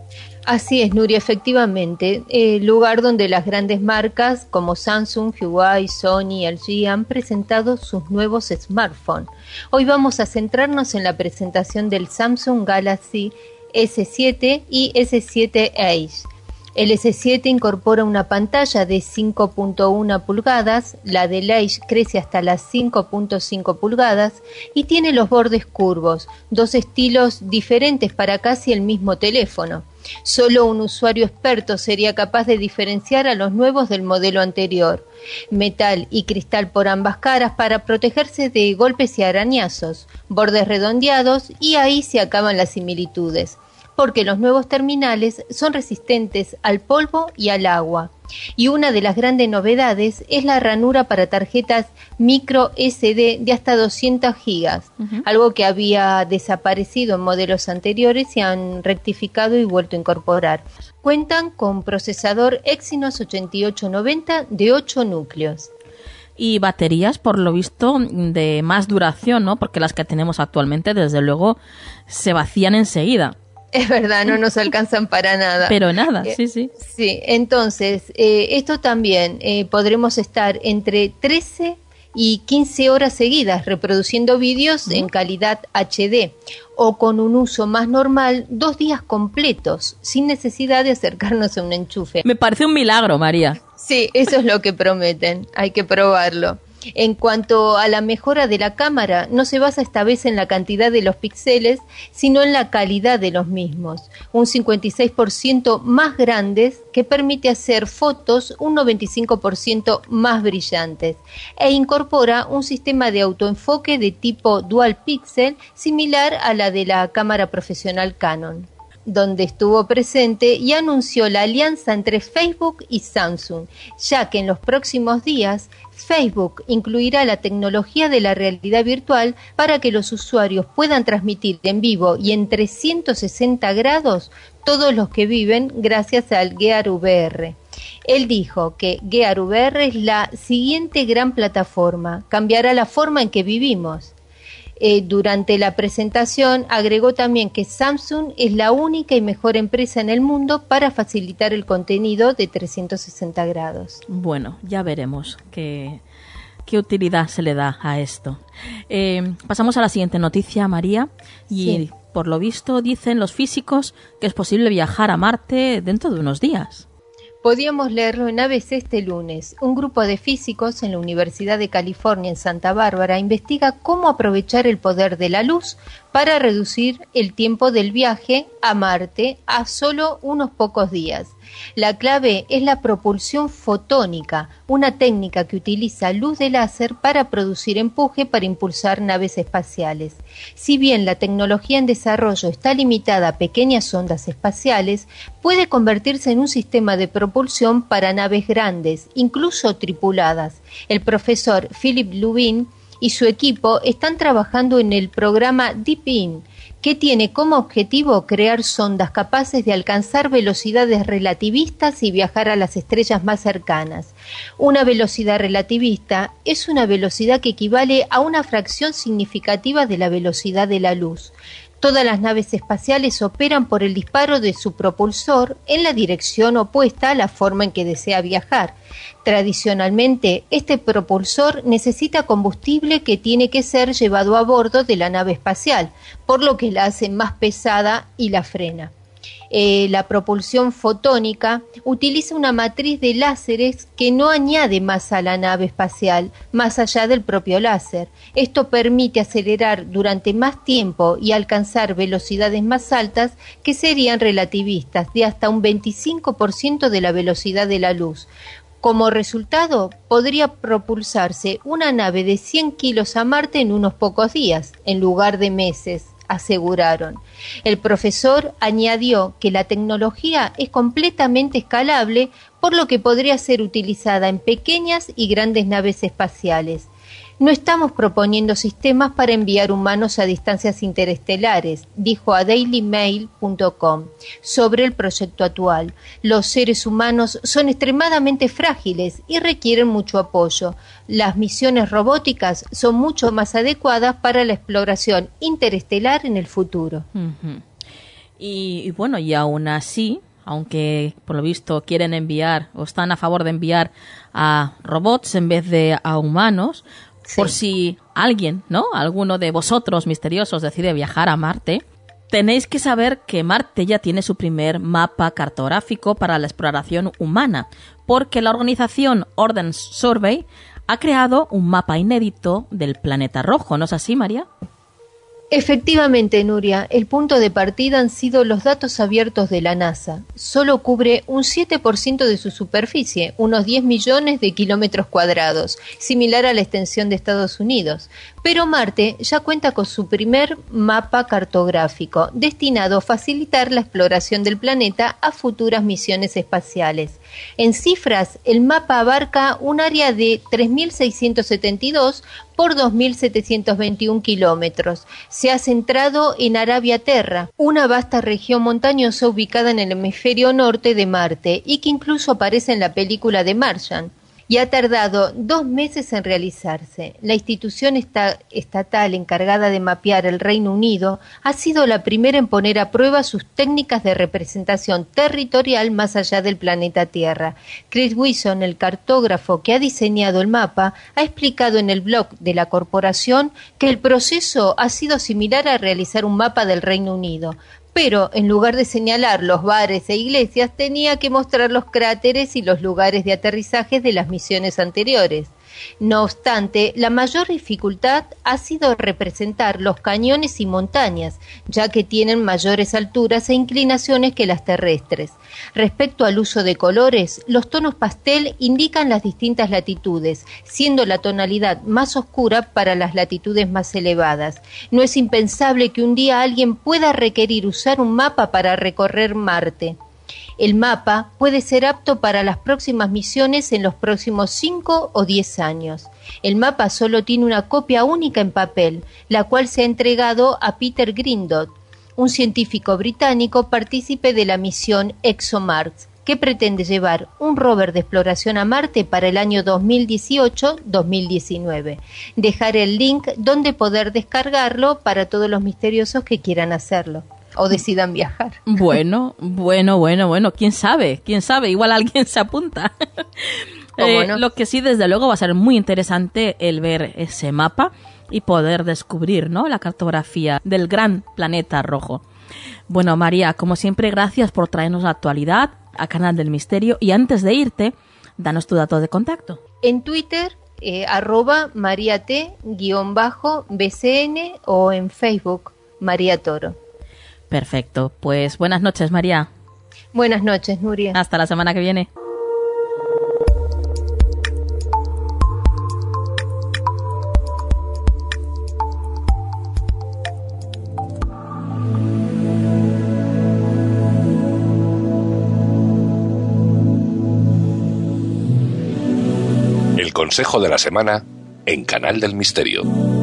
Así es, Nuria, efectivamente, el lugar donde las grandes marcas como Samsung, Huawei, Sony y L G han presentado sus nuevos smartphones. Hoy vamos a centrarnos en la presentación del Samsung Galaxy ese siete y ese siete Edge. El ese siete incorpora una pantalla de cinco punto uno pulgadas, la del Edge crece hasta las cinco punto cinco pulgadas y tiene los bordes curvos, dos estilos diferentes para casi el mismo teléfono. Solo un usuario experto sería capaz de diferenciar a los nuevos del modelo anterior. Metal y cristal por ambas caras para protegerse de golpes y arañazos, bordes redondeados y ahí se acaban las similitudes, porque los nuevos terminales son resistentes al polvo y al agua. Y una de las grandes novedades es la ranura para tarjetas micro ese de de hasta doscientos gigas, uh-huh. algo que había desaparecido en modelos anteriores y han rectificado y vuelto a incorporar. Cuentan con procesador Exynos ochenta y ocho noventa de ocho núcleos. Y baterías, por lo visto, de más duración, ¿no? Porque las que tenemos actualmente, desde luego, se vacían enseguida. Es verdad, no nos alcanzan para nada. Pero nada, sí, sí. Sí, entonces, eh, esto también eh, podremos estar entre trece y quince horas seguidas reproduciendo vídeos en calidad H D o con un uso más normal dos días completos sin necesidad de acercarnos a un enchufe. Me parece un milagro, María. Sí, eso es lo que prometen, hay que probarlo. En cuanto a la mejora de la cámara, no se basa esta vez en la cantidad de los píxeles, sino en la calidad de los mismos. Un cincuenta y seis por ciento más grandes que permite hacer fotos un noventa y cinco por ciento más brillantes e incorpora un sistema de autoenfoque de tipo dual pixel similar a la de la cámara profesional Canon, donde estuvo presente y anunció la alianza entre Facebook y Samsung, ya que en los próximos días Facebook incluirá la tecnología de la realidad virtual para que los usuarios puedan transmitir en vivo y en trescientos sesenta grados todos los que viven gracias al Gear V R. Él dijo que Gear V R es la siguiente gran plataforma, cambiará la forma en que vivimos. Eh, durante la presentación agregó también que Samsung es la única y mejor empresa en el mundo para facilitar el contenido de trescientos sesenta grados. Bueno, ya veremos qué, qué utilidad se le da a esto. Eh, pasamos a la siguiente noticia, María, y sí. Por lo visto dicen los físicos que es posible viajar a Marte dentro de unos días. Podíamos leerlo en A B C este lunes. Un grupo de físicos en la Universidad de California en Santa Bárbara investiga cómo aprovechar el poder de la luz para reducir el tiempo del viaje a Marte a solo unos pocos días. La clave es la propulsión fotónica, una técnica que utiliza luz de láser para producir empuje para impulsar naves espaciales. Si bien la tecnología en desarrollo está limitada a pequeñas ondas espaciales, puede convertirse en un sistema de propulsión para naves grandes, incluso tripuladas. El profesor Philip Lubin y su equipo están trabajando en el programa DeepIn, que tiene como objetivo crear sondas capaces de alcanzar velocidades relativistas y viajar a las estrellas más cercanas. Una velocidad relativista es una velocidad que equivale a una fracción significativa de la velocidad de la luz. Todas las naves espaciales operan por el disparo de su propulsor en la dirección opuesta a la forma en que desea viajar. Tradicionalmente, este propulsor necesita combustible que tiene que ser llevado a bordo de la nave espacial, por lo que la hace más pesada y la frena. Eh, la propulsión fotónica utiliza una matriz de láseres que no añade masa a la nave espacial, más allá del propio láser. Esto permite acelerar durante más tiempo y alcanzar velocidades más altas que serían relativistas, de hasta un veinticinco por ciento de la velocidad de la luz. Como resultado, podría propulsarse una nave de cien kilos a Marte en unos pocos días, en lugar de meses, aseguraron. El profesor añadió que la tecnología es completamente escalable, por lo que podría ser utilizada en pequeñas y grandes naves espaciales. No estamos proponiendo sistemas para enviar humanos a distancias interestelares, dijo a daily mail punto com sobre el proyecto actual. Los seres humanos son extremadamente frágiles y requieren mucho apoyo. Las misiones robóticas son mucho más adecuadas para la exploración interestelar en el futuro. Uh-huh. y, y bueno, y aún así, aunque por lo visto quieren enviar o están a favor de enviar a robots en vez de a humanos, sí. Por si alguien, ¿no? Alguno de vosotros misteriosos decide viajar a Marte, tenéis que saber que Marte ya tiene su primer mapa cartográfico para la exploración humana, porque la organización Ordnance Survey ha creado un mapa inédito del planeta rojo, ¿no es así, María? Efectivamente, Nuria, el punto de partida han sido los datos abiertos de la NASA. Solo cubre un siete por ciento de su superficie, unos diez millones de kilómetros cuadrados, similar a la extensión de Estados Unidos. Pero Marte ya cuenta con su primer mapa cartográfico, destinado a facilitar la exploración del planeta a futuras misiones espaciales. En cifras, el mapa abarca un área de tres mil seiscientos setenta y dos por dos mil setecientos veintiún kilómetros. Se ha centrado en Arabia Terra, una vasta región montañosa ubicada en el hemisferio norte de Marte y que incluso aparece en la película de Martian, y ha tardado dos meses en realizarse. La institución esta, estatal encargada de mapear el Reino Unido ha sido la primera en poner a prueba sus técnicas de representación territorial más allá del planeta Tierra. Chris Wilson, el cartógrafo que ha diseñado el mapa, ha explicado en el blog de la corporación que el proceso ha sido similar a realizar un mapa del Reino Unido, pero en lugar de señalar los bares e iglesias tenía que mostrar los cráteres y los lugares de aterrizaje de las misiones anteriores. No obstante, la mayor dificultad ha sido representar los cañones y montañas, ya que tienen mayores alturas e inclinaciones que las terrestres. Respecto al uso de colores, los tonos pastel indican las distintas latitudes, siendo la tonalidad más oscura para las latitudes más elevadas. No es impensable que un día alguien pueda requerir usar un mapa para recorrer Marte. El mapa puede ser apto para las próximas misiones en los próximos cinco o diez años. El mapa solo tiene una copia única en papel, la cual se ha entregado a Peter Grindot, un científico británico partícipe de la misión ExoMars, que pretende llevar un rover de exploración a Marte para el año dos mil dieciocho dos mil diecinueve. Dejaré el link donde poder descargarlo para todos los misteriosos que quieran hacerlo o decidan viajar. Bueno, bueno, bueno, bueno, quién sabe, quién sabe, igual alguien se apunta. eh, no? Lo que sí, desde luego, va a ser muy interesante el ver ese mapa y poder descubrir, ¿no?, la cartografía del gran planeta rojo. Bueno, María, como siempre, gracias por traernos la actualidad a Canal del Misterio, y antes de irte, danos tu dato de contacto. En Twitter, eh, arroba mariat guión bajo bcn, o en Facebook, María Toro. Perfecto, pues buenas noches, María. Buenas noches, Nuria. Hasta la semana que viene. El consejo de la semana en Canal del Misterio.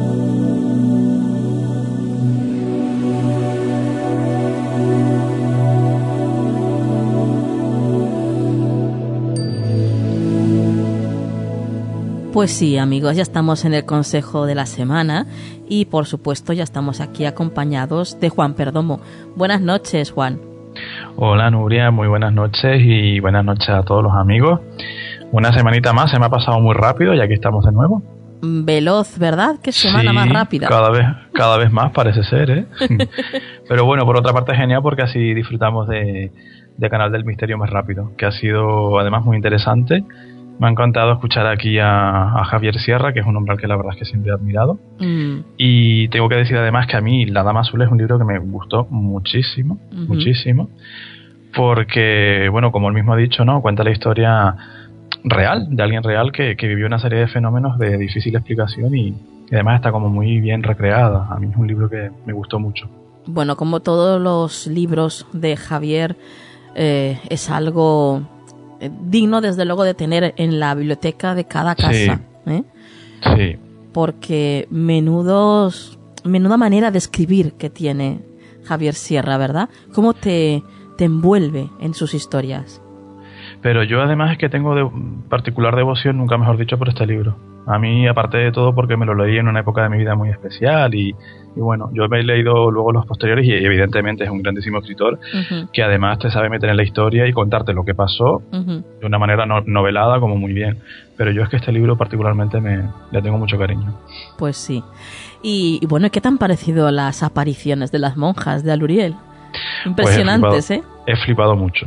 Pues sí, amigos, ya estamos en el consejo de la semana y, por supuesto, ya estamos aquí acompañados de Juan Perdomo. Buenas noches, Juan. Hola, Nuria, muy buenas noches y buenas noches a todos los amigos. Una semanita más, se me ha pasado muy rápido y aquí estamos de nuevo. Veloz, ¿verdad? Qué semana sí, más rápida. cada vez, cada vez más parece ser, ¿eh? Pero bueno, por otra parte genial porque así disfrutamos de, de Canal del Misterio más rápido, que ha sido además muy interesante. Me ha encantado escuchar aquí a, a Javier Sierra, que es un hombre al que la verdad es que siempre he admirado. Mm. Y tengo que decir además que a mí La Dama Azul es un libro que me gustó muchísimo, uh-huh. muchísimo. Porque, bueno, como él mismo ha dicho, ¿no?, cuenta la historia real, de alguien real que, que vivió una serie de fenómenos de difícil explicación y, y además está como muy bien recreada. A mí es un libro que me gustó mucho. Bueno, como todos los libros de Javier, eh, es algo digno, desde luego, de tener en la biblioteca de cada casa. Sí. ¿eh? Sí. Porque menudos, menuda manera de escribir que tiene Javier Sierra, ¿verdad? Cómo te, te envuelve en sus historias. Pero yo además es que tengo de particular devoción, nunca mejor dicho, por este libro. A mí, aparte de todo, porque me lo leí en una época de mi vida muy especial y, y bueno, yo me he leído luego los posteriores y evidentemente es un grandísimo escritor uh-huh. que además te sabe meter en la historia y contarte lo que pasó uh-huh. de una manera no, novelada como muy bien. Pero yo es que este libro particularmente me, le tengo mucho cariño. Pues sí. Y, y bueno, ¿qué te han parecido las apariciones de las monjas de Aluriel? Impresionantes, pues he flipado, ¿eh? He flipado mucho.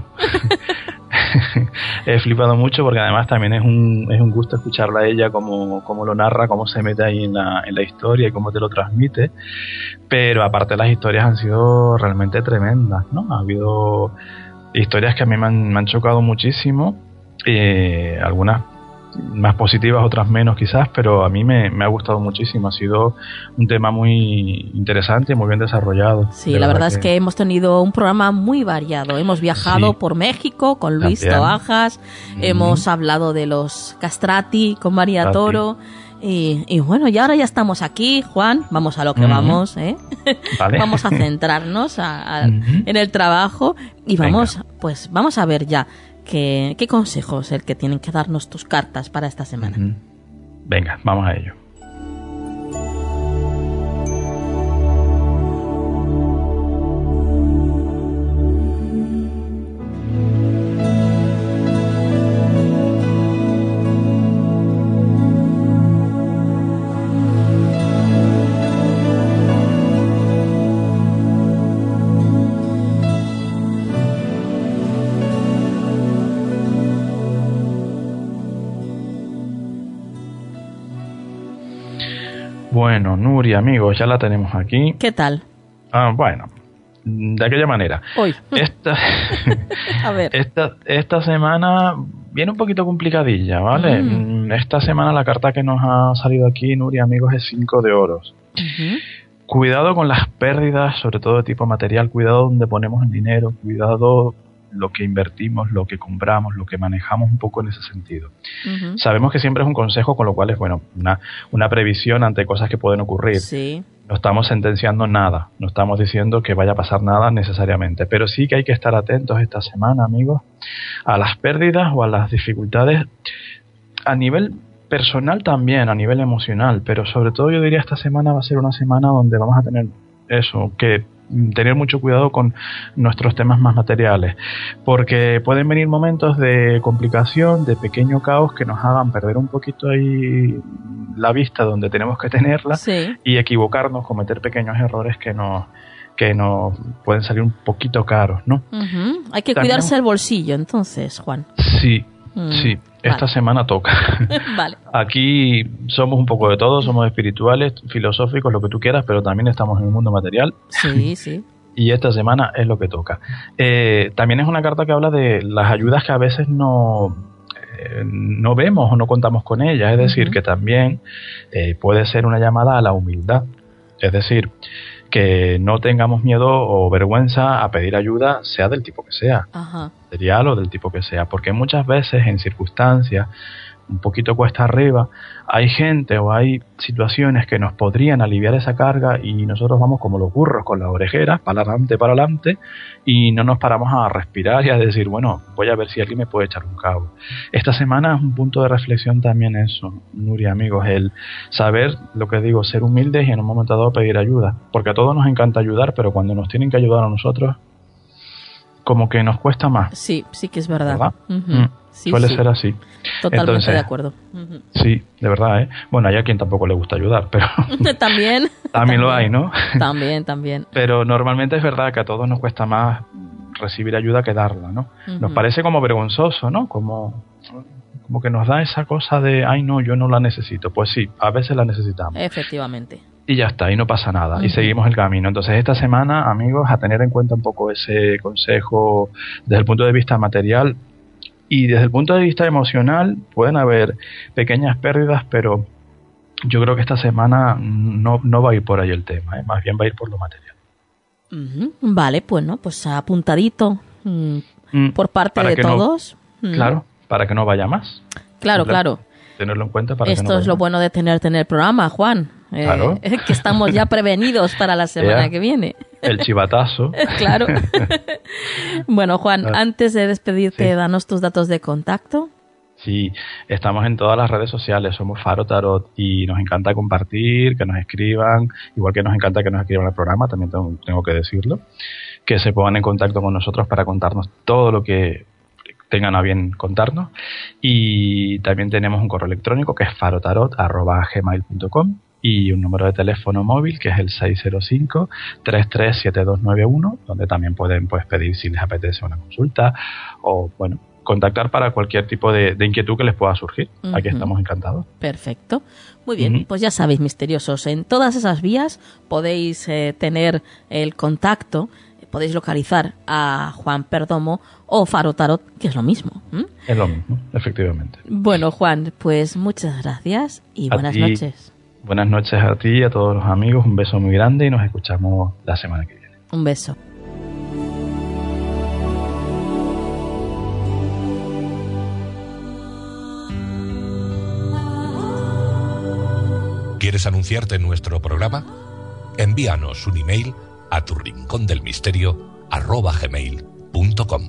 He flipado mucho porque además también es un, es un gusto escucharla a ella, cómo, cómo lo narra, cómo se mete ahí en la, en la historia y cómo te lo transmite. Pero aparte las historias han sido realmente tremendas, ¿no? Ha habido historias que a mí me han, me han chocado muchísimo, eh, algunas más positivas, otras menos quizás, pero a mí me, me ha gustado muchísimo. Ha sido un tema muy interesante y muy bien desarrollado. Sí, la verdad, verdad que... es que hemos tenido un programa muy variado. Hemos viajado sí. por México con Luis También. Toajas, mm. hemos hablado de los castrati con María Castrati. Toro. Y, y bueno, y ahora ya estamos aquí, Juan, vamos a lo que uh-huh. vamos, ¿eh? Vale. Vamos a centrarnos a, a, uh-huh. en el trabajo y vamos, Venga. pues vamos a ver ya ¿Qué, ¿Qué consejo es el que tienen que darnos tus cartas para esta semana? Uh-huh. Venga, vamos a ello. Bueno, Nuria, amigos, ya la tenemos aquí. ¿Qué tal? Ah, bueno, de aquella manera. Hoy. Esta, a ver. Esta, esta semana viene un poquito complicadilla, ¿vale? Mm. Esta semana la carta que nos ha salido aquí, Nuria, amigos, es cinco de oros. Uh-huh. Cuidado con las pérdidas, sobre todo de tipo material. Cuidado donde ponemos el dinero. Cuidado lo que invertimos, lo que compramos, lo que manejamos un poco en ese sentido. Uh-huh. Sabemos que siempre es un consejo, con lo cual es bueno una, una previsión ante cosas que pueden ocurrir. Sí. No estamos sentenciando nada, no estamos diciendo que vaya a pasar nada necesariamente, pero sí que hay que estar atentos esta semana, amigos, a las pérdidas o a las dificultades a nivel personal también, a nivel emocional, pero sobre todo yo diría esta semana va a ser una semana donde vamos a tener eso, que tener mucho cuidado con nuestros temas más materiales, porque pueden venir momentos de complicación, de pequeño caos que nos hagan perder un poquito ahí la vista donde tenemos que tenerla, sí, y equivocarnos, cometer pequeños errores que nos que nos pueden salir un poquito caros, ¿no? Uh-huh. Hay que También, cuidarse el bolsillo, entonces, Juan. Sí, Mm, sí. Esta vale. semana toca. Vale. Aquí somos un poco de todo, somos espirituales, filosóficos, lo que tú quieras, pero también estamos en el mundo material. Sí, sí. Y esta semana es lo que toca. Eh, también es una carta que habla de las ayudas que a veces no, eh, no vemos o no contamos con ellas. Es decir, Uh-huh. que también eh, puede ser una llamada a la humildad. Es decir, que no tengamos miedo o vergüenza a pedir ayuda, sea del tipo que sea, Ajá. material o del tipo que sea, porque muchas veces en circunstancias un poquito cuesta arriba hay gente o hay situaciones que nos podrían aliviar esa carga y nosotros vamos como los burros con las orejeras para adelante, para adelante, y no nos paramos a respirar y a decir, bueno, voy a ver si alguien me puede echar un cabo. Esta semana es un punto de reflexión también eso, Nuria, amigos, el saber, lo que digo, ser humildes y en un momento dado pedir ayuda, porque a todos nos encanta ayudar, pero cuando nos tienen que ayudar a nosotros, como que nos cuesta más. Sí, sí que es verdad. ¿Verdad? Uh-huh. Mm, Sí, suele sí. ser así. Totalmente Entonces, de acuerdo. Uh-huh. Sí, de verdad, ¿eh? Bueno, hay a quien tampoco le gusta ayudar, pero También. también lo hay, ¿no? También, también. Pero normalmente es verdad que a todos nos cuesta más recibir ayuda que darla, ¿no? Uh-huh. Nos parece como vergonzoso, ¿no? Como, como que nos da esa cosa de, ay, no, yo no la necesito. Pues sí, a veces la necesitamos. Efectivamente. Y ya está, y no pasa nada, Uh-huh. y seguimos el camino. Entonces esta semana, amigos, a tener en cuenta un poco ese consejo desde el punto de vista material y desde el punto de vista emocional. Pueden haber pequeñas pérdidas, pero yo creo que esta semana no, no va a ir por ahí el tema, ¿eh? Más bien va a ir por lo material. Uh-huh. Vale, pues no, pues apuntadito mm, Mm, por parte para de que no- todos. Mm. Claro, para que no vaya más. Claro, Simple- claro. Tenerlo en cuenta para que Esto no vaya es lo más. bueno de tenerte en el programa, Juan. Eh, Claro. que estamos ya prevenidos para la semana Ya. que viene. El chivatazo. Claro. Bueno, Juan, Ah. antes de despedirte, Sí. danos tus datos de contacto. Sí, estamos en todas las redes sociales, somos Faro Tarot y nos encanta compartir, que nos escriban, igual que nos encanta que nos escriban al programa, también tengo, tengo que decirlo, que se pongan en contacto con nosotros para contarnos todo lo que tengan a bien contarnos, y también tenemos un correo electrónico que es farotarot arroba gmail punto com y un número de teléfono móvil que es el seis cero cinco, tres tres siete dos nueve uno, donde también pueden pues pedir si les apetece una consulta o bueno, contactar para cualquier tipo de, de inquietud que les pueda surgir. Aquí Ujú. estamos encantados. Perfecto. Muy bien, Ujú. pues ya sabéis, misteriosos, en todas esas vías podéis eh, tener el contacto, podéis localizar a Juan Perdomo o Faro Tarot, que es lo mismo. ¿m? Es lo mismo, efectivamente. Bueno, Juan, pues muchas gracias y A buenas ti. noches. Buenas noches a ti y a todos los amigos, un beso muy grande y nos escuchamos la semana que viene. Un beso. ¿Quieres anunciarte en nuestro programa? Envíanos un email a tu rincón del misterio arroba gmail punto com.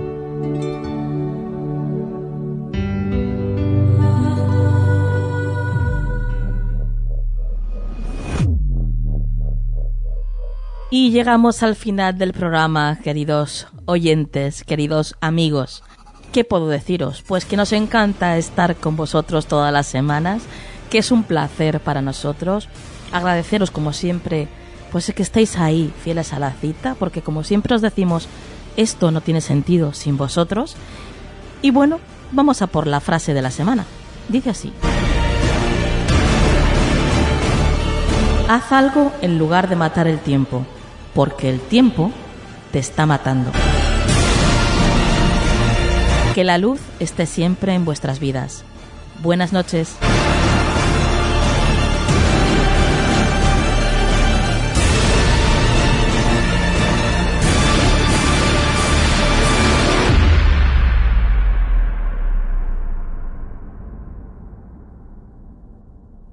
Y llegamos al final del programa, queridos oyentes, queridos amigos. ¿Qué puedo deciros? Pues que nos encanta estar con vosotros todas las semanas, que es un placer para nosotros. Agradeceros como siempre, pues que estéis ahí, fieles a la cita, porque como siempre os decimos, esto no tiene sentido sin vosotros. Y bueno, vamos a por la frase de la semana. Dice así: haz algo en lugar de matar el tiempo, porque el tiempo te está matando. Que la luz esté siempre en vuestras vidas. Buenas noches.